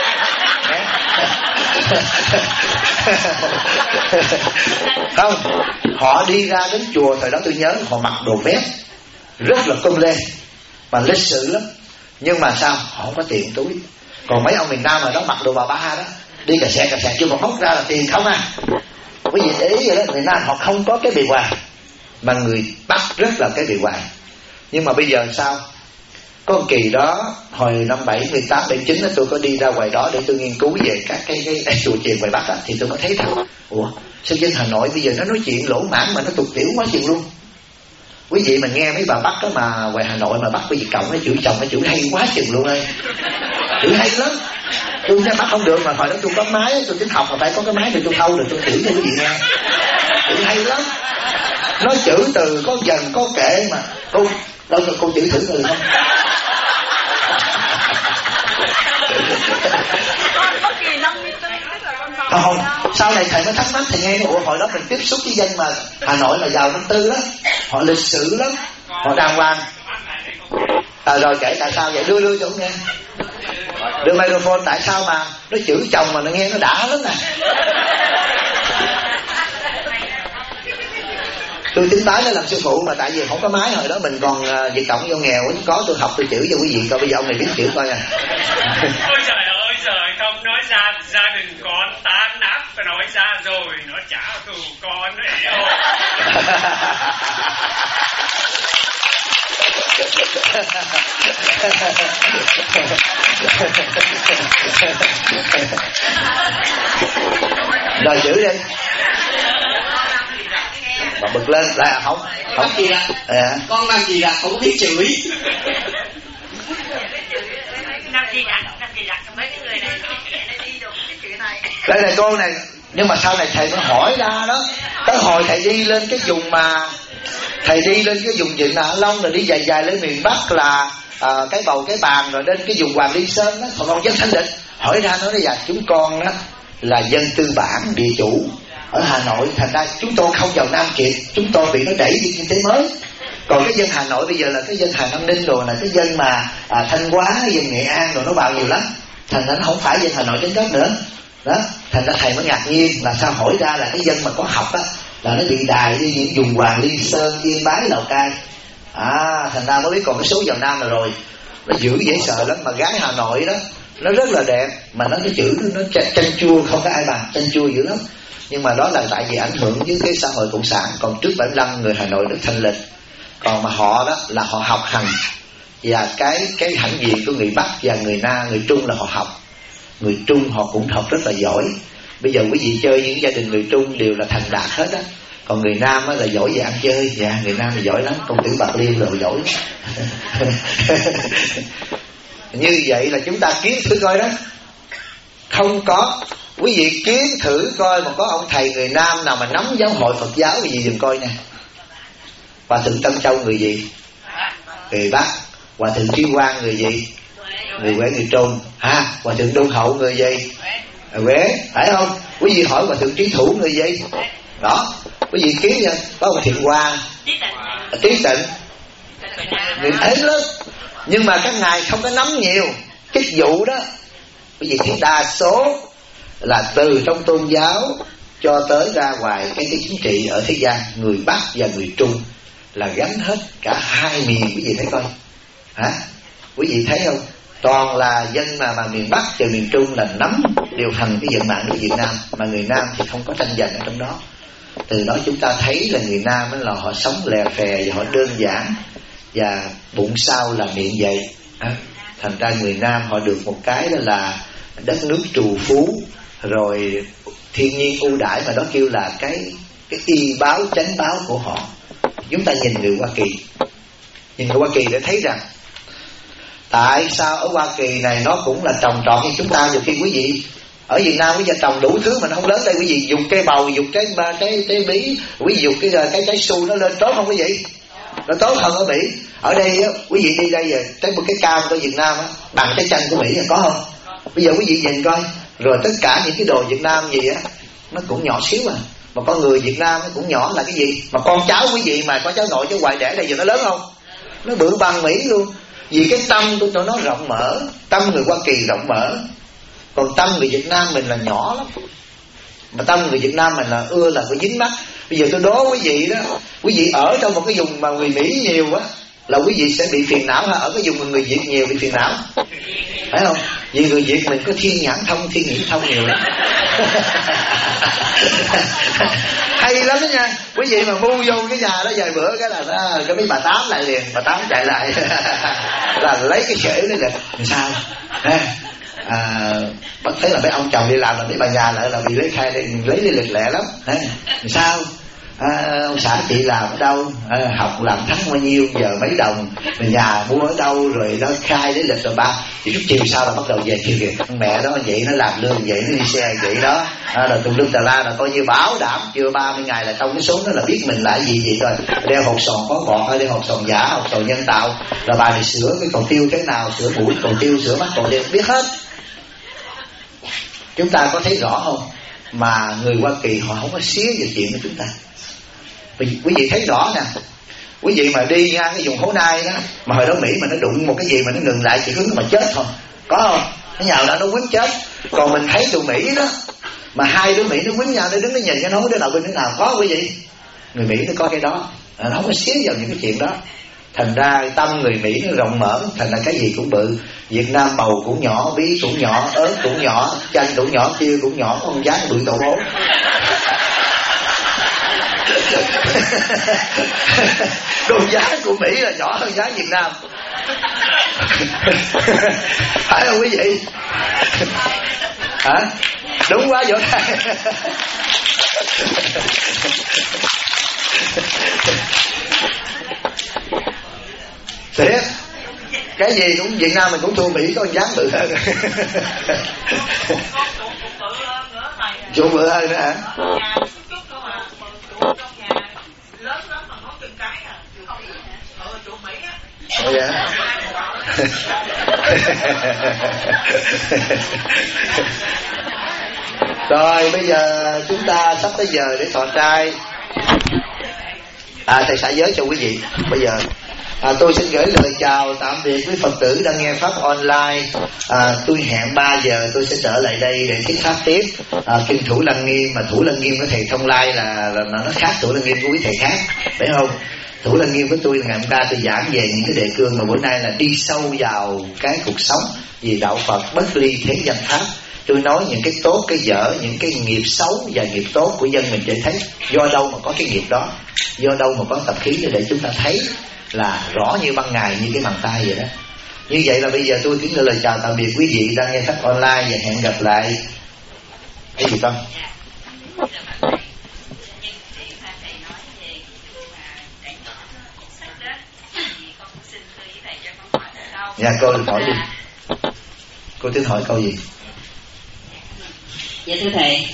Không, họ đi ra đến chùa thời đó tôi nhớ họ mặc đồ vest rất là cung lê mà lịch sự lắm. Nhưng mà sao? Họ không có tiền túi. Còn mấy ông miền Nam mà đó mặc đồ bà ba đó, đi cà xẹ chưa mà móc ra là tiền không à. Quý vị để ý vậy đó, miền Nam họ không có cái bề ngoài, mà người Bắc rất là cái bề ngoài. Nhưng mà bây giờ sao? Có một kỳ đó hồi năm 78, 79 đó, tôi có đi ra ngoài đó để tôi nghiên cứu về các cái chùa chiền ngoài Bắc đó, thì tôi có thấy rằng ủa sao dân Hà Nội bây giờ nó nói chuyện lỗ mãn mà nó tục tiểu quá chừng luôn. Quý vị mà nghe mấy bà Bắc đó mà ngoài Hà Nội mà bắt quý vị cộng cái chữ chồng cái chữ hay quá chừng luôn ơi. Chữ hay lắm. Tôi nghe bắt không được, mà hồi đó tôi có máy, tôi tính học mà phải có cái máy thì tôi thâu rồi tôi thử cho quý vị nghe. Chữ hay lắm. Nói chữ từ có dần có kệ mà. Cô chữ thử rồi không? Không, sau này thầy mới thắc mắc, thầy nghe ủa hồi đó mình tiếp xúc với dân mà Hà Nội mà vào năm tư đó, họ lịch sự lắm, họ đàng hoàng. Rồi kể tại sao vậy, đưa cho ông nghe, đưa microphone, tại sao mà nó chữ chồng mà nó nghe nó đã lắm nè. Tôi tính bái nó làm sư phụ mà tại vì không có máy, hồi đó mình còn Việt Cộng vô nghèo, có tôi học tôi chữ cho quý vị coi, bây giờ ông này biết chữ coi nè. Ôi trời ơi trời, không nói ra gia đình con tan nát, phải nói ra rồi nó trả thù con đấy. Rồi chữ đi. Mà bực lên là không gì ra con làm gì là không biết chửi. Đây là cô này, nhưng mà sau này thầy mới hỏi ra đó. Tới hồi thầy đi lên cái vùng mà thầy đi lên cái vùng Vịnh Hạ Long rồi đi dài lên miền Bắc là cái Bầu Cái Bàn rồi đến cái vùng Hoàng Liên Sơn đó, còn dân thanh lịch hỏi ra nói là chúng con đó là dân tư bản địa chủ ở Hà Nội, thành ra chúng tôi không vào Nam kịp, chúng tôi bị nó đẩy đi kinh tế mới. Còn cái dân Hà Nội bây giờ là cái dân Hà Nam Ninh rồi, là cái dân mà Thanh Hóa, dân Nghệ An rồi nó vào nhiều lắm, thành ra nó không phải dân Hà Nội chính gốc nữa đó. Thành ra thầy mới ngạc nhiên là sao hỏi ra là cái dân mà có học á là nó bị đài đi những vùng Hoàng Liên Sơn, Yên Bái, Lào Cai. Thành ra mới biết còn cái số vào Nam rồi nó dữ dễ sợ lắm. Mà gái Hà Nội đó nó rất là đẹp, mà nó cái chữ nó chanh chua không có ai bằng, chanh chua dữ lắm. Nhưng mà đó là tại vì ảnh hưởng với cái xã hội cộng sản. Còn trước 75 người Hà Nội rất thanh lịch. Còn mà họ đó là họ học hành, và cái hãnh diện của người Bắc và người Trung là họ học. Người Trung họ cũng học rất là giỏi. Bây giờ quý vị chơi những gia đình người Trung đều là thành đạt hết á. Còn người Nam á là giỏi về ăn chơi. Dạ, người Nam là giỏi lắm, công tử Bạc Liêu rồi giỏi như vậy là chúng ta kiếm thử coi đó. Không có. Quý vị kiếm thử coi mà có ông thầy người Nam nào mà nắm giáo hội Phật giáo quý vị dùm coi nha. Hòa thượng Tâm Châu người gì? Người Bắc. Hòa thượng Trí Quang người gì? Người Huế, người Trung. Hòa thượng Đôn Hậu người gì? Huế, phải không? Quý vị hỏi Hòa thượng Trí Thủ người gì? Đó, quý vị kiếm nha. Có một Thiện Hoa, Trí Tịnh, người ấy lắm. Nhưng mà các ngài không có nắm nhiều chức vụ đó. Quý vị thấy đa số là từ trong tôn giáo cho tới ra ngoài cái chính trị ở thế gian, người Bắc và người Trung là gánh hết cả hai miền. Quý vị thấy coi hả? Quý vị thấy không? Toàn là dân mà miền Bắc và miền Trung là nắm điều hành cái vận mạng của Việt Nam, mà người Nam thì không có tranh giành ở trong đó. Từ đó chúng ta thấy là người Nam là họ sống lè phè và họ đơn giản, và bụng sau là miệng vậy. Thành ra người Nam họ được một cái đó là đất nước trù phú, rồi thiên nhiên ưu đãi, mà đó kêu là cái y báo chánh báo của họ. Chúng ta nhìn người Hoa Kỳ, nhìn người Hoa Kỳ để thấy rằng tại sao ở Hoa Kỳ này nó cũng là trồng trọt như chúng ta. Nhiều khi quý vị ở Việt Nam quý vị trồng đủ thứ mà nó không lớn. Đây quý vị dùng cây bầu, dùng cái bí, quý vị dùng cái trái su nó lên tốt không quý vị? Nó tốt hơn ở Mỹ. Ở đây á, quý vị đi đây tới một cái cam của Việt Nam á, bằng trái chanh của Mỹ là có không? Bây giờ quý vị nhìn coi, rồi tất cả những cái đồ Việt Nam gì á, nó cũng nhỏ xíu à. Mà con người Việt Nam nó cũng nhỏ là cái gì? Mà con cháu quý vị mà con cháu nội cháu ngoại đẻ đây giờ nó lớn không? Nó bự bằng Mỹ luôn. Vì cái tâm của tụi nó rộng mở. Tâm người Hoa Kỳ rộng mở. Còn tâm người Việt Nam mình là nhỏ lắm. Mà tâm người Việt Nam mình là là có dính mắt. Bây giờ tôi đố quý vị đó, quý vị ở trong một cái vùng mà người Mỹ nhiều á, là quý vị sẽ bị phiền não, hay ở cái vùng người Việt nhiều bị phiền não? Phải không? Vì người Việt mình có thiên nhãn thông, thiên nhĩ thông nhiều lắm. Hay lắm đó nha. Quý vị mà bu vô cái nhà đó vài bữa cái là cái mấy bà Tám lại liền. Bà Tám chạy lại là lấy cái sể đó là sao? Bác thấy là mấy ông chồng đi làm là mấy bà già lại là bị lấy khai lấy lịch lẹ lắm. Sao? Ông xã chị làm ở đâu, học làm tháng bao nhiêu, giờ mấy đồng, rồi nhà mua ở đâu, rồi nó khai lấy lịch rồi ba. Thì chút chiều sau là bắt đầu về kêu kìa, mẹ đó vậy nó làm lương vậy, nó đi xe vậy đó, rồi tùm lum tà la, là coi như bảo đảm chưa 30 ngày là trong cái số đó là biết mình là gì vậy rồi. Đeo hột sòn có bọt hay đeo hột sòn giả, hột sòn nhân tạo, rồi bà này sửa cái cầu tiêu thế nào, sửa mũi cầu tiêu, sửa mắt cầu tiêu, biết hết. Chúng ta có thấy rõ không? Mà người Hoa Kỳ họ không có xía về chuyện của chúng ta. Quý vị thấy rõ nè. Quý vị mà đi ngang cái vùng Hố Nai đó, mà hồi đó Mỹ mà nó đụng một cái gì mà nó ngừng lại chỉ hướng mà chết thôi, có không? Nó nhào đó nó quýnh chết. Còn mình thấy tụi Mỹ đó, mà hai đứa Mỹ nó quýnh nhau, nó đứng nó nhìn cái nói đứa nào bên đứa nào, có quý vị? Người Mỹ nó có cái đó, nó không có xía vào những cái chuyện đó. Thành ra tâm người Mỹ nó rộng mở, thành ra cái gì cũng bự. Việt Nam bầu cũng nhỏ, bí cũng nhỏ, ớt cũng nhỏ, chanh cũng nhỏ, tiêu cũng nhỏ, con giá bự tổ bố. Đồ giá của Mỹ là nhỏ hơn giá Việt Nam. Phải không quý vị? Hả? Đúng quá vỗ tay. Thiệt, cái gì cũng Việt Nam mình cũng thua Mỹ, có dám bự hơn. Chỗ bự hơn nữa hả? Ồ dạ. Rồi bây giờ chúng ta sắp tới giờ để thọ trai. Thầy xả giới cho quý vị. Bây giờ Tôi xin gửi lời chào tạm biệt với Phật tử đang nghe pháp online. Tôi hẹn 3 giờ tôi sẽ trở lại đây để thuyết pháp tiếp kinh Thủ Lăng Nghiêm. Mà Thủ Lăng Nghiêm của thầy Thông Lai là nó khác Thủ Lăng Nghiêm của quý thầy khác, phải không? Thủ Lăng Nghiêm của tôi là ngày hôm qua tôi giảng về những cái đề cương, mà bữa nay là đi sâu vào cái cuộc sống vì đạo Phật bất ly thế gian pháp. Tôi nói những cái tốt, cái dở, những cái nghiệp xấu và nghiệp tốt của dân mình để thấy do đâu mà có cái nghiệp đó, do đâu mà có tập khí để chúng ta thấy là rõ như ban ngày, như cái bàn tay vậy đó. Như vậy là bây giờ tôi kính lời chào tạm biệt quý vị đang nghe pháp online và hẹn gặp lại. Cái gì con? Dạ cô hỏi đi. Cô tính hỏi câu gì? Dạ thưa thầy,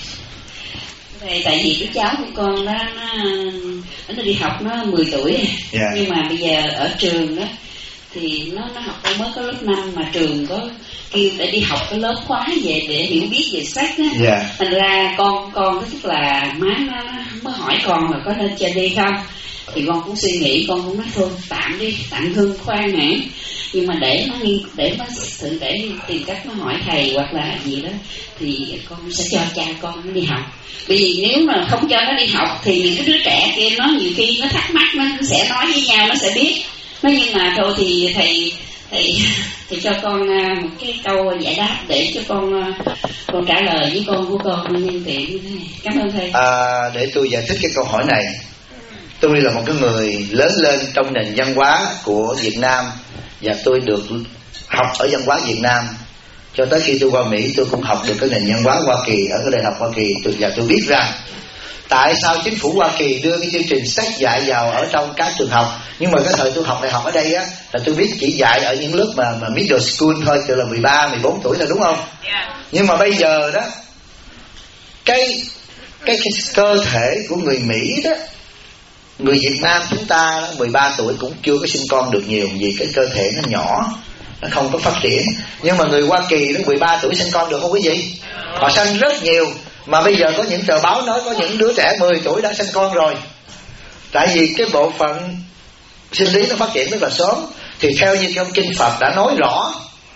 tại vì cái cháu của con đó nó đi học nó 10 tuổi, nhưng mà bây giờ ở trường đó thì nó học mới có lớp 5 mà trường có kêu để đi học cái lớp khóa về để hiểu biết về sách á. Thành ra con tức là má nó mới hỏi con là có nên cho đi không, thì con cũng suy nghĩ, con cũng nói thôi tạm đi, tạm ngưng khoan hẳn, nhưng mà để nó thử để tìm cách nó hỏi thầy hoặc là gì đó thì con sẽ cho cha con nó đi học. Bởi vì nếu mà không cho nó đi học thì những cái đứa trẻ kia nó nhiều khi nó thắc mắc, nó sẽ nói với nhau, nó sẽ biết. Nhưng mà thôi thì thầy cho con một cái câu giải đáp để cho con trả lời với con của con nhân tiện như thế này. Cảm ơn thầy. Để tôi giải thích cái câu hỏi này. Tôi là một cái người lớn lên trong nền văn hóa của Việt Nam, và tôi được học ở văn hóa Việt Nam cho tới khi tôi qua Mỹ. Tôi cũng học được cái nền văn hóa Hoa Kỳ ở cái đại học Hoa Kỳ. Tôi biết rằng tại sao chính phủ Hoa Kỳ đưa cái chương trình sách dạy vào ở trong các trường học. Nhưng mà cái thời tôi học đại học ở đây á, là tôi biết chỉ dạy ở những lớp mà middle school thôi, tức là 13, 14 tuổi là đúng không? Nhưng mà bây giờ đó, cái cơ thể của người Mỹ đó, người Việt Nam chúng ta đó, 13 tuổi cũng chưa có sinh con được nhiều, vì cái cơ thể nó nhỏ, nó không có phát triển. Nhưng mà người Hoa Kỳ đó 13 tuổi sinh con được không quý vị? Họ sinh rất nhiều. Mà bây giờ có những tờ báo nói có những đứa trẻ 10 tuổi đã sinh con rồi. Tại vì cái bộ phận sinh lý nó phát triển rất là sớm. Thì theo như trong kinh Phật đã nói rõ,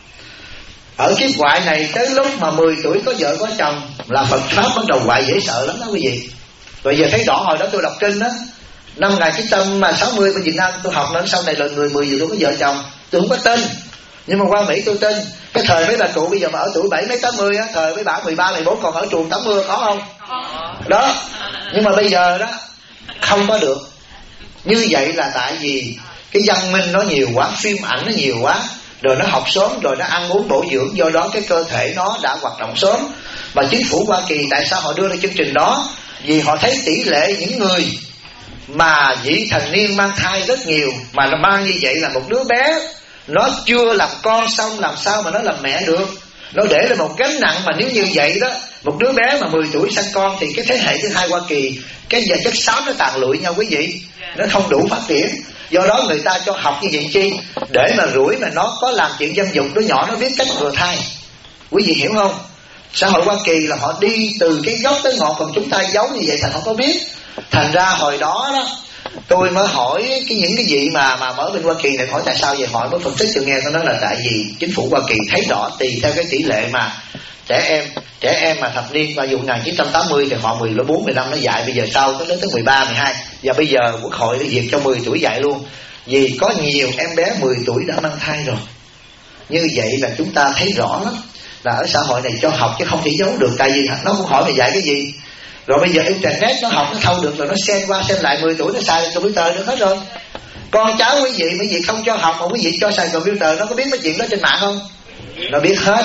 ở kiếp ngoại này tới lúc mà 10 tuổi có vợ có chồng là Phật Pháp bắt đầu hoại dễ sợ lắm đó quý vị. Rồi giờ thấy rõ, hồi đó tôi đọc kinh đó, năm ngày cái tâm mà 60 bên Việt Nam tôi học, nên sau này là người 10 giờ tôi có vợ chồng, tôi không có tin. Nhưng mà qua Mỹ tôi tin. Cái thời mấy bà cụ bây giờ mà ở tuổi 7 mấy 80 á, thời mấy bà 13, 14 còn ở chuồng tắm mưa có không? Đó. Nhưng mà bây giờ đó không có được. Như vậy là tại vì cái văn minh nó nhiều quá, phim ảnh nó nhiều quá, rồi nó học sớm, rồi nó ăn uống bổ dưỡng, do đó cái cơ thể nó đã hoạt động sớm. Mà chính phủ Hoa Kỳ tại sao họ đưa ra chương trình đó? Vì họ thấy tỷ lệ những người mà vị thành niên mang thai rất nhiều, mà nó mang như vậy là một đứa bé nó chưa làm con xong làm sao mà nó làm mẹ được. Nó để là một gánh nặng. Mà nếu như vậy đó, một đứa bé mà 10 tuổi sanh con thì cái thế hệ thứ hai Hoa Kỳ, cái giờ chất xám nó tàn lụi nhau quý vị, nó không đủ phát triển. Do đó người ta cho học như vậy chi? Để mà rủi mà nó có làm chuyện dâm dục, đứa nhỏ nó biết cách ngừa thai. Quý vị hiểu không? Xã hội Hoa Kỳ là họ đi từ cái gốc tới ngọn, còn chúng ta giấu như vậy thành không có biết. Thành ra hồi đó đó tôi mới hỏi những cái gì mà ở bên Hoa Kỳ này, hỏi tại sao vậy, hỏi mới phân tích cho nghe. Tôi nói là tại vì chính phủ Hoa Kỳ thấy rõ tùy theo cái tỷ lệ mà trẻ em mà thập niên, ví dụ 1980 thì họ 14, 15 nó dạy, bây giờ sau tới 13, 12, và bây giờ Quốc hội đã duyệt cho 10 tuổi dạy luôn, vì có nhiều em bé 10 tuổi đã mang thai rồi. Như vậy là chúng ta thấy rõ lắm là ở xã hội này cho học chứ không thể giấu được. Tại vì nó cũng hỏi mày dạy cái gì. Rồi bây giờ internet nó học nó thâu được, rồi nó xem qua xem lại, 10 tuổi nó xài computer được hết rồi. Con cháu quý vị không cho học mà quý vị cho xài computer, nó có biết mấy chuyện đó trên mạng không? Nó biết hết.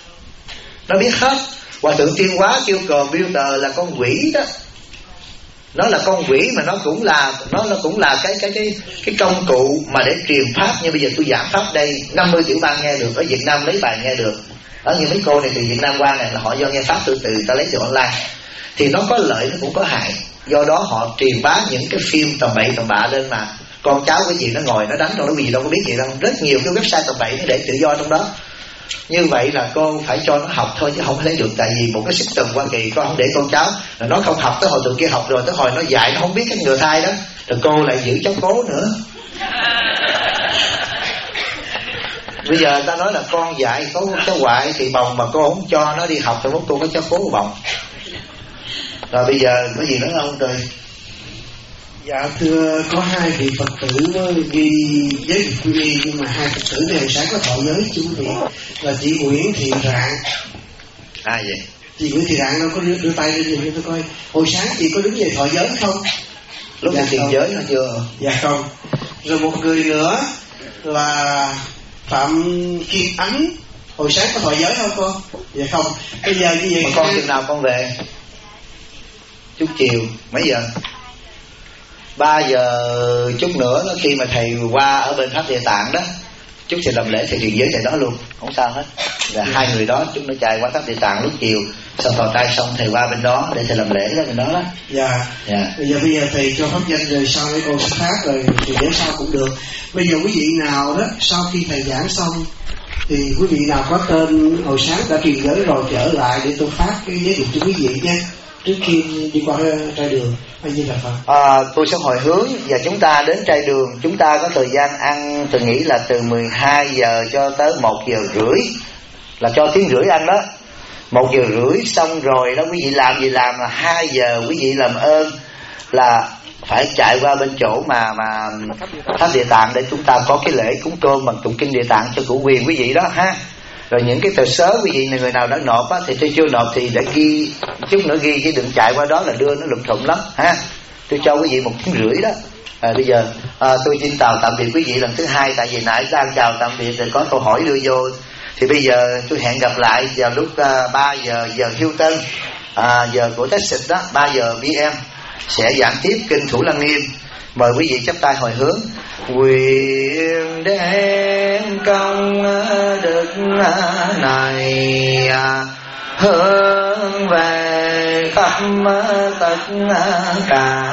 Nó biết hết. Hòa thượng Tiên Hóa kêu computer là con quỷ đó. Nó là con quỷ mà nó cũng là cái công cụ mà để truyền pháp. Như bây giờ tôi giảng pháp đây 50 tiểu bang nghe được, ở Việt Nam lấy bài nghe được. Ở như mấy cô này từ Việt Nam qua này là họ do nghe pháp từ ta lấy từ online. Thì nó có lợi nó cũng có hại. Do đó họ truyền bá những cái phim tầm bậy tầm bạ lên mà con cháu cái gì nó ngồi nó đánh đâu, nó gì đâu có biết gì đâu. Rất nhiều cái website tầm bậy nó để tự do trong đó. Như vậy là cô phải cho nó học thôi chứ không lấy được. Tại vì một cái system Hoa Kỳ con không để con cháu là nó không học, tới hồi tụi kia học rồi, tới hồi nó dạy nó không biết cái ngừa thai đó, rồi cô lại giữ cháu cố nữa. Bây giờ ta nói là con dạy có cháu ngoại thì bồng, mà cô không cho nó đi học thì mốt cô có cháu cố bồng. Rồi bây giờ có gì nữa không trời? Dạ thưa, có hai vị Phật tử ghi giới thiệu quy y, nhưng mà hai Phật tử này sáng có thọ giới chứ quý vị, là chị Nguyễn Thị Rạng. Ai vậy? Chị Nguyễn Thị Rạng đâu có đưa tay lên nhìn cho tôi coi. Hồi sáng chị có đứng dậy thọ giới không? Lúc dạ tiền giới hả chưa? Dạ không. Rồi một người nữa là Phạm Kim Ánh, hồi sáng có thọ giới không con? Dạ không. Bây giờ như vậy mà con chừng nào con về? Chút chiều mấy giờ? 3 giờ chút nữa đó, khi mà thầy qua ở bên Tháp Địa Tạng đó, chút thì làm lễ thầy truyền giới thầy đó luôn, không sao hết. Là hai người đó chút nữa chạy qua Tháp Địa Tạng lúc chiều, sau thọ trai xong thầy qua bên đó để thầy làm lễ đó bên đó đó. Dạ. Bây giờ thầy cho pháp danh rồi sau đấy con xuất phát rồi thì để sau cũng được. Bây giờ quý vị nào đó sau khi thầy giảng xong thì quý vị nào có tên hồi sáng đã truyền giới rồi trở lại để tôi phát cái giới thiệu cho quý vị nhé, trước khi đi qua trai đường. Tôi sẽ hồi hướng và chúng ta đến trai đường. Chúng ta có thời gian ăn, tôi nghĩ là từ 12 giờ cho tới 1 giờ rưỡi, là cho tiếng rưỡi ăn đó. 1 giờ rưỡi xong rồi đó, quý vị làm gì làm, là 2 giờ quý vị làm ơn là phải chạy qua bên chỗ mà Tháp Địa Tạng để chúng ta có cái lễ cúng cơm bằng tụng kinh Địa Tạng cho cụ quyền quý vị đó ha. Rồi những cái tờ sớ quý vị này, người nào đã nộp á, thì tôi chưa nộp thì để ghi chút nữa ghi, chứ đừng chạy qua đó là đưa nó lụm thụm lắm ha. Tôi cho quý vị 1 tiếng rưỡi đó. Bây giờ tôi xin chào tạm biệt quý vị lần thứ 2, tại vì nãy đang chào tạm biệt rồi có câu hỏi đưa vô, thì bây giờ tôi hẹn gặp lại vào lúc 3 giờ giờ Hilton, giờ của Texas đó, 3 giờ PM sẽ giảng tiếp kinh Thủ Lăng Nghiêm. Mời quý vị chắp tay hồi hướng. Nguyện đem công đức này hướng về khắp tất cả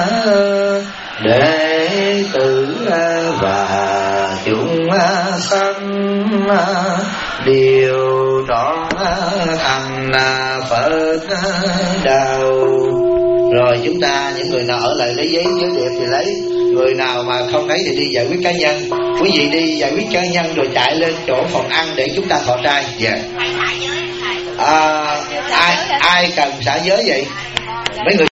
đệ tử và chúng sanh đều trọn thành Phật đạo. Rồi chúng ta, những người nào ở lại lấy giấy giới thiệu thì lấy, người nào mà không lấy thì đi giải quyết cá nhân. Quý vị đi giải quyết cá nhân rồi chạy lên chỗ phòng ăn để chúng ta thọ trai. Dạ. Ai cần xả giới vậy? Mấy người